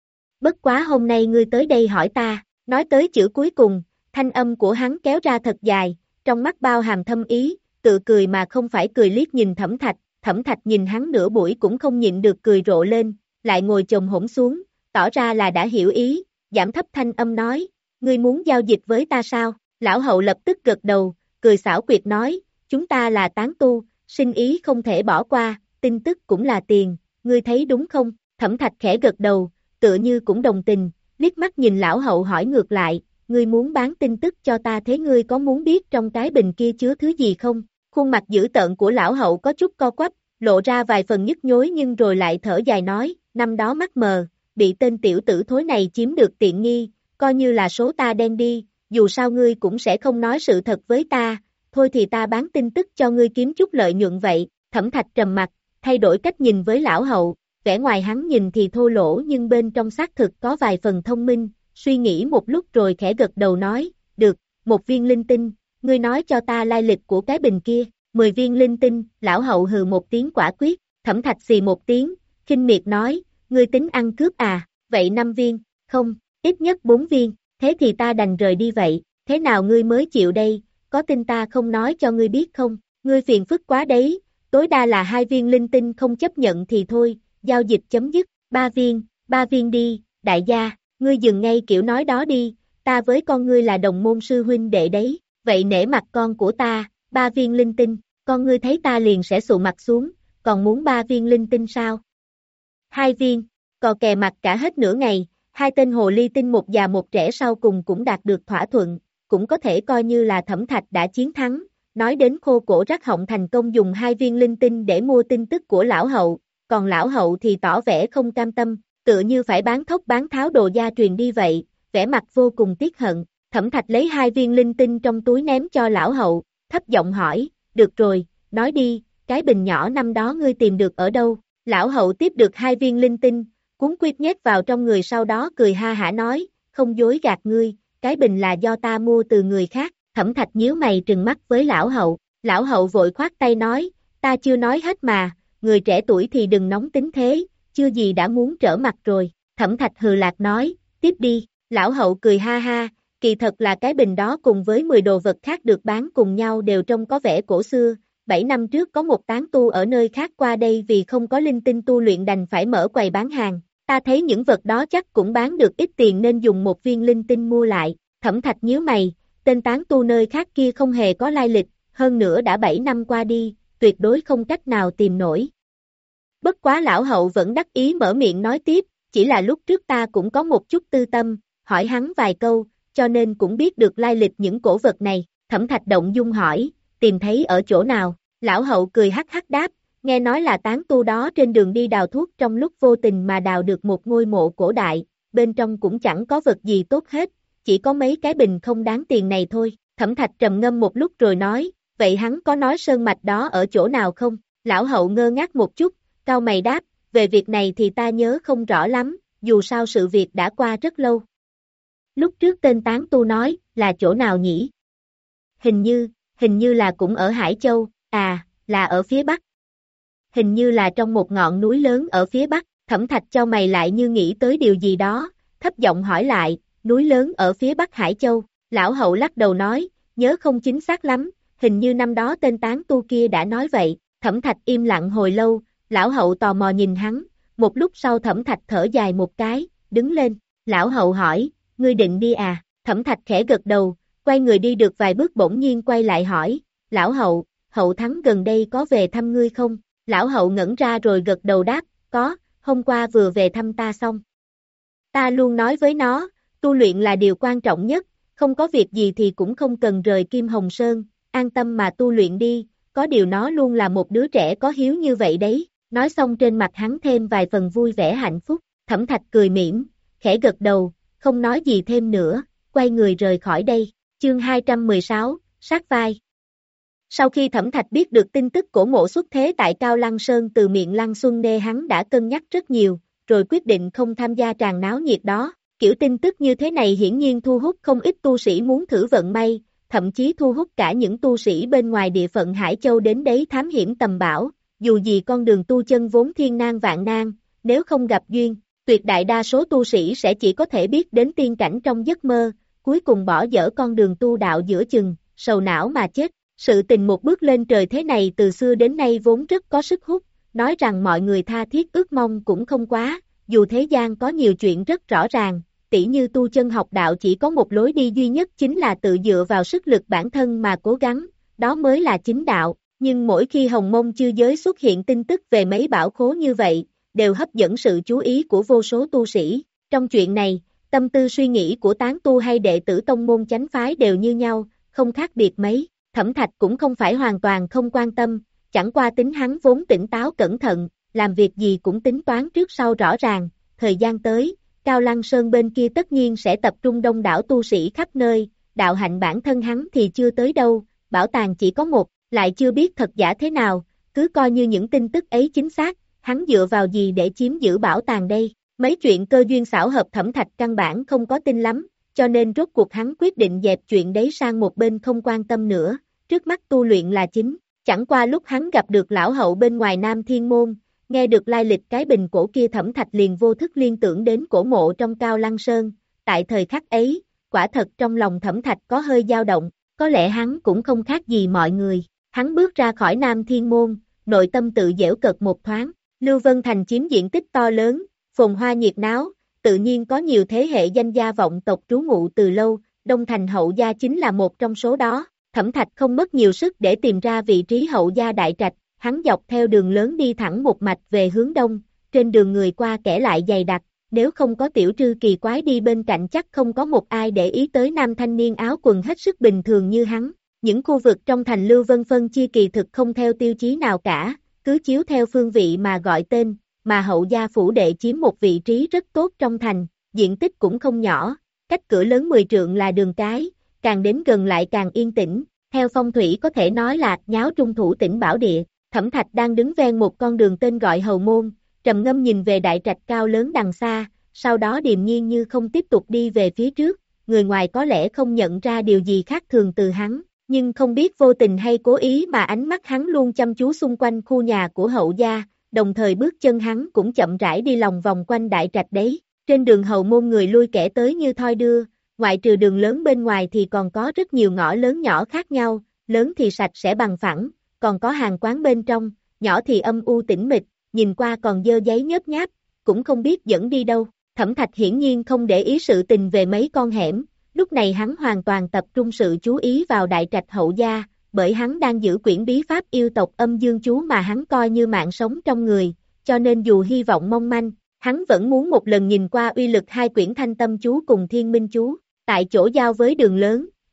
Bất quá hôm nay ngươi tới đây hỏi ta, nói tới chữ cuối cùng, thanh âm của hắn kéo ra thật dài, trong mắt bao hàm thâm ý, tự cười mà không phải cười liếc nhìn Thẩm Thạch, Thẩm Thạch nhìn hắn nửa buổi cũng không nhịn được cười rộ lên, lại ngồi chồm hổm xuống, tỏ ra là đã hiểu ý, giảm thấp thanh âm nói, ngươi muốn giao dịch với ta sao? Lão hậu lập tức gật đầu, cười xảo quyệt nói, chúng ta là tán tu, sinh ý không thể bỏ qua, tin tức cũng là tiền, ngươi thấy đúng không? Thẩm Thạch khẽ gật đầu, tựa như cũng đồng tình, liếc mắt nhìn lão hậu hỏi ngược lại, ngươi muốn bán tin tức cho ta thế ngươi có muốn biết trong cái bình kia chứa thứ gì không? Khuôn mặt dữ tợn của lão hậu có chút co quắp, lộ ra vài phần nhức nhối nhưng rồi lại thở dài nói, năm đó mắt mờ, bị tên tiểu tử thối này chiếm được tiện nghi, coi như là số ta đen đi, dù sao ngươi cũng sẽ không nói sự thật với ta, thôi thì ta bán tin tức cho ngươi kiếm chút lợi nhuận vậy, Thẩm Thạch trầm mặt, thay đổi cách nhìn với lão hậu, vẻ ngoài hắn nhìn thì thô lỗ nhưng bên trong xác thực có vài phần thông minh, suy nghĩ một lúc rồi khẽ gật đầu nói, được, một viên linh tinh, ngươi nói cho ta lai lịch của cái bình kia, mười viên linh tinh, lão hậu hừ một tiếng quả quyết, Thẩm Thạch xì một tiếng, khinh miệt nói, ngươi tính ăn cướp à, vậy năm viên, không, ít nhất bốn viên, thế thì ta đành rời đi vậy, thế nào ngươi mới chịu đây, có tin ta không nói cho ngươi biết không, ngươi phiền phức quá đấy, tối đa là hai viên linh tinh không chấp nhận thì thôi, giao dịch chấm dứt, ba viên, ba viên đi, đại gia, ngươi dừng ngay kiểu nói đó đi, ta với con ngươi là đồng môn sư huynh đệ đấy, vậy nể mặt con của ta, ba viên linh tinh, con ngươi thấy ta liền sẽ sụ mặt xuống, còn muốn ba viên linh tinh sao? Hai viên, cò kè mặt cả hết nửa ngày, hai tên hồ ly tinh một già một trẻ sau cùng cũng đạt được thỏa thuận, cũng có thể coi như là Thẩm Thạch đã chiến thắng, nói đến khô cổ rắc họng thành công dùng hai viên linh tinh để mua tin tức của lão hậu, còn lão hậu thì tỏ vẻ không cam tâm, tựa như phải bán thốc bán tháo đồ gia truyền đi vậy, vẻ mặt vô cùng tiếc hận, Thẩm Thạch lấy hai viên linh tinh trong túi ném cho lão hậu, thấp giọng hỏi, được rồi, nói đi, cái bình nhỏ năm đó ngươi tìm được ở đâu, lão hậu tiếp được hai viên linh tinh, cuốn quýt nhét vào trong người sau đó cười ha hả nói, không dối gạt ngươi, cái bình là do ta mua từ người khác, Thẩm Thạch nhíu mày trừng mắt với lão hậu, lão hậu vội khoát tay nói, ta chưa nói hết mà, người trẻ tuổi thì đừng nóng tính thế, chưa gì đã muốn trở mặt rồi, Thẩm Thạch hừ lạc nói, tiếp đi, lão hậu cười ha ha, kỳ thật là cái bình đó cùng với mười đồ vật khác được bán cùng nhau đều trông có vẻ cổ xưa, bảy năm trước có một tán tu ở nơi khác qua đây vì không có linh tinh tu luyện đành phải mở quầy bán hàng, ta thấy những vật đó chắc cũng bán được ít tiền nên dùng một viên linh tinh mua lại, Thẩm Thạch nhíu mày, tên tán tu nơi khác kia không hề có lai lịch, hơn nữa đã bảy năm qua đi, tuyệt đối không cách nào tìm nổi. Bất quá lão hậu vẫn đắc ý mở miệng nói tiếp, chỉ là lúc trước ta cũng có một chút tư tâm, hỏi hắn vài câu, cho nên cũng biết được lai lịch những cổ vật này, Thẩm Thạch động dung hỏi, tìm thấy ở chỗ nào? Lão hậu cười hắc hắc đáp, nghe nói là tán tu đó trên đường đi đào thuốc trong lúc vô tình mà đào được một ngôi mộ cổ đại, bên trong cũng chẳng có vật gì tốt hết, chỉ có mấy cái bình không đáng tiền này thôi. Thẩm Thạch trầm ngâm một lúc rồi nói, vậy hắn có nói sơn mạch đó ở chỗ nào không? Lão hậu ngơ ngác một chút, cau mày đáp, về việc này thì ta nhớ không rõ lắm, dù sao sự việc đã qua rất lâu. Lúc trước tên tán tu nói, là chỗ nào nhỉ? Hình như, hình như là cũng ở Hải Châu, à, là ở phía Bắc. Hình như là trong một ngọn núi lớn ở phía Bắc. Thẩm Thạch cho mày lại như nghĩ tới điều gì đó, thấp giọng hỏi lại, núi lớn ở phía Bắc Hải Châu. Lão hậu lắc đầu nói, nhớ không chính xác lắm, hình như năm đó tên tán tu kia đã nói vậy. Thẩm Thạch im lặng hồi lâu, lão hậu tò mò nhìn hắn, một lúc sau Thẩm Thạch thở dài một cái, đứng lên. Lão hậu hỏi, ngươi định đi à? Thẩm Thạch khẽ gật đầu, quay người đi được vài bước bỗng nhiên quay lại hỏi, lão hậu, hậu thắng gần đây có về thăm ngươi không? Lão hậu ngẩn ra rồi gật đầu đáp, có, hôm qua vừa về thăm ta xong. Ta luôn nói với nó, tu luyện là điều quan trọng nhất, không có việc gì thì cũng không cần rời Kim Hồng Sơn, an tâm mà tu luyện đi, có điều nó luôn là một đứa trẻ có hiếu như vậy đấy. Nói xong trên mặt hắn thêm vài phần vui vẻ hạnh phúc. Thẩm Thạch cười mỉm, khẽ gật đầu, không nói gì thêm nữa, quay người rời khỏi đây. Chương hai trăm mười sáu, sát vai. Sau khi Thẩm Thạch biết được tin tức cổ mộ xuất thế tại Cao Lăng Sơn từ miệng Lăng Xuân Đê, hắn đã cân nhắc rất nhiều, rồi quyết định không tham gia tràng náo nhiệt đó. Kiểu tin tức như thế này hiển nhiên thu hút không ít tu sĩ muốn thử vận may, thậm chí thu hút cả những tu sĩ bên ngoài địa phận Hải Châu đến đấy thám hiểm tầm bảo. Dù gì con đường tu chân vốn thiên nan vạn nan, nếu không gặp duyên, tuyệt đại đa số tu sĩ sẽ chỉ có thể biết đến tiên cảnh trong giấc mơ, cuối cùng bỏ dở con đường tu đạo giữa chừng, sầu não mà chết. Sự tình một bước lên trời thế này từ xưa đến nay vốn rất có sức hút, nói rằng mọi người tha thiết ước mong cũng không quá, dù thế gian có nhiều chuyện rất rõ ràng, tỉ như tu chân học đạo chỉ có một lối đi duy nhất chính là tự dựa vào sức lực bản thân mà cố gắng, đó mới là chính đạo. Nhưng mỗi khi Hồng Mông Chư Giới xuất hiện tin tức về mấy bảo khố như vậy, đều hấp dẫn sự chú ý của vô số tu sĩ. Trong chuyện này, tâm tư suy nghĩ của tán tu hay đệ tử tông môn chánh phái đều như nhau, không khác biệt mấy. Thẩm Thạch cũng không phải hoàn toàn không quan tâm, chẳng qua tính hắn vốn tỉnh táo cẩn thận, làm việc gì cũng tính toán trước sau rõ ràng. Thời gian tới, Cao Lăng Sơn bên kia tất nhiên sẽ tập trung đông đảo tu sĩ khắp nơi, đạo hạnh bản thân hắn thì chưa tới đâu, bảo tàng chỉ có một, lại chưa biết thật giả thế nào, cứ coi như những tin tức ấy chính xác, hắn dựa vào gì để chiếm giữ bảo tàng đây? Mấy chuyện cơ duyên xảo hợp Thẩm Thạch căn bản không có tin lắm, cho nên rốt cuộc hắn quyết định dẹp chuyện đấy sang một bên không quan tâm nữa, trước mắt tu luyện là chính. Chẳng qua lúc hắn gặp được lão hậu bên ngoài Nam Thiên Môn, nghe được lai lịch cái bình cổ kia, Thẩm Thạch liền vô thức liên tưởng đến cổ mộ trong Cao Lăng Sơn. Tại thời khắc ấy, quả thật trong lòng Thẩm Thạch có hơi dao động, có lẽ hắn cũng không khác gì mọi người. Hắn bước ra khỏi Nam Thiên Môn, nội tâm tự giễu cợt một thoáng. Lưu Vân Thành chiếm diện tích to lớn, phồn hoa nhiệt náo, tự nhiên có nhiều thế hệ danh gia vọng tộc trú ngụ từ lâu, Đông Thành hậu gia chính là một trong số đó. Thẩm Thạch không mất nhiều sức để tìm ra vị trí hậu gia đại trạch, hắn dọc theo đường lớn đi thẳng một mạch về hướng đông, trên đường người qua kẻ lại dày đặc, nếu không có tiểu trư kỳ quái đi bên cạnh chắc không có một ai để ý tới nam thanh niên áo quần hết sức bình thường như hắn. Những khu vực trong thành Lưu Vân phân chia kỳ thực không theo tiêu chí nào cả, cứ chiếu theo phương vị mà gọi tên, mà hậu gia phủ đệ chiếm một vị trí rất tốt trong thành, diện tích cũng không nhỏ, cách cửa lớn mười trượng là đường cái, càng đến gần lại càng yên tĩnh, theo phong thủy có thể nói là nháo trung thủ tỉnh bảo địa. Thẩm Thạch đang đứng ven một con đường tên gọi Hầu Môn, trầm ngâm nhìn về đại trạch cao lớn đằng xa, sau đó điềm nhiên như không tiếp tục đi về phía trước, người ngoài có lẽ không nhận ra điều gì khác thường từ hắn, nhưng không biết vô tình hay cố ý mà ánh mắt hắn luôn chăm chú xung quanh khu nhà của hậu gia, đồng thời bước chân hắn cũng chậm rãi đi lòng vòng quanh đại trạch đấy. Trên đường Hầu Môn người lui kẻ tới như thoi đưa, ngoại trừ đường lớn bên ngoài thì còn có rất nhiều ngõ lớn nhỏ khác nhau, lớn thì sạch sẽ bằng phẳng, còn có hàng quán bên trong, nhỏ thì âm u tĩnh mịch, nhìn qua còn dơ giấy nhớp nháp, cũng không biết dẫn đi đâu. Thẩm Thạch hiển nhiên không để ý sự tình về mấy con hẻm, lúc này hắn hoàn toàn tập trung sự chú ý vào đại trạch hậu gia, bởi hắn đang giữ quyển bí pháp yêu tộc âm dương chú mà hắn coi như mạng sống trong người, cho nên dù hy vọng mong manh, hắn vẫn muốn một lần nhìn qua uy lực hai quyển thanh tâm chú cùng thiên minh chú. Tại chỗ giao với đường lớn,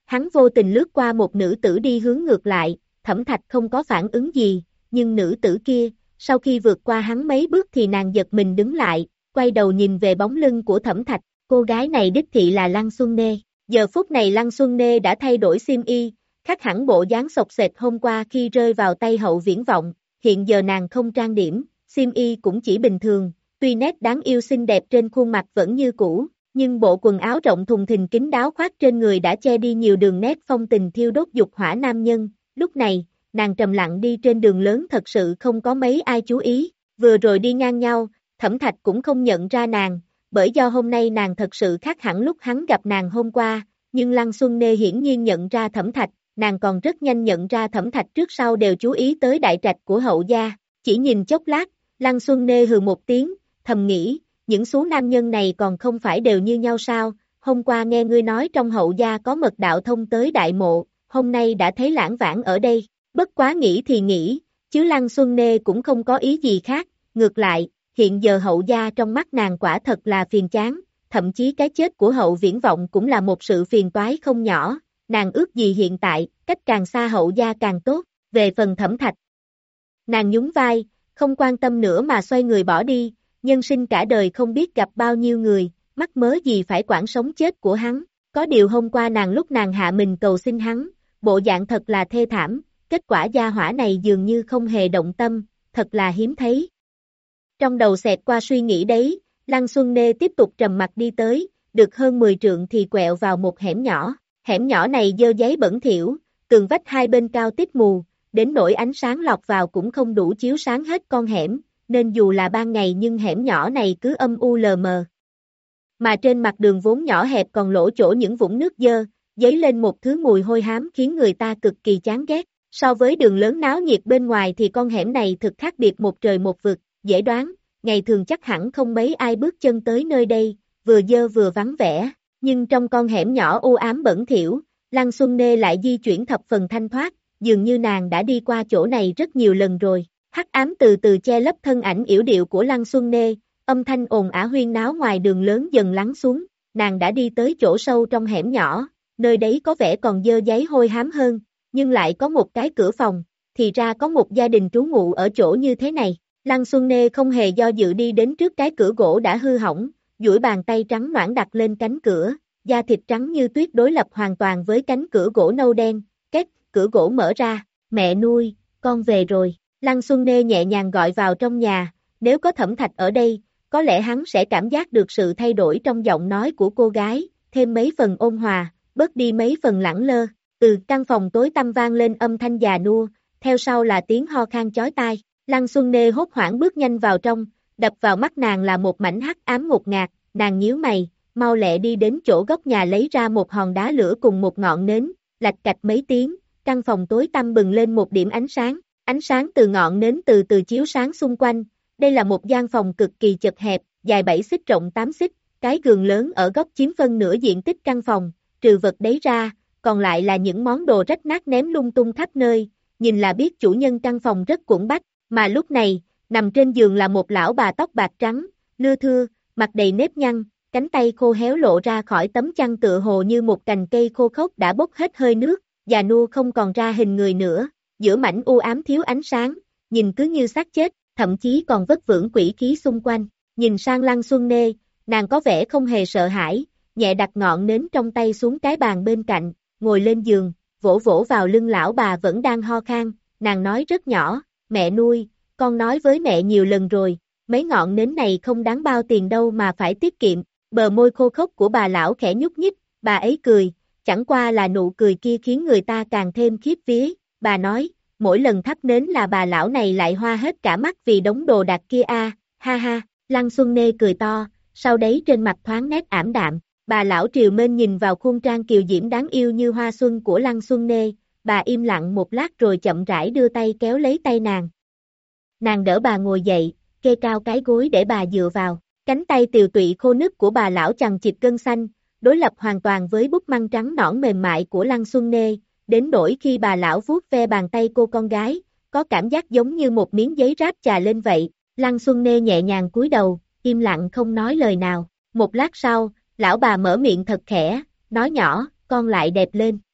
hắn vô tình lướt qua một nữ tử đi hướng ngược lại, Thẩm Thạch không có phản ứng gì, nhưng nữ tử kia, sau khi vượt qua hắn mấy bước thì nàng giật mình đứng lại, quay đầu nhìn về bóng lưng của Thẩm Thạch, cô gái này đích thị là Lăng Xuân Nê. Giờ phút này Lăng Xuân Nê đã thay đổi xiêm y, khác hẳn bộ dáng xộc xệch hôm qua khi rơi vào tay Hậu Viễn Vọng, hiện giờ nàng không trang điểm, xiêm y cũng chỉ bình thường, tuy nét đáng yêu xinh đẹp trên khuôn mặt vẫn như cũ, nhưng bộ quần áo rộng thùng thình kín đáo khoác trên người đã che đi nhiều đường nét phong tình thiêu đốt dục hỏa nam nhân, lúc này, nàng trầm lặng đi trên đường lớn thật sự không có mấy ai chú ý, vừa rồi đi ngang nhau, Thẩm Thạch cũng không nhận ra nàng, bởi do hôm nay nàng thật sự khác hẳn lúc hắn gặp nàng hôm qua, nhưng Lăng Xuân Nê hiển nhiên nhận ra Thẩm Thạch, nàng còn rất nhanh nhận ra Thẩm Thạch trước sau đều chú ý tới đại trạch của Hậu gia, chỉ nhìn chốc lát, Lăng Xuân Nê hừ một tiếng, thầm nghĩ, những số nam nhân này còn không phải đều như nhau sao, hôm qua nghe ngươi nói trong Hậu gia có mật đạo thông tới đại mộ, hôm nay đã thấy lãng vãng ở đây, bất quá nghĩ thì nghĩ, chứ Lăng Xuân Nê cũng không có ý gì khác, ngược lại, hiện giờ Hậu gia trong mắt nàng quả thật là phiền chán, thậm chí cái chết của Hậu Viễn Vọng cũng là một sự phiền toái không nhỏ, nàng ước gì hiện tại, cách càng xa Hậu gia càng tốt, về phần Thẩm Thạch. Nàng nhún vai, không quan tâm nữa mà xoay người bỏ đi, nhân sinh cả đời không biết gặp bao nhiêu người, mắc mớ gì phải quản sống chết của hắn, có điều hôm qua nàng lúc nàng hạ mình cầu xin hắn, bộ dạng thật là thê thảm, kết quả gia hỏa này dường như không hề động tâm, thật là hiếm thấy. Trong đầu xẹt qua suy nghĩ đấy, Lăng Xuân Nê tiếp tục trầm mặc đi tới, được hơn mười trượng thì quẹo vào một hẻm nhỏ, hẻm nhỏ này dơ giấy bẩn thỉu, tường vách hai bên cao tít mù, đến nỗi ánh sáng lọt vào cũng không đủ chiếu sáng hết con hẻm, nên dù là ban ngày nhưng hẻm nhỏ này cứ âm u lờ mờ. Mà trên mặt đường vốn nhỏ hẹp còn lỗ chỗ những vũng nước dơ, dấy lên một thứ mùi hôi hám khiến người ta cực kỳ chán ghét. So với đường lớn náo nhiệt bên ngoài thì con hẻm này thực khác biệt một trời một vực, dễ đoán, ngày thường chắc hẳn không mấy ai bước chân tới nơi đây, vừa dơ vừa vắng vẻ, nhưng trong con hẻm nhỏ u ám bẩn thỉu, Lăng Xuân Nê lại di chuyển thập phần thanh thoát, dường như nàng đã đi qua chỗ này rất nhiều lần rồi. Hắc ám từ từ che lấp thân ảnh yểu điệu của Lăng Xuân Nê, âm thanh ồn ào huyên náo ngoài đường lớn dần lắng xuống, nàng đã đi tới chỗ sâu trong hẻm nhỏ, nơi đấy có vẻ còn dơ giấy hôi hám hơn, nhưng lại có một cái cửa phòng, thì ra có một gia đình trú ngụ ở chỗ như thế này. Lăng Xuân Nê không hề do dự đi đến trước cái cửa gỗ đã hư hỏng, duỗi bàn tay trắng nõn đặt lên cánh cửa, da thịt trắng như tuyết đối lập hoàn toàn với cánh cửa gỗ nâu đen, két, cửa gỗ mở ra, mẹ nuôi, con về rồi. Lăng Xuân Nê nhẹ nhàng gọi vào trong nhà, nếu có Thẩm Thạch ở đây, có lẽ hắn sẽ cảm giác được sự thay đổi trong giọng nói của cô gái, thêm mấy phần ôn hòa, bớt đi mấy phần lẳng lơ. Từ căn phòng tối tăm vang lên âm thanh già nua, theo sau là tiếng ho khan chói tai. Lăng Xuân Nê hốt hoảng bước nhanh vào trong, đập vào mắt nàng là một mảnh hắc ám ngột ngạt, nàng nhíu mày, mau lẹ đi đến chỗ góc nhà lấy ra một hòn đá lửa cùng một ngọn nến, lạch cạch mấy tiếng, căn phòng tối tăm bừng lên một điểm ánh sáng, ánh sáng từ ngọn nến từ từ chiếu sáng xung quanh, đây là một gian phòng cực kỳ chật hẹp, dài bảy xích rộng tám xích, cái giường lớn ở góc chiếm phân nửa diện tích căn phòng, trừ vật đấy ra, còn lại là những món đồ rách nát ném lung tung khắp nơi, nhìn là biết chủ nhân căn phòng rất cuỗn bách, mà lúc này, nằm trên giường là một lão bà tóc bạc trắng, lưa thưa, mặt đầy nếp nhăn, cánh tay khô héo lộ ra khỏi tấm chăn tựa hồ như một cành cây khô khốc đã bốc hết hơi nước, già nua không còn ra hình người nữa, giữa mảnh u ám thiếu ánh sáng, nhìn cứ như xác chết, thậm chí còn vất vưởng quỷ khí xung quanh, nhìn sang Lăng Xuân Nê, nàng có vẻ không hề sợ hãi, nhẹ đặt ngọn nến trong tay xuống cái bàn bên cạnh, ngồi lên giường, vỗ vỗ vào lưng lão bà vẫn đang ho khan, nàng nói rất nhỏ, mẹ nuôi, con nói với mẹ nhiều lần rồi, mấy ngọn nến này không đáng bao tiền đâu mà phải tiết kiệm, bờ môi khô khốc của bà lão khẽ nhúc nhích, bà ấy cười, chẳng qua là nụ cười kia khiến người ta càng thêm khiếp vía, bà nói, mỗi lần thắp nến là bà lão này lại hoa hết cả mắt vì đống đồ đạc kia a, ha ha, Lăng Xuân Nê cười to, sau đấy trên mặt thoáng nét ảm đạm, bà lão triều mến nhìn vào khuôn trang kiều diễm đáng yêu như hoa xuân của Lăng Xuân Nê, bà im lặng một lát rồi chậm rãi đưa tay kéo lấy tay nàng. Nàng đỡ bà ngồi dậy, kê cao cái gối để bà dựa vào, cánh tay tiều tụy khô nứt của bà lão chằng chịt gân xanh, đối lập hoàn toàn với búp măng trắng nõn mềm mại của Lăng Xuân Nê, đến nỗi khi bà lão vuốt ve bàn tay cô con gái, có cảm giác giống như một miếng giấy ráp chà lên vậy, Lăng Xuân Nê nhẹ nhàng cúi đầu, im lặng không nói lời nào, một lát sau, lão bà mở miệng thật khẽ, nói nhỏ, con lại đẹp lên,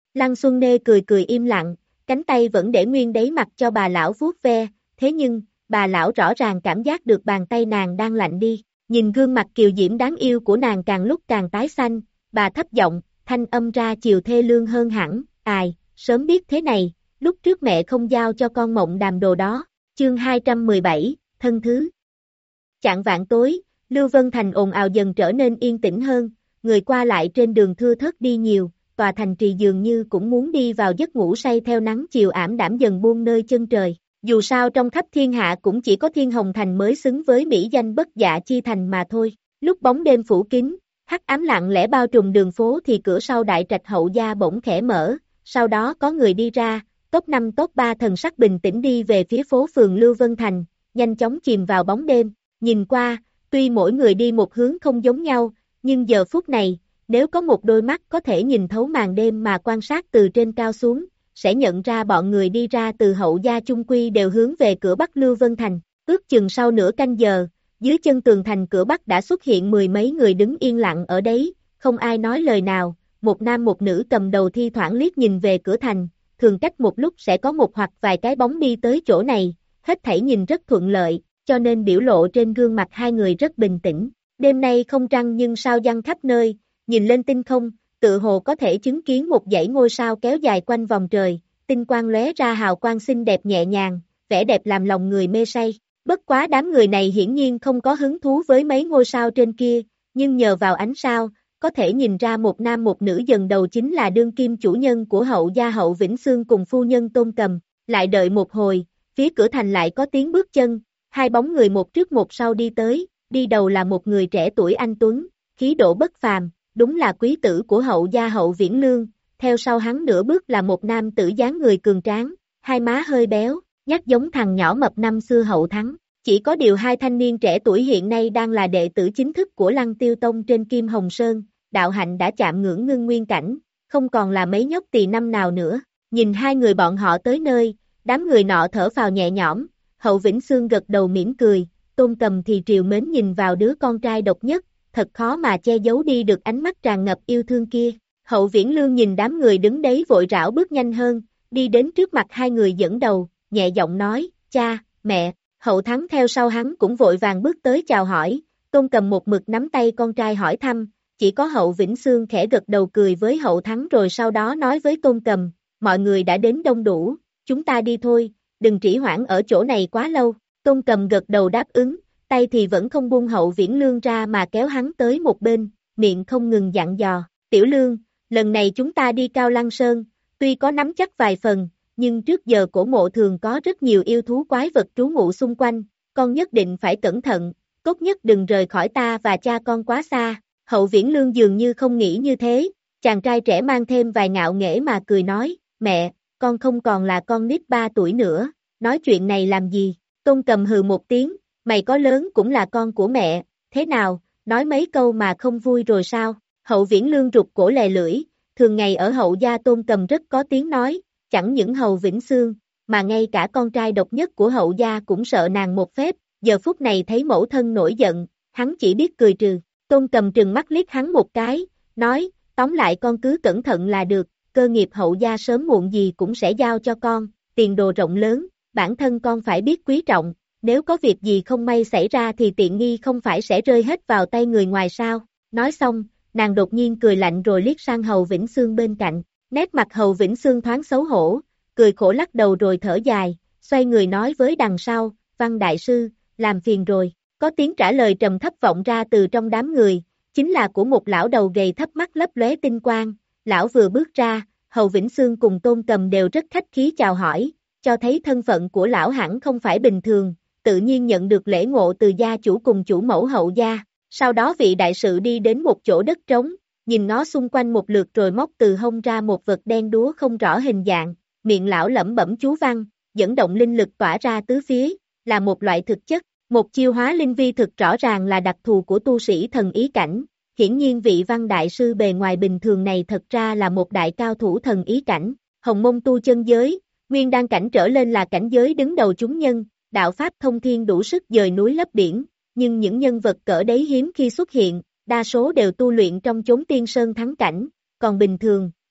Lăng Xuân Nê cười cười im lặng, cánh tay vẫn để nguyên đấy mặc cho bà lão vuốt ve, thế nhưng, bà lão rõ ràng cảm giác được bàn tay nàng đang lạnh đi, nhìn gương mặt kiều diễm đáng yêu của nàng càng lúc càng tái xanh, bà thấp giọng, thanh âm ra chiều thê lương hơn hẳn, ai, sớm biết thế này, lúc trước mẹ không giao cho con mộng đàm đồ đó, chương hai trăm mười bảy, thân thứ. Chạng vạn tối, Lưu Vân Thành ồn ào dần trở nên yên tĩnh hơn, người qua lại trên đường thưa thớt đi nhiều, tòa thành trì dường như cũng muốn đi vào giấc ngủ say theo nắng chiều ảm đạm dần buông nơi chân trời. Dù sao trong khắp thiên hạ cũng chỉ có Thiên Hồng Thành mới xứng với mỹ danh Bất Dạ Chi Thành mà thôi. Lúc bóng đêm phủ kín, hắc ám lặng lẽ bao trùm đường phố thì cửa sau đại trạch Hậu gia bỗng khẽ mở, sau đó có người đi ra, top năm top ba thần sắc bình tĩnh đi về phía phố phường Lưu Vân Thành, nhanh chóng chìm vào bóng đêm. Nhìn qua, tuy mỗi người đi một hướng không giống nhau, nhưng giờ phút này, nếu có một đôi mắt có thể nhìn thấu màn đêm mà quan sát từ trên cao xuống, sẽ nhận ra bọn người đi ra từ Hậu gia chung quy đều hướng về cửa Bắc Lưu Vân Thành. Ước chừng sau nửa canh giờ, dưới chân tường thành cửa Bắc đã xuất hiện mười mấy người đứng yên lặng ở đấy, không ai nói lời nào, một nam một nữ cầm đầu thi thoảng liếc nhìn về cửa thành, thường cách một lúc sẽ có một hoặc vài cái bóng đi tới chỗ này, hết thảy nhìn rất thuận lợi, cho nên biểu lộ trên gương mặt hai người rất bình tĩnh. Đêm nay không trăng nhưng sao giăng khắp nơi, nhìn lên tinh không, tự hồ có thể chứng kiến một dãy ngôi sao kéo dài quanh vòng trời, tinh quang lóe ra hào quang xinh đẹp nhẹ nhàng, vẻ đẹp làm lòng người mê say. Bất quá đám người này hiển nhiên không có hứng thú với mấy ngôi sao trên kia, nhưng nhờ vào ánh sao, có thể nhìn ra một nam một nữ dần đầu chính là đương kim chủ nhân của Hậu gia Hậu Vĩnh Xương cùng phu nhân Tôn Cầm. Lại đợi một hồi, phía cửa thành lại có tiếng bước chân, hai bóng người một trước một sau đi tới, đi đầu là một người trẻ tuổi anh tuấn, khí độ bất phàm, đúng là quý tử của Hậu gia Hậu Viễn Lương, theo sau hắn nửa bước là một nam tử dáng người cường tráng, hai má hơi béo, nhắc giống thằng nhỏ mập năm xưa Hậu Thắng. Chỉ có điều hai thanh niên trẻ tuổi hiện nay đang là đệ tử chính thức của Lăng Tiêu Tông trên Kim Hồng Sơn, đạo hạnh đã chạm ngưỡng ngưng nguyên cảnh, không còn là mấy nhóc tỳ năm nào nữa. Nhìn hai người bọn họ tới nơi, đám người nọ thở phào nhẹ nhõm, Hậu Vĩnh Xương gật đầu mỉm cười, Tôn Cầm thì triều mến nhìn vào đứa con trai độc nhất, thật khó mà che giấu đi được ánh mắt tràn ngập yêu thương kia. Hậu Viễn Lương nhìn đám người đứng đấy vội rảo bước nhanh hơn, đi đến trước mặt hai người dẫn đầu, nhẹ giọng nói, cha, mẹ. Hậu Thắng theo sau hắn cũng vội vàng bước tới chào hỏi, Tôn Cầm một mực nắm tay con trai hỏi thăm, chỉ có Hậu Vĩnh Xương khẽ gật đầu cười với Hậu Thắng rồi sau đó nói với Tôn Cầm, mọi người đã đến đông đủ, chúng ta đi thôi, đừng trì hoãn ở chỗ này quá lâu. Tôn Cầm gật đầu đáp ứng, tay thì vẫn không buông Hậu Viễn Lương ra mà kéo hắn tới một bên, miệng không ngừng dặn dò, Tiểu Lương, lần này chúng ta đi Cao Lăng Sơn, tuy có nắm chắc vài phần, nhưng trước giờ cổ mộ thường có rất nhiều yêu thú quái vật trú ngụ xung quanh, con nhất định phải cẩn thận, tốt nhất đừng rời khỏi ta và cha con quá xa. Hậu Viễn Lương dường như không nghĩ như thế, chàng trai trẻ mang thêm vài ngạo nghễ mà cười nói, mẹ, con không còn là con nít ba tuổi nữa, nói chuyện này làm gì? Tôn Cầm hừ một tiếng, mày có lớn cũng là con của mẹ, thế nào, nói mấy câu mà không vui rồi sao? Hậu Viễn Lương rụt cổ lè lưỡi, thường ngày ở Hậu gia Tôn Cầm rất có tiếng nói, chẳng những Hậu Vĩnh Xương, mà ngay cả con trai độc nhất của Hậu gia cũng sợ nàng một phép, giờ phút này thấy mẫu thân nổi giận, hắn chỉ biết cười trừ. Tôn Cầm trừng mắt liếc hắn một cái, nói, tóm lại con cứ cẩn thận là được, cơ nghiệp Hậu gia sớm muộn gì cũng sẽ giao cho con, tiền đồ rộng lớn, bản thân con phải biết quý trọng, nếu có việc gì không may xảy ra thì tiện nghi không phải sẽ rơi hết vào tay người ngoài sao? Nói xong, nàng đột nhiên cười lạnh rồi liếc sang Hậu Vĩnh Xương bên cạnh, nét mặt Hậu Vĩnh Xương thoáng xấu hổ, cười khổ lắc đầu rồi thở dài, xoay người nói với đằng sau, Văn Đại Sư, làm phiền rồi, có tiếng trả lời trầm thấp vọng ra từ trong đám người, chính là của một lão đầu gầy thấp mắt lấp lóe tinh quang, lão vừa bước ra, Hậu Vĩnh Xương cùng Tôn Cầm đều rất khách khí chào hỏi, cho thấy thân phận của lão hẳn không phải bình thường, tự nhiên nhận được lễ ngộ từ gia chủ cùng chủ mẫu Hậu gia. Sau đó vị đại sự đi đến một chỗ đất trống, nhìn ngó xung quanh một lượt rồi móc từ hông ra một vật đen đúa không rõ hình dạng, miệng lão lẩm bẩm chú văn, dẫn động linh lực tỏa ra tứ phía, là một loại thực chất, một chiêu hóa linh vi thực rõ ràng là đặc thù của tu sĩ thần ý cảnh. Hiển nhiên vị Văn đại sư bề ngoài bình thường này thật ra là một đại cao thủ thần ý cảnh, hồng mông tu chân giới, nguyên đan cảnh trở lên là cảnh giới đứng đầu chúng nhân, đạo pháp thông thiên đủ sức dời núi lấp biển, nhưng những nhân vật cỡ đấy hiếm khi xuất hiện, đa số đều tu luyện trong chốn tiên sơn thắng cảnh, còn bình thường,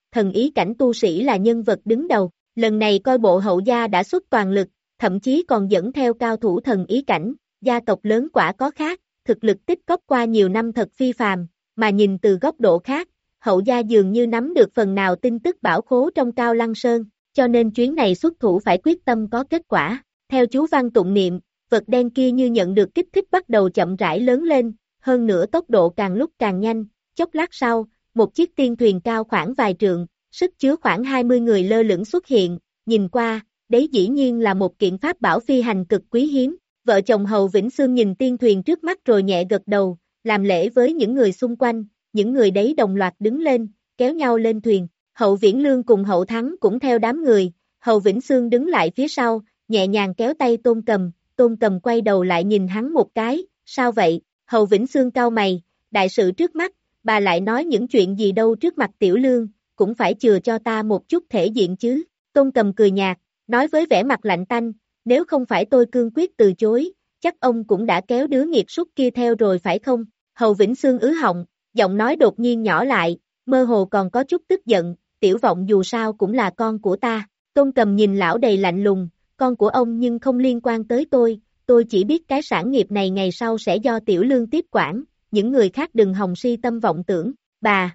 thần ý cảnh tu sĩ là nhân vật đứng đầu, lần này coi bộ Hậu gia đã xuất toàn lực, thậm chí còn dẫn theo cao thủ thần ý cảnh, gia tộc lớn quả có khác, thực lực tích góp qua nhiều năm thật phi phàm, mà nhìn từ góc độ khác, Hậu gia dường như nắm được phần nào tin tức bảo khố trong Cao Lăng Sơn, cho nên chuyến này xuất thủ phải quyết tâm có kết quả. Theo chú văn tụng niệm, vật đen kia như nhận được kích thích bắt đầu chậm rãi lớn lên, hơn nữa tốc độ càng lúc càng nhanh, chốc lát sau, một chiếc tiên thuyền cao khoảng vài trượng, sức chứa khoảng hai mươi người lơ lửng xuất hiện, nhìn qua, đấy dĩ nhiên là một kiện pháp bảo phi hành cực quý hiếm. Vợ chồng Hầu Vĩnh Xương nhìn tiên thuyền trước mắt rồi nhẹ gật đầu, làm lễ với những người xung quanh, những người đấy đồng loạt đứng lên, kéo nhau lên thuyền. Hậu Viễn Lương cùng Hậu Thắng cũng theo đám người, Hầu Vĩnh Xương đứng lại phía sau, nhẹ nhàng kéo tay Tôn Cầm, Tôn Cầm quay đầu lại nhìn hắn một cái, sao vậy? Hầu Vĩnh Xương cau mày, đại sự trước mắt, bà lại nói những chuyện gì đâu trước mặt Tiểu Lương, cũng phải chừa cho ta một chút thể diện chứ. Tôn Cầm cười nhạt, nói với vẻ mặt lạnh tanh, nếu không phải tôi cương quyết từ chối, chắc ông cũng đã kéo đứa nghiệt súc kia theo rồi phải không? Hầu Vĩnh Xương ứ họng, giọng nói đột nhiên nhỏ lại, mơ hồ còn có chút tức giận, Tiểu Vọng dù sao cũng là con của ta. Tôn Cầm nhìn lão đầy lạnh lùng, con của ông nhưng không liên quan tới tôi, tôi chỉ biết cái sản nghiệp này ngày sau sẽ do Tiểu Lương tiếp quản, những người khác đừng hòng si tâm vọng tưởng, bà.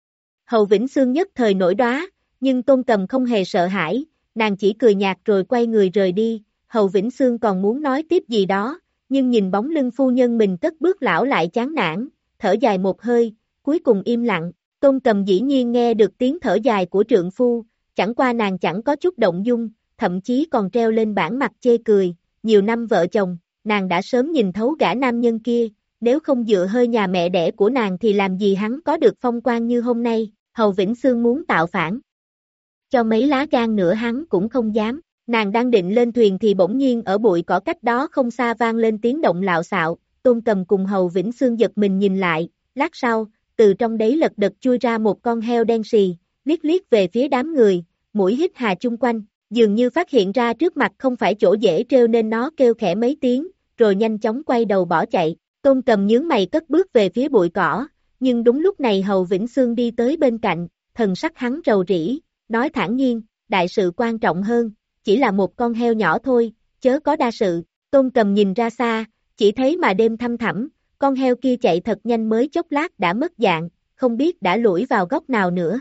Hầu Vĩnh Xương nhất thời nổi đoá, nhưng Tôn Cầm không hề sợ hãi, nàng chỉ cười nhạt rồi quay người rời đi. Hầu Vĩnh Xương còn muốn nói tiếp gì đó, nhưng nhìn bóng lưng phu nhân mình cất bước lão lại chán nản, thở dài một hơi, cuối cùng im lặng. Tôn Cầm dĩ nhiên nghe được tiếng thở dài của trượng phu, chẳng qua nàng chẳng có chút động dung, thậm chí còn treo lên bản mặt chê cười, nhiều năm vợ chồng, nàng đã sớm nhìn thấu gã nam nhân kia, nếu không dựa hơi nhà mẹ đẻ của nàng thì làm gì hắn có được phong quan như hôm nay. Hầu Vĩnh Xương muốn tạo phản, cho mấy lá gan nữa hắn cũng không dám. Nàng đang định lên thuyền thì bỗng nhiên ở bụi cỏ cách đó không xa vang lên tiếng động lạo xạo, Tôn Cầm cùng Hầu Vĩnh Xương giật mình nhìn lại, lát sau, từ trong đấy lật đật chui ra một con heo đen xì, liếc liếc về phía đám người, mũi hít hà chung quanh, dường như phát hiện ra trước mặt không phải chỗ dễ trêu nên nó kêu khẽ mấy tiếng, rồi nhanh chóng quay đầu bỏ chạy. Tôn Cầm nhướng mày cất bước về phía bụi cỏ, nhưng đúng lúc này Hầu Vĩnh Xương đi tới bên cạnh, thần sắc hắn rầu rĩ, nói thản nhiên, đại sự quan trọng hơn, chỉ là một con heo nhỏ thôi, chớ có đa sự. Tôn Cầm nhìn ra xa, chỉ thấy mà đêm thăm thẳm, con heo kia chạy thật nhanh mới chốc lát đã mất dạng, không biết đã lủi vào góc nào nữa.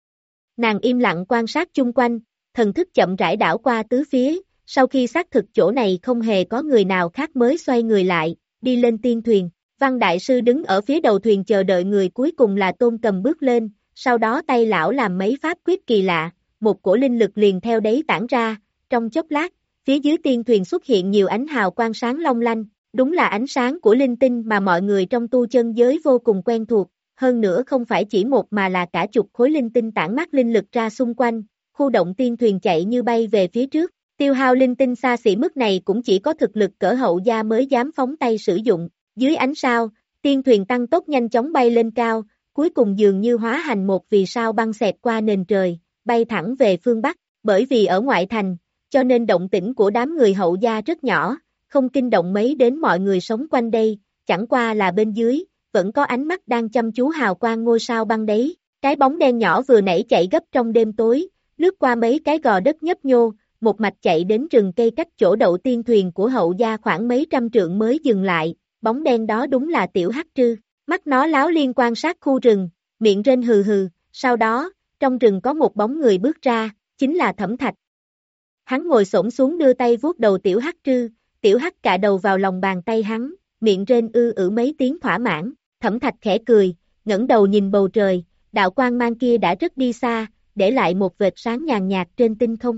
Nàng im lặng quan sát chung quanh, thần thức chậm rãi đảo qua tứ phía, sau khi xác thực chỗ này không hề có người nào khác mới xoay người lại, đi lên tiên thuyền. Văn Đại Sư đứng ở phía đầu thuyền chờ đợi người cuối cùng là Tôn Cầm bước lên, sau đó tay lão làm mấy pháp quyết kỳ lạ, một cổ linh lực liền theo đấy tản ra, trong chốc lát, phía dưới tiên thuyền xuất hiện nhiều ánh hào quang sáng long lanh, đúng là ánh sáng của linh tinh mà mọi người trong tu chân giới vô cùng quen thuộc, hơn nữa không phải chỉ một mà là cả chục khối linh tinh tản mát linh lực ra xung quanh, khu động tiên thuyền chạy như bay về phía trước, tiêu hao linh tinh xa xỉ mức này cũng chỉ có thực lực cỡ Hậu gia mới dám phóng tay sử dụng, dưới ánh sao, tiên thuyền tăng tốc nhanh chóng bay lên cao, cuối cùng dường như hóa thành một vì sao băng xẹt qua nền trời, bay thẳng về phương Bắc, bởi vì ở ngoại thành, cho nên động tĩnh của đám người Hậu gia rất nhỏ, không kinh động mấy đến mọi người sống quanh đây, chẳng qua là bên dưới, vẫn có ánh mắt đang chăm chú hào quang ngôi sao băng đấy, cái bóng đen nhỏ vừa nãy chạy gấp trong đêm tối, lướt qua mấy cái gò đất nhấp nhô, một mạch chạy đến rừng cây cách chỗ đậu tiên thuyền của Hậu gia khoảng mấy trăm trượng mới dừng lại, bóng đen đó đúng là Tiểu Hắc Trư, mắt nó láo liên quan sát khu rừng, miệng rên hừ hừ, sau đó, trong rừng có một bóng người bước ra, chính là Thẩm Thạch. Hắn ngồi xổm xuống đưa tay vuốt đầu Tiểu Hắc Trư, Tiểu Hắc cạ đầu vào lòng bàn tay hắn, miệng rên ư ử mấy tiếng thỏa mãn, Thẩm Thạch khẽ cười, ngẩng đầu nhìn bầu trời, đạo quang mang kia đã rất đi xa, để lại một vệt sáng nhàn nhạt trên tinh không.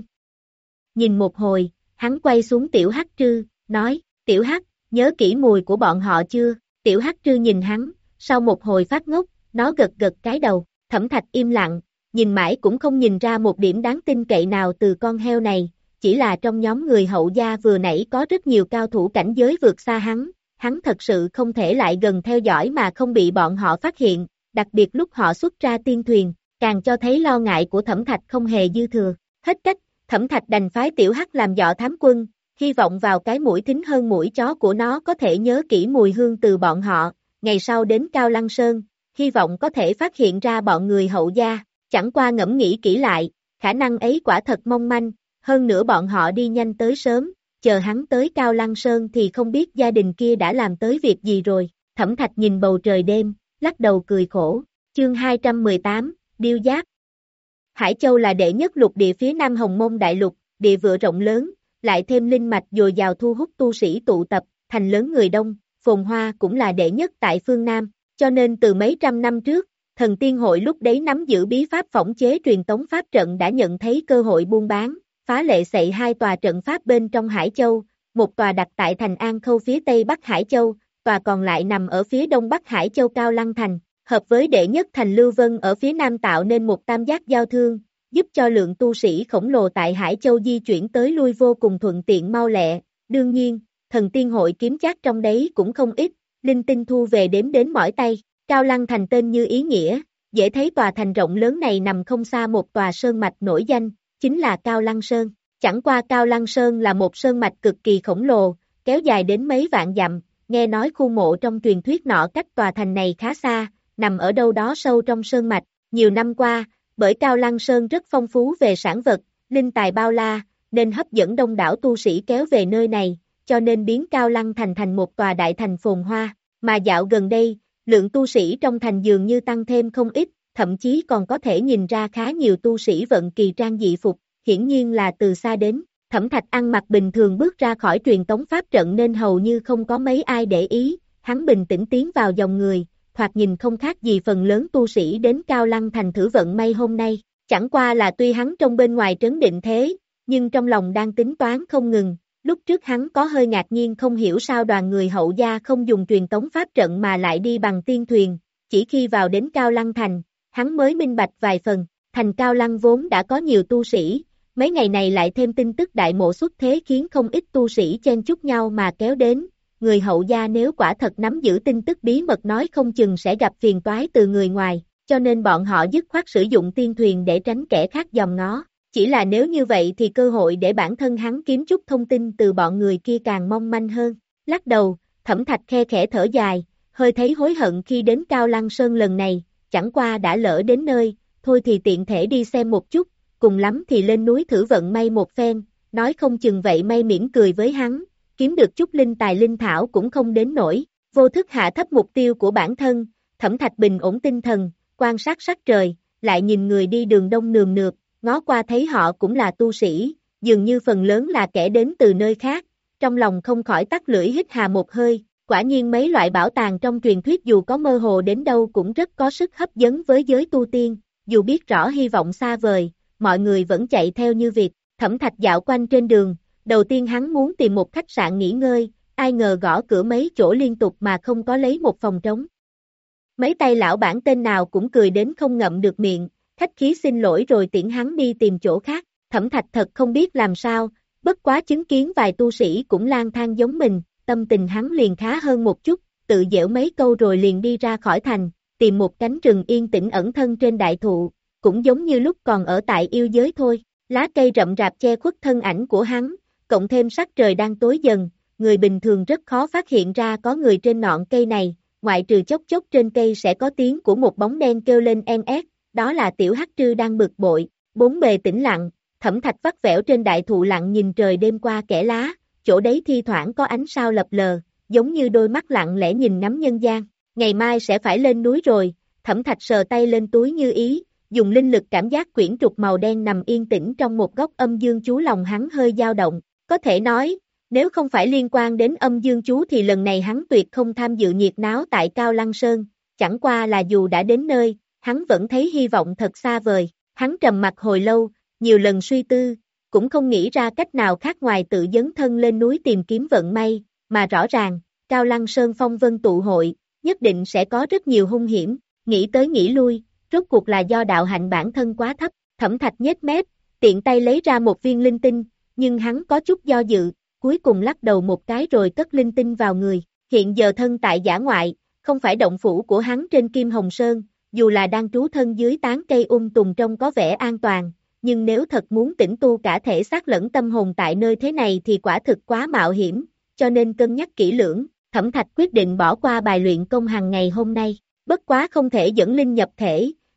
Nhìn một hồi, hắn quay xuống Tiểu Hắc Trư, nói, Tiểu Hắc, nhớ kỹ mùi của bọn họ chưa? Tiểu Hắc Trư nhìn hắn, sau một hồi phát ngốc, nó gật gật cái đầu, Thẩm Thạch im lặng, nhìn mãi cũng không nhìn ra một điểm đáng tin cậy nào từ con heo này, chỉ là trong nhóm người Hậu gia vừa nãy có rất nhiều cao thủ cảnh giới vượt xa hắn, hắn thật sự không thể lại gần theo dõi mà không bị bọn họ phát hiện, đặc biệt lúc họ xuất ra tiên thuyền, càng cho thấy lo ngại của Thẩm Thạch không hề dư thừa, hết cách, Thẩm Thạch đành phái Tiểu Hắc làm dọ thám quân, hy vọng vào cái mũi thính hơn mũi chó của nó có thể nhớ kỹ mùi hương từ bọn họ, ngày sau đến Cao Lăng Sơn, hy vọng có thể phát hiện ra bọn người Hậu gia. Chẳng qua ngẫm nghĩ kỹ lại, khả năng ấy quả thật mong manh, hơn nữa bọn họ đi nhanh tới sớm, chờ hắn tới Cao Lăng Sơn thì không biết gia đình kia đã làm tới việc gì rồi. Thẩm Thạch nhìn bầu trời đêm, lắc đầu cười khổ. Chương hai trăm mười tám, Điêu Giáp. Hải Châu là đệ nhất lục địa phía Nam Hồng Mông Đại Lục, địa vựa rộng lớn, lại thêm linh mạch dồi dào thu hút tu sĩ tụ tập, thành lớn người đông, phồn hoa cũng là đệ nhất tại phương Nam, cho nên từ mấy trăm năm trước, Thần Tiên Hội lúc đấy nắm giữ bí pháp phỏng chế truyền tống pháp trận đã nhận thấy cơ hội buôn bán, phá lệ xây hai tòa trận pháp bên trong Hải Châu, một tòa đặt tại thành An Khâu phía tây bắc Hải Châu, tòa còn lại nằm ở phía đông bắc Hải Châu Cao Lăng Thành, hợp với đệ nhất thành Lưu Vân ở phía nam tạo nên một tam giác giao thương, giúp cho lượng tu sĩ khổng lồ tại Hải Châu di chuyển tới lui vô cùng thuận tiện mau lẹ. Đương nhiên, Thần Tiên Hội kiếm chắc trong đấy cũng không ít, linh tinh thu về đếm đến mỏi tay. Cao Lăng Thành tên như ý nghĩa, dễ thấy tòa thành rộng lớn này nằm không xa một tòa sơn mạch nổi danh, chính là Cao Lăng Sơn. Chẳng qua Cao Lăng Sơn là một sơn mạch cực kỳ khổng lồ, kéo dài đến mấy vạn dặm, nghe nói khu mộ trong truyền thuyết nọ cách tòa thành này khá xa, nằm ở đâu đó sâu trong sơn mạch. Nhiều năm qua, bởi Cao Lăng Sơn rất phong phú về sản vật, linh tài bao la, nên hấp dẫn đông đảo tu sĩ kéo về nơi này, cho nên biến Cao Lăng Thành thành một tòa đại thành phồn hoa. Mà dạo gần đây, lượng tu sĩ trong thành dường như tăng thêm không ít, thậm chí còn có thể nhìn ra khá nhiều tu sĩ vận kỳ trang dị phục, hiển nhiên là từ xa đến. Thẩm Thạch ăn mặc bình thường bước ra khỏi truyền tống pháp trận nên hầu như không có mấy ai để ý, hắn bình tĩnh tiến vào dòng người, thoạt nhìn không khác gì phần lớn tu sĩ đến Cao Lăng Thành thử vận may hôm nay. Chẳng qua là tuy hắn trong bên ngoài trấn định thế, nhưng trong lòng đang tính toán không ngừng. Lúc trước hắn có hơi ngạc nhiên không hiểu sao đoàn người Hậu gia không dùng truyền tống pháp trận mà lại đi bằng tiên thuyền, chỉ khi vào đến Cao Lăng Thành, hắn mới minh bạch vài phần. Thành Cao Lăng vốn đã có nhiều tu sĩ, mấy ngày này lại thêm tin tức đại mộ xuất thế khiến không ít tu sĩ chen chúc nhau mà kéo đến. Người Hậu gia nếu quả thật nắm giữ tin tức bí mật nói không chừng sẽ gặp phiền toái từ người ngoài, cho nên bọn họ dứt khoát sử dụng tiên thuyền để tránh kẻ khác dòm ngó. Chỉ là nếu như vậy thì cơ hội để bản thân hắn kiếm chút thông tin từ bọn người kia càng mong manh hơn. Lắc đầu, Thẩm Thạch khe khẽ thở dài, hơi thấy hối hận khi đến Cao Lăng Sơn lần này, chẳng qua đã lỡ đến nơi, thôi thì tiện thể đi xem một chút, cùng lắm thì lên núi thử vận may một phen, nói không chừng vậy may mỉm cười với hắn, kiếm được chút linh tài linh thảo cũng không đến nổi. Vô thức hạ thấp mục tiêu của bản thân, Thẩm Thạch bình ổn tinh thần, quan sát sắc trời, lại nhìn người đi đường đông nườm nượp, ngó qua thấy họ cũng là tu sĩ, dường như phần lớn là kẻ đến từ nơi khác, trong lòng không khỏi tắt lưỡi hít hà một hơi, quả nhiên mấy loại bảo tàng trong truyền thuyết dù có mơ hồ đến đâu cũng rất có sức hấp dẫn với giới tu tiên, dù biết rõ hy vọng xa vời, mọi người vẫn chạy theo như việc. Thẩm Thạch dạo quanh trên đường, đầu tiên hắn muốn tìm một khách sạn nghỉ ngơi, ai ngờ gõ cửa mấy chỗ liên tục mà không có lấy một phòng trống. Mấy tay lão bản tên nào cũng cười đến không ngậm được miệng, khách khí xin lỗi rồi tiễn hắn đi tìm chỗ khác. Thẩm Thạch thật không biết làm sao, bất quá chứng kiến vài tu sĩ cũng lang thang giống mình, tâm tình hắn liền khá hơn một chút, tự giễu mấy câu rồi liền đi ra khỏi thành, tìm một cánh rừng yên tĩnh ẩn thân trên đại thụ, cũng giống như lúc còn ở tại yêu giới thôi. Lá cây rậm rạp che khuất thân ảnh của hắn, cộng thêm sắc trời đang tối dần, người bình thường rất khó phát hiện ra có người trên ngọn cây này, ngoại trừ chốc chốc trên cây sẽ có tiếng của một bóng đen kêu lên en ét, đó là Tiểu Hắc Trư đang bực bội. Bốn bề tĩnh lặng, Thẩm Thạch vắt vẻo trên đại thụ lặng nhìn trời đêm qua kẽ lá, chỗ đấy thi thoảng có ánh sao lập lờ, giống như đôi mắt lặng lẽ nhìn ngắm nhân gian. Ngày mai sẽ phải lên núi rồi, Thẩm Thạch sờ tay lên túi như ý, dùng linh lực cảm giác quyển trục màu đen nằm yên tĩnh trong một góc âm dương chú, lòng hắn hơi dao động, có thể nói, nếu không phải liên quan đến âm dương chú thì lần này hắn tuyệt không tham dự nhiệt náo tại Cao Lăng Sơn, chẳng qua là dù đã đến nơi, hắn vẫn thấy hy vọng thật xa vời. Hắn trầm mặc hồi lâu, nhiều lần suy tư, cũng không nghĩ ra cách nào khác ngoài tự dấn thân lên núi tìm kiếm vận may, mà rõ ràng, Cao Lăng Sơn phong vân tụ hội, nhất định sẽ có rất nhiều hung hiểm, nghĩ tới nghĩ lui, rốt cuộc là do đạo hạnh bản thân quá thấp. Thẩm Thạch nhếch mép, tiện tay lấy ra một viên linh tinh, nhưng hắn có chút do dự, cuối cùng lắc đầu một cái rồi cất linh tinh vào người. Hiện giờ thân tại dã ngoại, không phải động phủ của hắn trên Kim Hồng Sơn, dù là đang trú thân dưới tán cây um tùm trông có vẻ an toàn, nhưng nếu thật muốn tĩnh tu cả thể xác lẫn tâm hồn tại nơi thế này thì quả thực quá mạo hiểm, cho nên cân nhắc kỹ lưỡng, Thẩm Thạch quyết định bỏ qua bài luyện công hàng ngày hôm nay. Bất quá không thể dẫn linh nhập thể,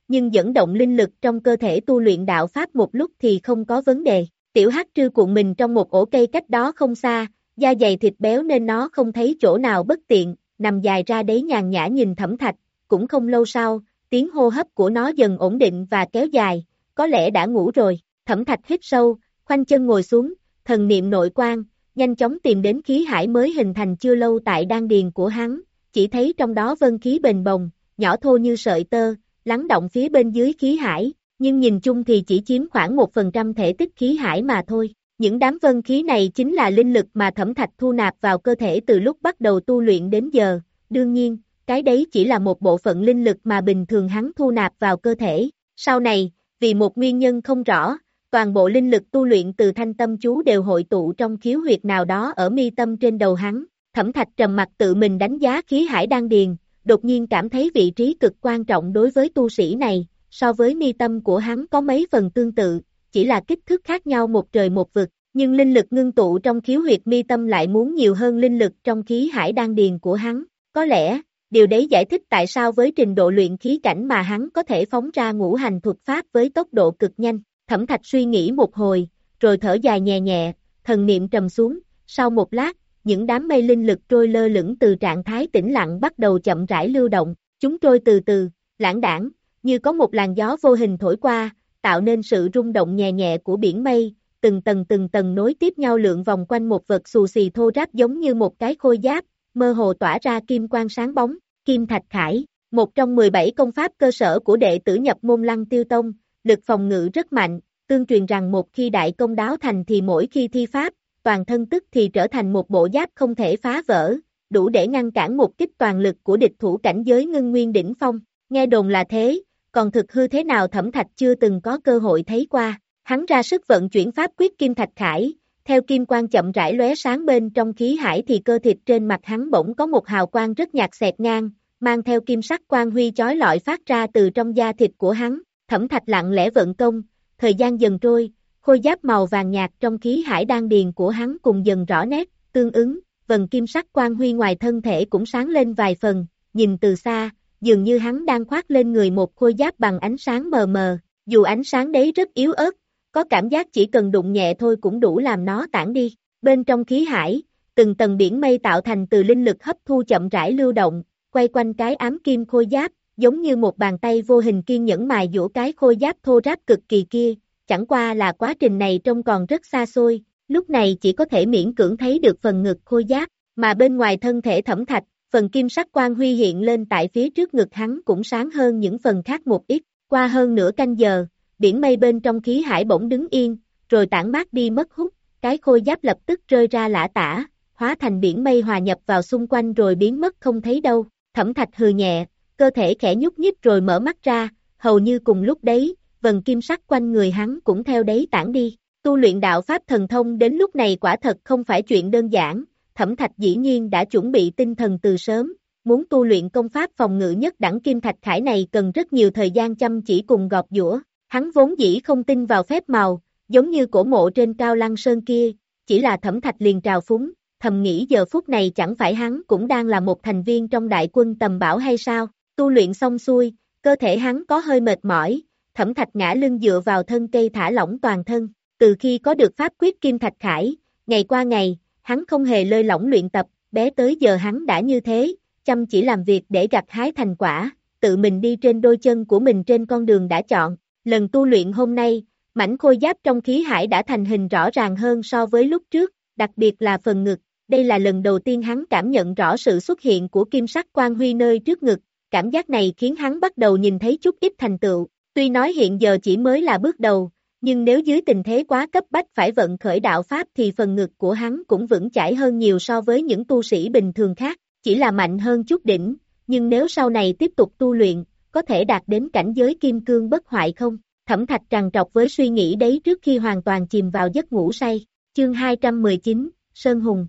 nhưng dẫn động linh lực trong cơ thể tu luyện đạo pháp một lúc thì không có vấn đề. Tiểu hắc trư cuộn mình trong một ổ cây cách đó không xa, da dày thịt béo nên nó không thấy chỗ nào bất tiện, nằm dài ra đấy nhàn nhã nhìn Thẩm Thạch. Cũng không lâu sau, tiếng hô hấp của nó dần ổn định và kéo dài, có lẽ đã ngủ rồi. Thẩm Thạch hít sâu, khoanh chân ngồi xuống, thần niệm nội quan, nhanh chóng tìm đến khí hải mới hình thành chưa lâu tại đan điền của hắn, chỉ thấy trong đó vân khí bềnh bồng, nhỏ thô như sợi tơ, lắng động phía bên dưới khí hải, nhưng nhìn chung thì chỉ chiếm khoảng một phần trăm thể tích khí hải mà thôi. Những đám vân khí này chính là linh lực mà Thẩm Thạch thu nạp vào cơ thể từ lúc bắt đầu tu luyện đến giờ, đương nhiên, cái đấy chỉ là một bộ phận linh lực mà bình thường hắn thu nạp vào cơ thể. Sau này, vì một nguyên nhân không rõ, toàn bộ linh lực tu luyện từ thanh tâm chú đều hội tụ trong khiếu huyệt nào đó ở mi tâm trên đầu hắn. Thẩm Thạch trầm mặt tự mình đánh giá khí hải đan điền, đột nhiên cảm thấy vị trí cực quan trọng đối với tu sĩ này, so với mi tâm của hắn có mấy phần tương tự, chỉ là kích thước khác nhau một trời một vực, nhưng linh lực ngưng tụ trong khiếu huyệt mi tâm lại muốn nhiều hơn linh lực trong khí hải đan điền của hắn. Có lẽ, điều đấy giải thích tại sao với trình độ luyện khí cảnh mà hắn có thể phóng ra ngũ hành thuật pháp với tốc độ cực nhanh. Thẩm Thạch suy nghĩ một hồi, rồi thở dài nhẹ nhẹ, thần niệm trầm xuống, sau một lát, những đám mây linh lực trôi lơ lửng từ trạng thái tĩnh lặng bắt đầu chậm rãi lưu động, chúng trôi từ từ, lãng đãng, như có một làn gió vô hình thổi qua, tạo nên sự rung động nhẹ nhẹ của biển mây, từng tầng từng tầng nối tiếp nhau lượn vòng quanh một vật xù xì thô ráp giống như một cái khôi giáp, mơ hồ tỏa ra kim quang sáng bóng. Kim Thạch Khải, một trong mười bảy công pháp cơ sở của đệ tử nhập môn Lăng Tiêu Tông, lực phòng ngự rất mạnh, tương truyền rằng một khi đại công đáo thành thì mỗi khi thi pháp, toàn thân tức thì trở thành một bộ giáp không thể phá vỡ, đủ để ngăn cản một kích toàn lực của địch thủ cảnh giới ngưng nguyên đỉnh phong. Nghe đồn là thế, còn thực hư thế nào Thẩm Thạch chưa từng có cơ hội thấy qua. Hắn ra sức vận chuyển pháp quyết Kim Thạch Khải, theo kim quang chậm rãi lóe sáng bên trong khí hải thì cơ thịt trên mặt hắn bỗng có một hào quang rất nhạt xẹt ngang, mang theo kim sắc quang huy chói lọi phát ra từ trong da thịt của hắn. Thẩm Thạch lặng lẽ vận công, thời gian dần trôi, khôi giáp màu vàng nhạt trong khí hải đan điền của hắn cùng dần rõ nét, tương ứng, vần kim sắc quang huy ngoài thân thể cũng sáng lên vài phần, nhìn từ xa, dường như hắn đang khoác lên người một khôi giáp bằng ánh sáng mờ mờ, dù ánh sáng đấy rất yếu ớt, có cảm giác chỉ cần đụng nhẹ thôi cũng đủ làm nó tản đi. Bên trong khí hải, từng tầng biển mây tạo thành từ linh lực hấp thu chậm rãi lưu động, quay quanh cái ám kim khôi giáp, giống như một bàn tay vô hình kiên nhẫn mài dũa cái khôi giáp thô ráp cực kỳ kia, chẳng qua là quá trình này trông còn rất xa xôi, lúc này chỉ có thể miễn cưỡng thấy được phần ngực khôi giáp, mà bên ngoài thân thể Thẩm Thạch, phần kim sắc quang huy hiện lên tại phía trước ngực hắn cũng sáng hơn những phần khác một ít. Qua hơn nửa canh giờ, biển mây bên trong khí hải bỗng đứng yên, rồi tản mát đi mất hút, cái khôi giáp lập tức rơi ra lả tả, hóa thành biển mây hòa nhập vào xung quanh rồi biến mất không thấy đâu. Thẩm Thạch hừ nhẹ, cơ thể khẽ nhúc nhích rồi mở mắt ra, hầu như cùng lúc đấy, vần kim sắc quanh người hắn cũng theo đấy tản đi. Tu luyện đạo pháp thần thông đến lúc này quả thật không phải chuyện đơn giản, Thẩm Thạch dĩ nhiên đã chuẩn bị tinh thần từ sớm, muốn tu luyện công pháp phòng ngự nhất đẳng Kim Thạch Khải này cần rất nhiều thời gian chăm chỉ cùng gọt giũa. Hắn vốn dĩ không tin vào phép màu, giống như cổ mộ trên cao lăng sơn kia, chỉ là Thẩm Thạch liền trào phúng, thầm nghĩ giờ phút này chẳng phải hắn cũng đang là một thành viên trong đại quân tầm bảo hay sao. Tu luyện xong xuôi, cơ thể hắn có hơi mệt mỏi, Thẩm Thạch ngã lưng dựa vào thân cây thả lỏng toàn thân. Từ khi có được pháp quyết Kim Thạch Khải, ngày qua ngày, hắn không hề lơi lỏng luyện tập, bé tới giờ hắn đã như thế, chăm chỉ làm việc để gặt hái thành quả, tự mình đi trên đôi chân của mình trên con đường đã chọn. Lần tu luyện hôm nay, mảnh khôi giáp trong khí hải đã thành hình rõ ràng hơn so với lúc trước, đặc biệt là phần ngực. Đây là lần đầu tiên hắn cảm nhận rõ sự xuất hiện của kim sắc quang huy nơi trước ngực, cảm giác này khiến hắn bắt đầu nhìn thấy chút ít thành tựu. Tuy nói hiện giờ chỉ mới là bước đầu, nhưng nếu dưới tình thế quá cấp bách phải vận khởi đạo pháp thì phần ngực của hắn cũng vững chãi hơn nhiều so với những tu sĩ bình thường khác, chỉ là mạnh hơn chút đỉnh, nhưng nếu sau này tiếp tục tu luyện, có thể đạt đến cảnh giới kim cương bất hoại không? Thẩm Thạch trằn trọc với suy nghĩ đấy trước khi hoàn toàn chìm vào giấc ngủ say. Chương hai trăm mười chín, Sơn Hùng.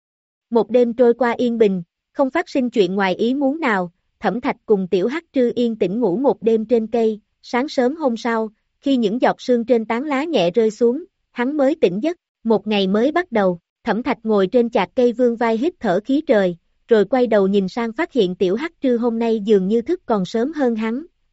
Một đêm trôi qua yên bình, không phát sinh chuyện ngoài ý muốn nào, Thẩm Thạch cùng Tiểu Hắc Trư yên tĩnh ngủ một đêm trên cây, sáng sớm hôm sau, khi những giọt sương trên tán lá nhẹ rơi xuống, hắn mới tỉnh giấc, một ngày mới bắt đầu. Thẩm Thạch ngồi trên chạc cây vươn vai hít thở khí trời, rồi quay đầu nhìn sang phát hiện Tiểu Hắc Trư hôm nay dường như thức còn sớm hơn hắn,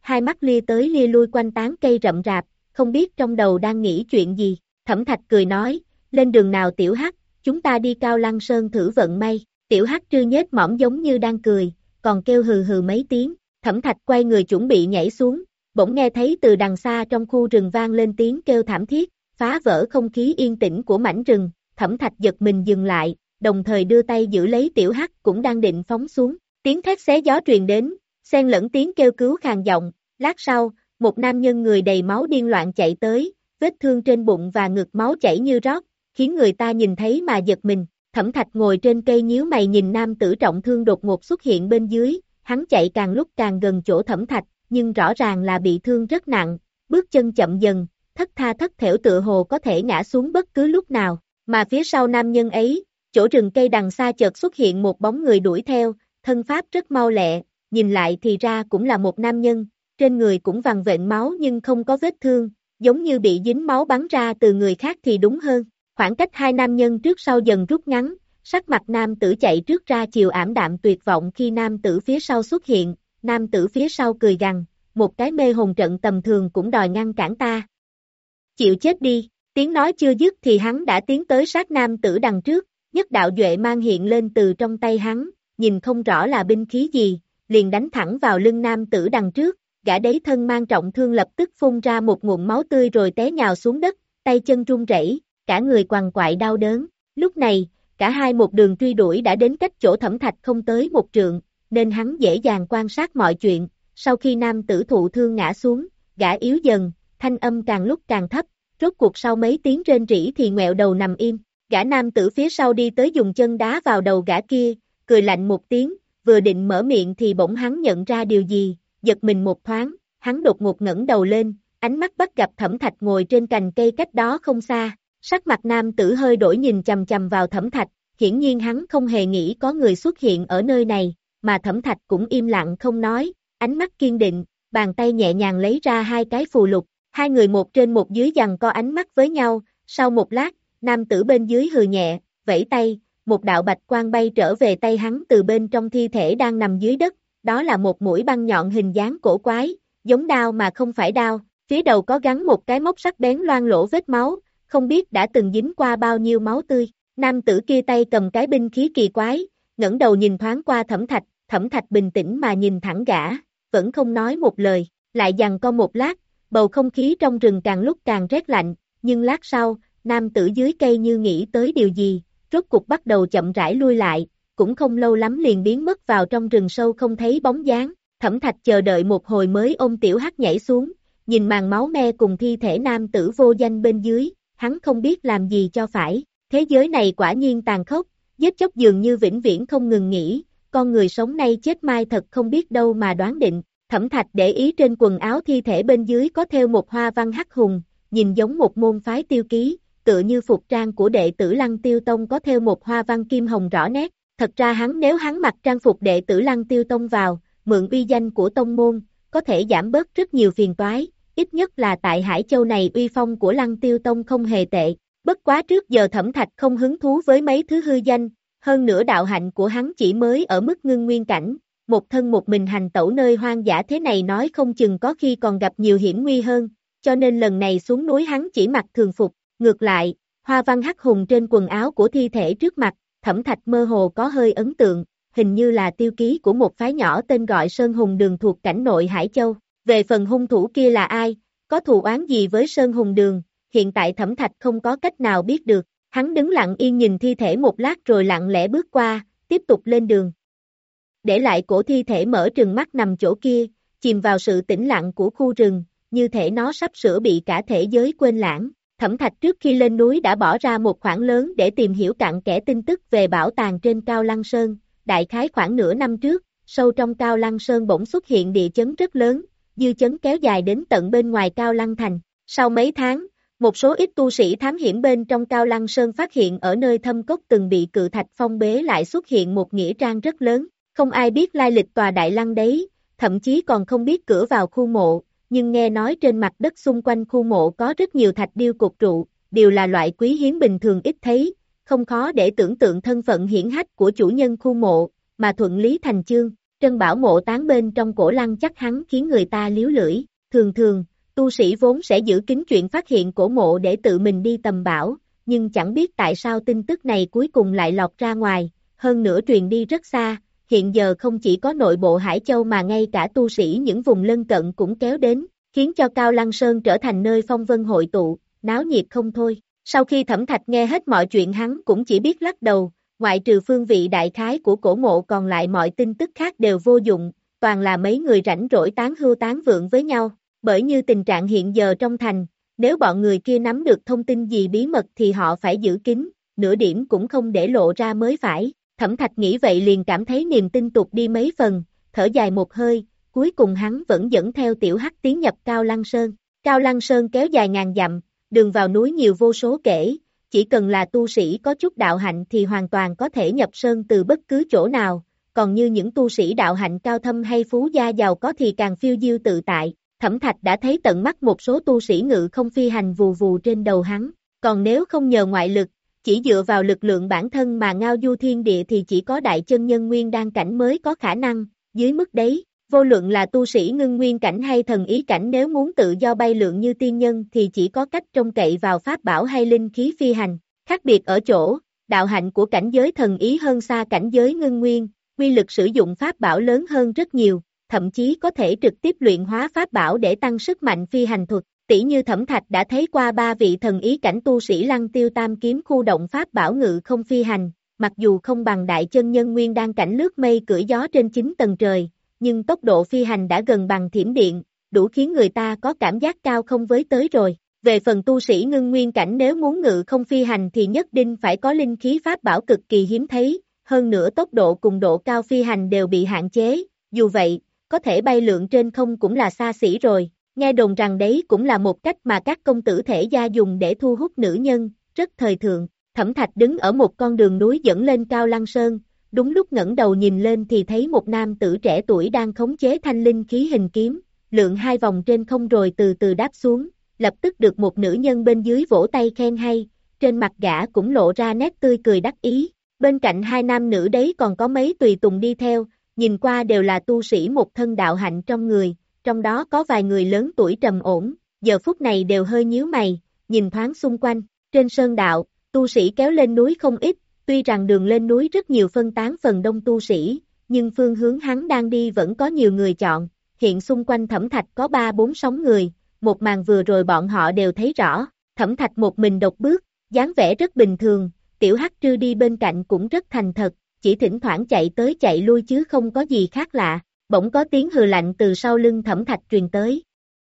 hai mắt lia tới lia lui quanh tán cây rậm rạp, không biết trong đầu đang nghĩ chuyện gì. Thẩm Thạch cười nói, lên đường nào Tiểu Hắc, chúng ta đi Cao Lăng Sơn thử vận may. Tiểu Hắc trư nhếch mõm giống như đang cười, còn kêu hừ hừ mấy tiếng. Thẩm Thạch quay người chuẩn bị nhảy xuống, bỗng nghe thấy từ đằng xa trong khu rừng vang lên tiếng kêu thảm thiết, phá vỡ không khí yên tĩnh của mảnh rừng. Thẩm Thạch giật mình dừng lại, đồng thời đưa tay giữ lấy Tiểu Hắc cũng đang định phóng xuống. Tiếng thét xé gió truyền đến, xen lẫn tiếng kêu cứu khàn giọng. Lát sau, một nam nhân người đầy máu điên loạn chạy tới, vết thương trên bụng và ngực máu chảy như rót, khiến người ta nhìn thấy mà giật mình. Thẩm Thạch ngồi trên cây nhíu mày nhìn nam tử trọng thương đột ngột xuất hiện bên dưới, hắn chạy càng lúc càng gần chỗ Thẩm Thạch, nhưng rõ ràng là bị thương rất nặng, bước chân chậm dần, thất tha thất thểu tựa hồ có thể ngã xuống bất cứ lúc nào, mà phía sau nam nhân ấy, chỗ rừng cây đằng xa chợt xuất hiện một bóng người đuổi theo, thân pháp rất mau lẹ, nhìn lại thì ra cũng là một nam nhân, trên người cũng vằn vện máu nhưng không có vết thương, giống như bị dính máu bắn ra từ người khác thì đúng hơn. Khoảng cách hai nam nhân trước sau dần rút ngắn, sắc mặt nam tử chạy trước ra chiều ảm đạm tuyệt vọng khi nam tử phía sau xuất hiện, nam tử phía sau cười gằn, một cái mê hồn trận tầm thường cũng đòi ngăn cản ta. Chịu chết đi, tiếng nói chưa dứt thì hắn đã tiến tới sát nam tử đằng trước, nhất đạo duệ mang hiện lên từ trong tay hắn, nhìn không rõ là binh khí gì, liền đánh thẳng vào lưng nam tử đằng trước, gã đấy thân mang trọng thương lập tức phun ra một ngụm máu tươi rồi té nhào xuống đất, tay chân run rẩy, cả người quằn quại đau đớn. Lúc này, cả hai một đường truy đuổi đã đến cách chỗ Thẩm Thạch không tới một trượng, nên hắn dễ dàng quan sát mọi chuyện. Sau khi nam tử thụ thương ngã xuống, gã yếu dần, thanh âm càng lúc càng thấp, rốt cuộc sau mấy tiếng rên rỉ thì ngoẹo đầu nằm im. Gã nam tử phía sau đi tới dùng chân đá vào đầu gã kia, cười lạnh một tiếng, vừa định mở miệng thì bỗng hắn nhận ra điều gì, giật mình một thoáng, hắn đột ngột ngẩng đầu lên, ánh mắt bắt gặp Thẩm Thạch ngồi trên cành cây cách đó không xa. Sắc mặt nam tử hơi đổi nhìn chằm chằm vào Thẩm Thạch, hiển nhiên hắn không hề nghĩ có người xuất hiện ở nơi này, mà Thẩm Thạch cũng im lặng không nói, ánh mắt kiên định, bàn tay nhẹ nhàng lấy ra hai cái phù lục, hai người một trên một dưới giằng co ánh mắt với nhau, sau một lát, nam tử bên dưới hừ nhẹ, vẫy tay, một đạo bạch quang bay trở về tay hắn từ bên trong thi thể đang nằm dưới đất, đó là một mũi băng nhọn hình dáng cổ quái, giống đao mà không phải đao, phía đầu có gắn một cái móc sắc bén loang lỗ vết máu, không biết đã từng dính qua bao nhiêu máu tươi. Nam tử kia tay cầm cái binh khí kỳ quái, ngẩng đầu nhìn thoáng qua Thẩm Thạch, Thẩm Thạch bình tĩnh mà nhìn thẳng gã, vẫn không nói một lời, lại giằng co một lát, bầu không khí trong rừng càng lúc càng rét lạnh, nhưng lát sau, nam tử dưới cây như nghĩ tới điều gì, rốt cục bắt đầu chậm rãi lui lại, cũng không lâu lắm liền biến mất vào trong rừng sâu không thấy bóng dáng. Thẩm Thạch chờ đợi một hồi mới ôm Tiểu Hắc nhảy xuống, nhìn màn máu me cùng thi thể nam tử vô danh bên dưới, hắn không biết làm gì cho phải. Thế giới này quả nhiên tàn khốc, giết chóc dường như vĩnh viễn không ngừng nghỉ, con người sống nay chết mai thật không biết đâu mà đoán định. Thẩm Thạch để ý trên quần áo thi thể bên dưới có thêu một hoa văn hắc hùng, nhìn giống một môn phái tiêu ký, tựa như phục trang của đệ tử Lăng Tiêu Tông có thêu một hoa văn kim hồng rõ nét. Thật ra hắn nếu hắn mặc trang phục đệ tử Lăng Tiêu Tông vào, mượn uy danh của tông môn, có thể giảm bớt rất nhiều phiền toái, ít nhất là tại Hải Châu này uy phong của Lăng Tiêu Tông không hề tệ. Bất quá trước giờ Thẩm Thạch không hứng thú với mấy thứ hư danh, hơn nữa đạo hạnh của hắn chỉ mới ở mức ngưng nguyên cảnh, một thân một mình hành tẩu nơi hoang dã thế này nói không chừng có khi còn gặp nhiều hiểm nguy hơn, cho nên lần này xuống núi hắn chỉ mặc thường phục. Ngược lại, hoa văn hắc hùng trên quần áo của thi thể trước mặt, Thẩm Thạch mơ hồ có hơi ấn tượng, hình như là tiêu ký của một phái nhỏ tên gọi Sơn Hùng Đường thuộc cảnh nội Hải Châu. Về phần hung thủ kia là ai, có thù oán gì với Sơn Hùng Đường, hiện tại Thẩm Thạch không có cách nào biết được. Hắn đứng lặng yên nhìn thi thể một lát rồi lặng lẽ bước qua, tiếp tục lên đường. Để lại cổ thi thể mở trừng mắt nằm chỗ kia, chìm vào sự tĩnh lặng của khu rừng, như thể nó sắp sửa bị cả thể giới quên lãng. Thẩm Thạch trước khi lên núi đã bỏ ra một khoản lớn để tìm hiểu cặn kẽ tin tức về bảo tàng trên Cao Lăng Sơn. Đại khái khoảng nửa năm trước, sâu trong Cao Lăng Sơn bỗng xuất hiện địa chấn rất lớn, dư chấn kéo dài đến tận bên ngoài Cao Lăng Thành. Sau mấy tháng, một số ít tu sĩ thám hiểm bên trong Cao Lăng Sơn phát hiện ở nơi thâm cốc từng bị cự thạch phong bế lại xuất hiện một nghĩa trang rất lớn. Không ai biết lai lịch tòa đại lăng đấy, thậm chí còn không biết cửa vào khu mộ, nhưng nghe nói trên mặt đất xung quanh khu mộ có rất nhiều thạch điêu cột trụ, đều là loại quý hiếm bình thường ít thấy, không khó để tưởng tượng thân phận hiển hách của chủ nhân khu mộ, mà thuận lý thành chương. Trân Bảo mộ tán bên trong cổ lăng chắc hắn khiến người ta liếu lưỡi, thường thường, tu sĩ vốn sẽ giữ kín chuyện phát hiện cổ mộ để tự mình đi tầm bảo, nhưng chẳng biết tại sao tin tức này cuối cùng lại lọt ra ngoài, hơn nữa truyền đi rất xa, hiện giờ không chỉ có nội bộ Hải Châu mà ngay cả tu sĩ những vùng lân cận cũng kéo đến, khiến cho Cao Lăng Sơn trở thành nơi phong vân hội tụ, náo nhiệt không thôi. Sau khi Thẩm Thạch nghe hết mọi chuyện hắn cũng chỉ biết lắc đầu, ngoại trừ phương vị đại khái của cổ mộ còn lại mọi tin tức khác đều vô dụng, toàn là mấy người rảnh rỗi tán hưu tán vượng với nhau, bởi như tình trạng hiện giờ trong thành, nếu bọn người kia nắm được thông tin gì bí mật thì họ phải giữ kín, nửa điểm cũng không để lộ ra mới phải. Thẩm Thạch nghĩ vậy liền cảm thấy niềm tin tụt đi mấy phần, thở dài một hơi, cuối cùng hắn vẫn dẫn theo Tiểu Hắc tiến nhập Cao Lăng Sơn. Cao Lăng Sơn kéo dài ngàn dặm, đường vào núi nhiều vô số kể, chỉ cần là tu sĩ có chút đạo hạnh thì hoàn toàn có thể nhập sơn từ bất cứ chỗ nào, còn như những tu sĩ đạo hạnh cao thâm hay phú gia giàu có thì càng phiêu diêu tự tại. Thẩm Thạch đã thấy tận mắt một số tu sĩ ngự không phi hành vù vù trên đầu hắn, còn nếu không nhờ ngoại lực, chỉ dựa vào lực lượng bản thân mà ngao du thiên địa thì chỉ có đại chân nhân nguyên đan cảnh mới có khả năng, dưới mức đấy, vô luận là tu sĩ ngưng nguyên cảnh hay thần ý cảnh nếu muốn tự do bay lượn như tiên nhân thì chỉ có cách trông cậy vào pháp bảo hay linh khí phi hành, khác biệt ở chỗ, đạo hạnh của cảnh giới thần ý hơn xa cảnh giới ngưng nguyên, quy lực sử dụng pháp bảo lớn hơn rất nhiều, thậm chí có thể trực tiếp luyện hóa pháp bảo để tăng sức mạnh phi hành thuật. Tỷ như Thẩm Thạch đã thấy qua ba vị thần ý cảnh tu sĩ Lăng Tiêu Tam kiếm khu động pháp bảo ngự không phi hành, mặc dù không bằng đại chân nhân nguyên đan cảnh lướt mây cưỡi gió trên chín tầng trời, nhưng tốc độ phi hành đã gần bằng thiểm điện, đủ khiến người ta có cảm giác cao không với tới rồi. Về phần tu sĩ ngưng nguyên cảnh nếu muốn ngự không phi hành thì nhất định phải có linh khí pháp bảo cực kỳ hiếm thấy, hơn nữa tốc độ cùng độ cao phi hành đều bị hạn chế, dù vậy, có thể bay lượn trên không cũng là xa xỉ rồi. Nghe đồn rằng đấy cũng là một cách mà các công tử thể gia dùng để thu hút nữ nhân, rất thời thượng. Thẩm Thạch đứng ở một con đường núi dẫn lên Cao Lăng Sơn, đúng lúc ngẩng đầu nhìn lên thì thấy một nam tử trẻ tuổi đang khống chế thanh linh khí hình kiếm, lượn hai vòng trên không rồi từ từ đáp xuống, lập tức được một nữ nhân bên dưới vỗ tay khen hay, trên mặt gã cũng lộ ra nét tươi cười đắc ý. Bên cạnh hai nam nữ đấy còn có mấy tùy tùng đi theo, nhìn qua đều là tu sĩ một thân đạo hạnh trong người. Trong đó có vài người lớn tuổi trầm ổn, giờ phút này đều hơi nhíu mày, nhìn thoáng xung quanh, trên sơn đạo, tu sĩ kéo lên núi không ít, tuy rằng đường lên núi rất nhiều phân tán phần đông tu sĩ, nhưng phương hướng hắn đang đi vẫn có nhiều người chọn, hiện xung quanh Thẩm Thạch có ba bốn sóng người, một màn vừa rồi bọn họ đều thấy rõ, Thẩm Thạch một mình độc bước, dáng vẻ rất bình thường, Tiểu Hắc Trư đi bên cạnh cũng rất thành thật, chỉ thỉnh thoảng chạy tới chạy lui chứ không có gì khác lạ. Bỗng có tiếng hừ lạnh từ sau lưng Thẩm Thạch truyền tới.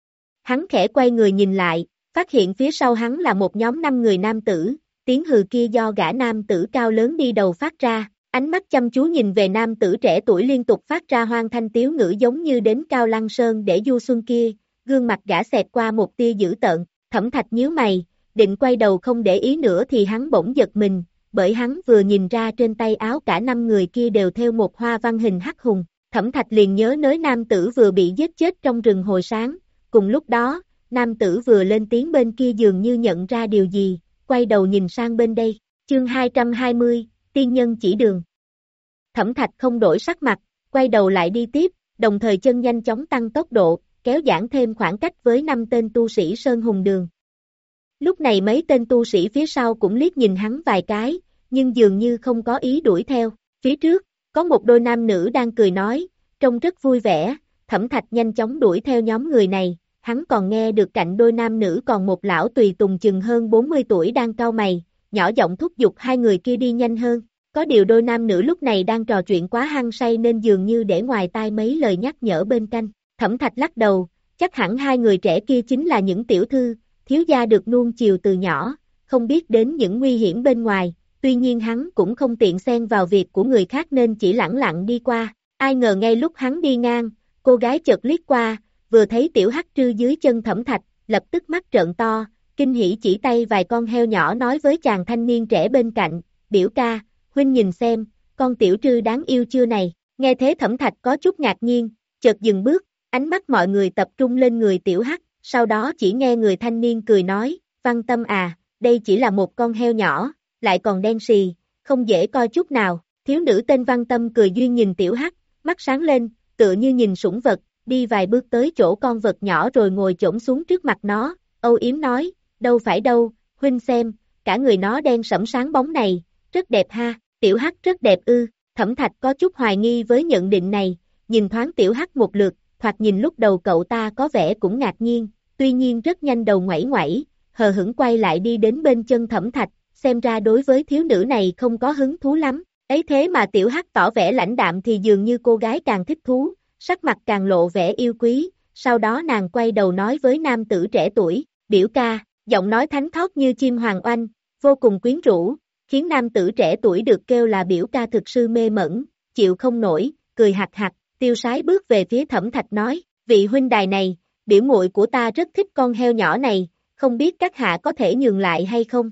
Hắn khẽ quay người nhìn lại, phát hiện phía sau hắn là một nhóm năm người nam tử, tiếng hừ kia do gã nam tử cao lớn đi đầu phát ra, ánh mắt chăm chú nhìn về nam tử trẻ tuổi liên tục phát ra hoang thanh tiếu ngữ giống như đến Cao Lăng Sơn để du xuân kia, gương mặt gã xẹt qua một tia dữ tợn, Thẩm Thạch nhíu mày, định quay đầu không để ý nữa thì hắn bỗng giật mình, bởi hắn vừa nhìn ra trên tay áo cả năm người kia đều thêu một hoa văn hình hắc hùng. Thẩm Thạch liền nhớ tới nam tử vừa bị giết chết trong rừng hồi sáng, cùng lúc đó, nam tử vừa lên tiếng bên kia dường như nhận ra điều gì, quay đầu nhìn sang bên đây, chương hai trăm hai mươi, tiên nhân chỉ đường. Thẩm Thạch không đổi sắc mặt, quay đầu lại đi tiếp, đồng thời chân nhanh chóng tăng tốc độ, kéo giãn thêm khoảng cách với năm tên tu sĩ Sơn Hùng Đường. Lúc này mấy tên tu sĩ phía sau cũng liếc nhìn hắn vài cái, nhưng dường như không có ý đuổi theo, phía trước, có một đôi nam nữ đang cười nói, trông rất vui vẻ, Thẩm Thạch nhanh chóng đuổi theo nhóm người này, hắn còn nghe được cạnh đôi nam nữ còn một lão tùy tùng chừng hơn bốn mươi tuổi đang cau mày, nhỏ giọng thúc giục hai người kia đi nhanh hơn, có điều đôi nam nữ lúc này đang trò chuyện quá hăng say nên dường như để ngoài tai mấy lời nhắc nhở bên cạnh. Thẩm Thạch lắc đầu, chắc hẳn hai người trẻ kia chính là những tiểu thư, thiếu gia được nuông chiều từ nhỏ, không biết đến những nguy hiểm bên ngoài. Tuy nhiên hắn cũng không tiện xen vào việc của người khác nên chỉ lẳng lặng đi qua, ai ngờ ngay lúc hắn đi ngang, cô gái chợt liếc qua, vừa thấy Tiểu Hắc Trư dưới chân Thẩm Thạch, lập tức mắt trợn to, kinh hỉ chỉ tay vài con heo nhỏ nói với chàng thanh niên trẻ bên cạnh, biểu ca, huynh nhìn xem, con Tiểu Trư đáng yêu chưa này, nghe thế Thẩm Thạch có chút ngạc nhiên, chợt dừng bước, ánh mắt mọi người tập trung lên người Tiểu Hắc, sau đó chỉ nghe người thanh niên cười nói, Văn Tâm à, đây chỉ là một con heo nhỏ, lại còn đen xì, không dễ coi chút nào, thiếu nữ tên Văn Tâm cười duyên nhìn Tiểu Hắc, mắt sáng lên, tựa như nhìn sủng vật, đi vài bước tới chỗ con vật nhỏ rồi ngồi chổng xuống trước mặt nó, âu yếm nói, đâu phải đâu, huynh xem, cả người nó đen sẫm sáng bóng này, rất đẹp ha, tiểu hắc rất đẹp ư, Thẩm Thạch có chút hoài nghi với nhận định này, nhìn thoáng tiểu hắc một lượt, thoạt nhìn lúc đầu cậu ta có vẻ cũng ngạc nhiên, tuy nhiên rất nhanh đầu ngoảy ngoảy, hờ hững quay lại đi đến bên chân Thẩm Thạch, xem ra đối với thiếu nữ này không có hứng thú lắm, ấy thế mà tiểu hắc tỏ vẻ lãnh đạm thì dường như cô gái càng thích thú, sắc mặt càng lộ vẻ yêu quý, sau đó nàng quay đầu nói với nam tử trẻ tuổi, biểu ca, giọng nói thánh thót như chim hoàng oanh, vô cùng quyến rũ, khiến nam tử trẻ tuổi được kêu là biểu ca thực sự mê mẩn, chịu không nổi, cười hạc hạc, tiêu sái bước về phía Thẩm Thạch nói, vị huynh đài này, biểu muội của ta rất thích con heo nhỏ này, không biết các hạ có thể nhường lại hay không?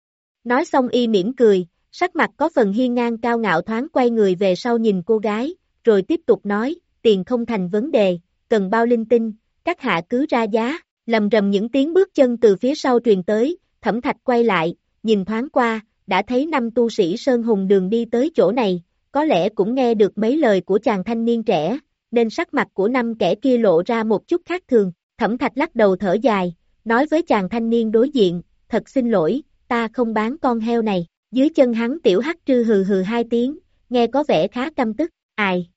Nói xong y mỉm cười, sắc mặt có phần hiên ngang cao ngạo thoáng quay người về sau nhìn cô gái, rồi tiếp tục nói, tiền không thành vấn đề, cần bao linh tinh, các hạ cứ ra giá, lầm rầm những tiếng bước chân từ phía sau truyền tới, Thẩm Thạch quay lại, nhìn thoáng qua, đã thấy năm tu sĩ Sơn Hùng Đường đi tới chỗ này, có lẽ cũng nghe được mấy lời của chàng thanh niên trẻ, nên sắc mặt của năm kẻ kia lộ ra một chút khác thường, Thẩm Thạch lắc đầu thở dài, nói với chàng thanh niên đối diện, thật xin lỗi, ta không bán con heo này, dưới chân hắn tiểu hắc trư hừ hừ hai tiếng, nghe có vẻ khá căm tức, ai.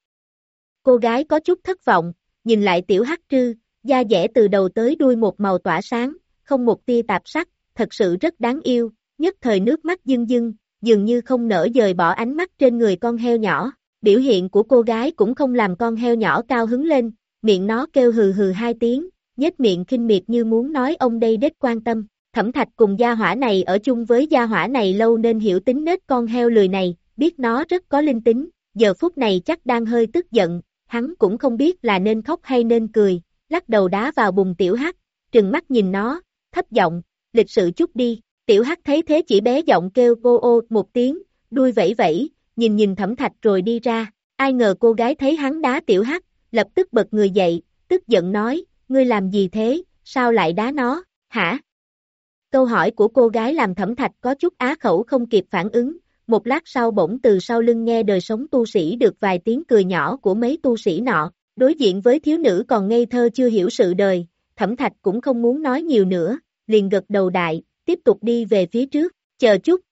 Cô gái có chút thất vọng, nhìn lại tiểu hắc trư, da dẻ từ đầu tới đuôi một màu tỏa sáng, không một tia tạp sắc, thật sự rất đáng yêu, nhất thời nước mắt dưng dưng, dường như không nỡ dời bỏ ánh mắt trên người con heo nhỏ, biểu hiện của cô gái cũng không làm con heo nhỏ cao hứng lên, miệng nó kêu hừ hừ hai tiếng, nhếch miệng khinh miệt như muốn nói ông đây đếch quan tâm. Thẩm Thạch cùng gia hỏa này ở chung với gia hỏa này lâu nên hiểu tính nết con heo lười này, biết nó rất có linh tính, giờ phút này chắc đang hơi tức giận, hắn cũng không biết là nên khóc hay nên cười, lắc đầu đá vào bùn tiểu hắc, trừng mắt nhìn nó, thấp giọng, lịch sự chút đi, tiểu hắc thấy thế chỉ bé giọng kêu ô ô một tiếng, đuôi vẫy vẫy, nhìn nhìn Thẩm Thạch rồi đi ra, ai ngờ cô gái thấy hắn đá tiểu hắc, lập tức bật người dậy, tức giận nói, ngươi làm gì thế, sao lại đá nó, hả? Câu hỏi của cô gái làm Thẩm Thạch có chút á khẩu không kịp phản ứng, một lát sau bỗng từ sau lưng nghe đời sống tu sĩ được vài tiếng cười nhỏ của mấy tu sĩ nọ, đối diện với thiếu nữ còn ngây thơ chưa hiểu sự đời, Thẩm Thạch cũng không muốn nói nhiều nữa, liền gật đầu đại, tiếp tục đi về phía trước, chờ chút.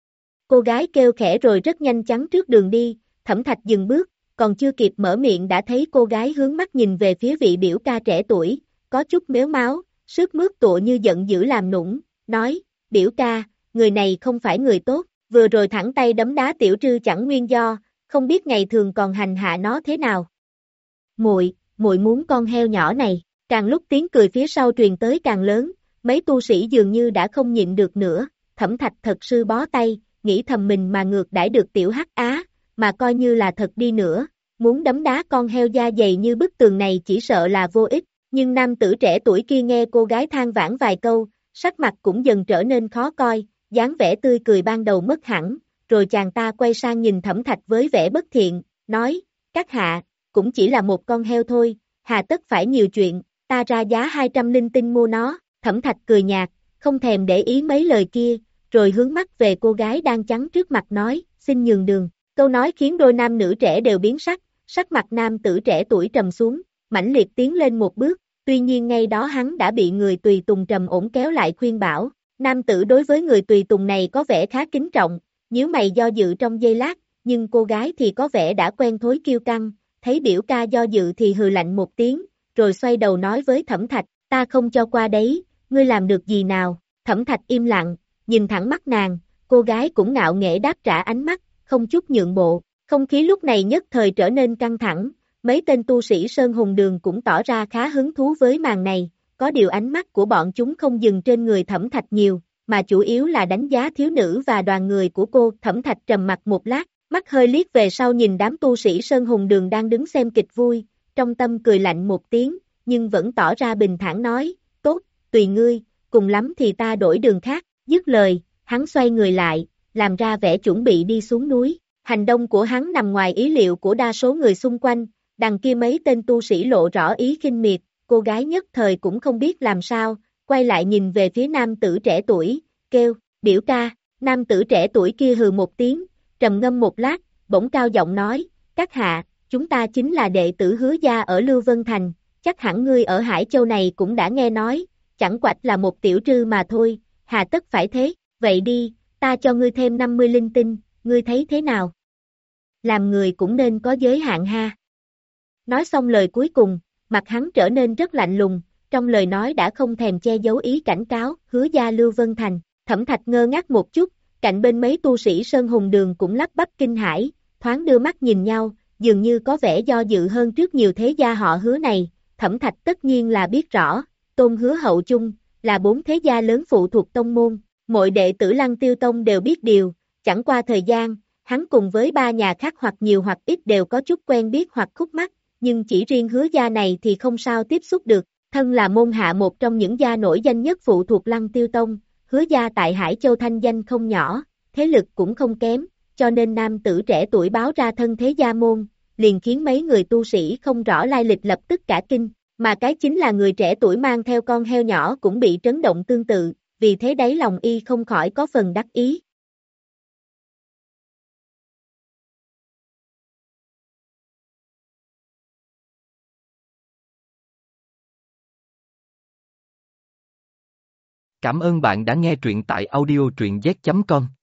Cô gái kêu khẽ rồi rất nhanh chắn trước đường đi, Thẩm Thạch dừng bước, còn chưa kịp mở miệng đã thấy cô gái hướng mắt nhìn về phía vị biểu ca trẻ tuổi, có chút méo máu, sướt mướt tựa như giận dữ làm nũng, nói, biểu ca, người này không phải người tốt, vừa rồi thẳng tay đấm đá tiểu trư chẳng nguyên do, không biết ngày thường còn hành hạ nó thế nào. Muội, muội muốn con heo nhỏ này, càng lúc tiếng cười phía sau truyền tới càng lớn, mấy tu sĩ dường như đã không nhịn được nữa, Thẩm Thạch thật sư bó tay, nghĩ thầm mình mà ngược đãi được tiểu hắc á, mà coi như là thật đi nữa, muốn đấm đá con heo da dày như bức tường này chỉ sợ là vô ích, nhưng nam tử trẻ tuổi kia nghe cô gái than vãn vài câu, sắc mặt cũng dần trở nên khó coi, dáng vẻ tươi cười ban đầu mất hẳn, rồi chàng ta quay sang nhìn Thẩm Thạch với vẻ bất thiện, nói, các hạ, cũng chỉ là một con heo thôi, hà tất phải nhiều chuyện, ta ra giá hai trăm linh tinh mua nó, Thẩm Thạch cười nhạt, không thèm để ý mấy lời kia, rồi hướng mắt về cô gái đang chắn trước mặt nói, xin nhường đường, câu nói khiến đôi nam nữ trẻ đều biến sắc, sắc mặt nam tử trẻ tuổi trầm xuống, mãnh liệt tiến lên một bước, tuy nhiên ngay đó hắn đã bị người tùy tùng trầm ổn kéo lại khuyên bảo, nam tử đối với người tùy tùng này có vẻ khá kính trọng, nhíu mày do dự trong giây lát, nhưng cô gái thì có vẻ đã quen thói kiêu căng, thấy biểu ca do dự thì hừ lạnh một tiếng, rồi xoay đầu nói với Thẩm Thạch, ta không cho qua đấy, ngươi làm được gì nào, Thẩm Thạch im lặng, nhìn thẳng mắt nàng, cô gái cũng ngạo nghễ đáp trả ánh mắt, không chút nhượng bộ, không khí lúc này nhất thời trở nên căng thẳng, mấy tên tu sĩ Sơn Hùng Đường cũng tỏ ra khá hứng thú với màn này, có điều ánh mắt của bọn chúng không dừng trên người Thẩm Thạch nhiều, mà chủ yếu là đánh giá thiếu nữ và đoàn người của cô. Thẩm Thạch trầm mặt một lát, mắt hơi liếc về sau nhìn đám tu sĩ Sơn Hùng Đường đang đứng xem kịch vui, trong tâm cười lạnh một tiếng, nhưng vẫn tỏ ra bình thản nói, tốt, tùy ngươi, cùng lắm thì ta đổi đường khác, dứt lời, hắn xoay người lại, làm ra vẻ chuẩn bị đi xuống núi, hành động của hắn nằm ngoài ý liệu của đa số người xung quanh, đằng kia mấy tên tu sĩ lộ rõ ý khinh miệt, cô gái nhất thời cũng không biết làm sao, quay lại nhìn về phía nam tử trẻ tuổi, kêu, biểu ca, nam tử trẻ tuổi kia hừ một tiếng, trầm ngâm một lát, bỗng cao giọng nói, các hạ, chúng ta chính là đệ tử Hứa gia ở Lưu Vân Thành, chắc hẳn ngươi ở Hải Châu này cũng đã nghe nói, chẳng quạch là một tiểu trư mà thôi, hà tất phải thế, vậy đi, ta cho ngươi thêm năm mươi linh tinh, ngươi thấy thế nào? Làm người cũng nên có giới hạn ha. Nói xong lời cuối cùng, mặt hắn trở nên rất lạnh lùng, trong lời nói đã không thèm che giấu ý cảnh cáo, Hứa gia Lưu Vân Thành. Thẩm Thạch ngơ ngác một chút, cạnh bên mấy tu sĩ Sơn Hùng Đường cũng lắp bắp kinh hãi, thoáng đưa mắt nhìn nhau, dường như có vẻ do dự hơn trước nhiều thế gia họ Hứa này. Thẩm Thạch tất nhiên là biết rõ, Tôn Hứa Hậu Chung, là bốn thế gia lớn phụ thuộc tông môn, mọi đệ tử Lăng Tiêu Tông đều biết điều, chẳng qua thời gian, hắn cùng với ba nhà khác hoặc nhiều hoặc ít đều có chút quen biết hoặc khúc mắc, nhưng chỉ riêng Hứa gia này thì không sao tiếp xúc được, thân là môn hạ một trong những gia nổi danh nhất phụ thuộc Lăng Tiêu Tông, Hứa gia tại Hải Châu thanh danh không nhỏ, thế lực cũng không kém, cho nên nam tử trẻ tuổi báo ra thân thế gia môn, liền khiến mấy người tu sĩ không rõ lai lịch lập tức cả kinh, mà cái chính là người trẻ tuổi mang theo con heo nhỏ cũng bị trấn động tương tự, vì thế đáy lòng y không khỏi có phần đắc ý. Cảm ơn bạn đã nghe truyện tại audio truyện z chấm com.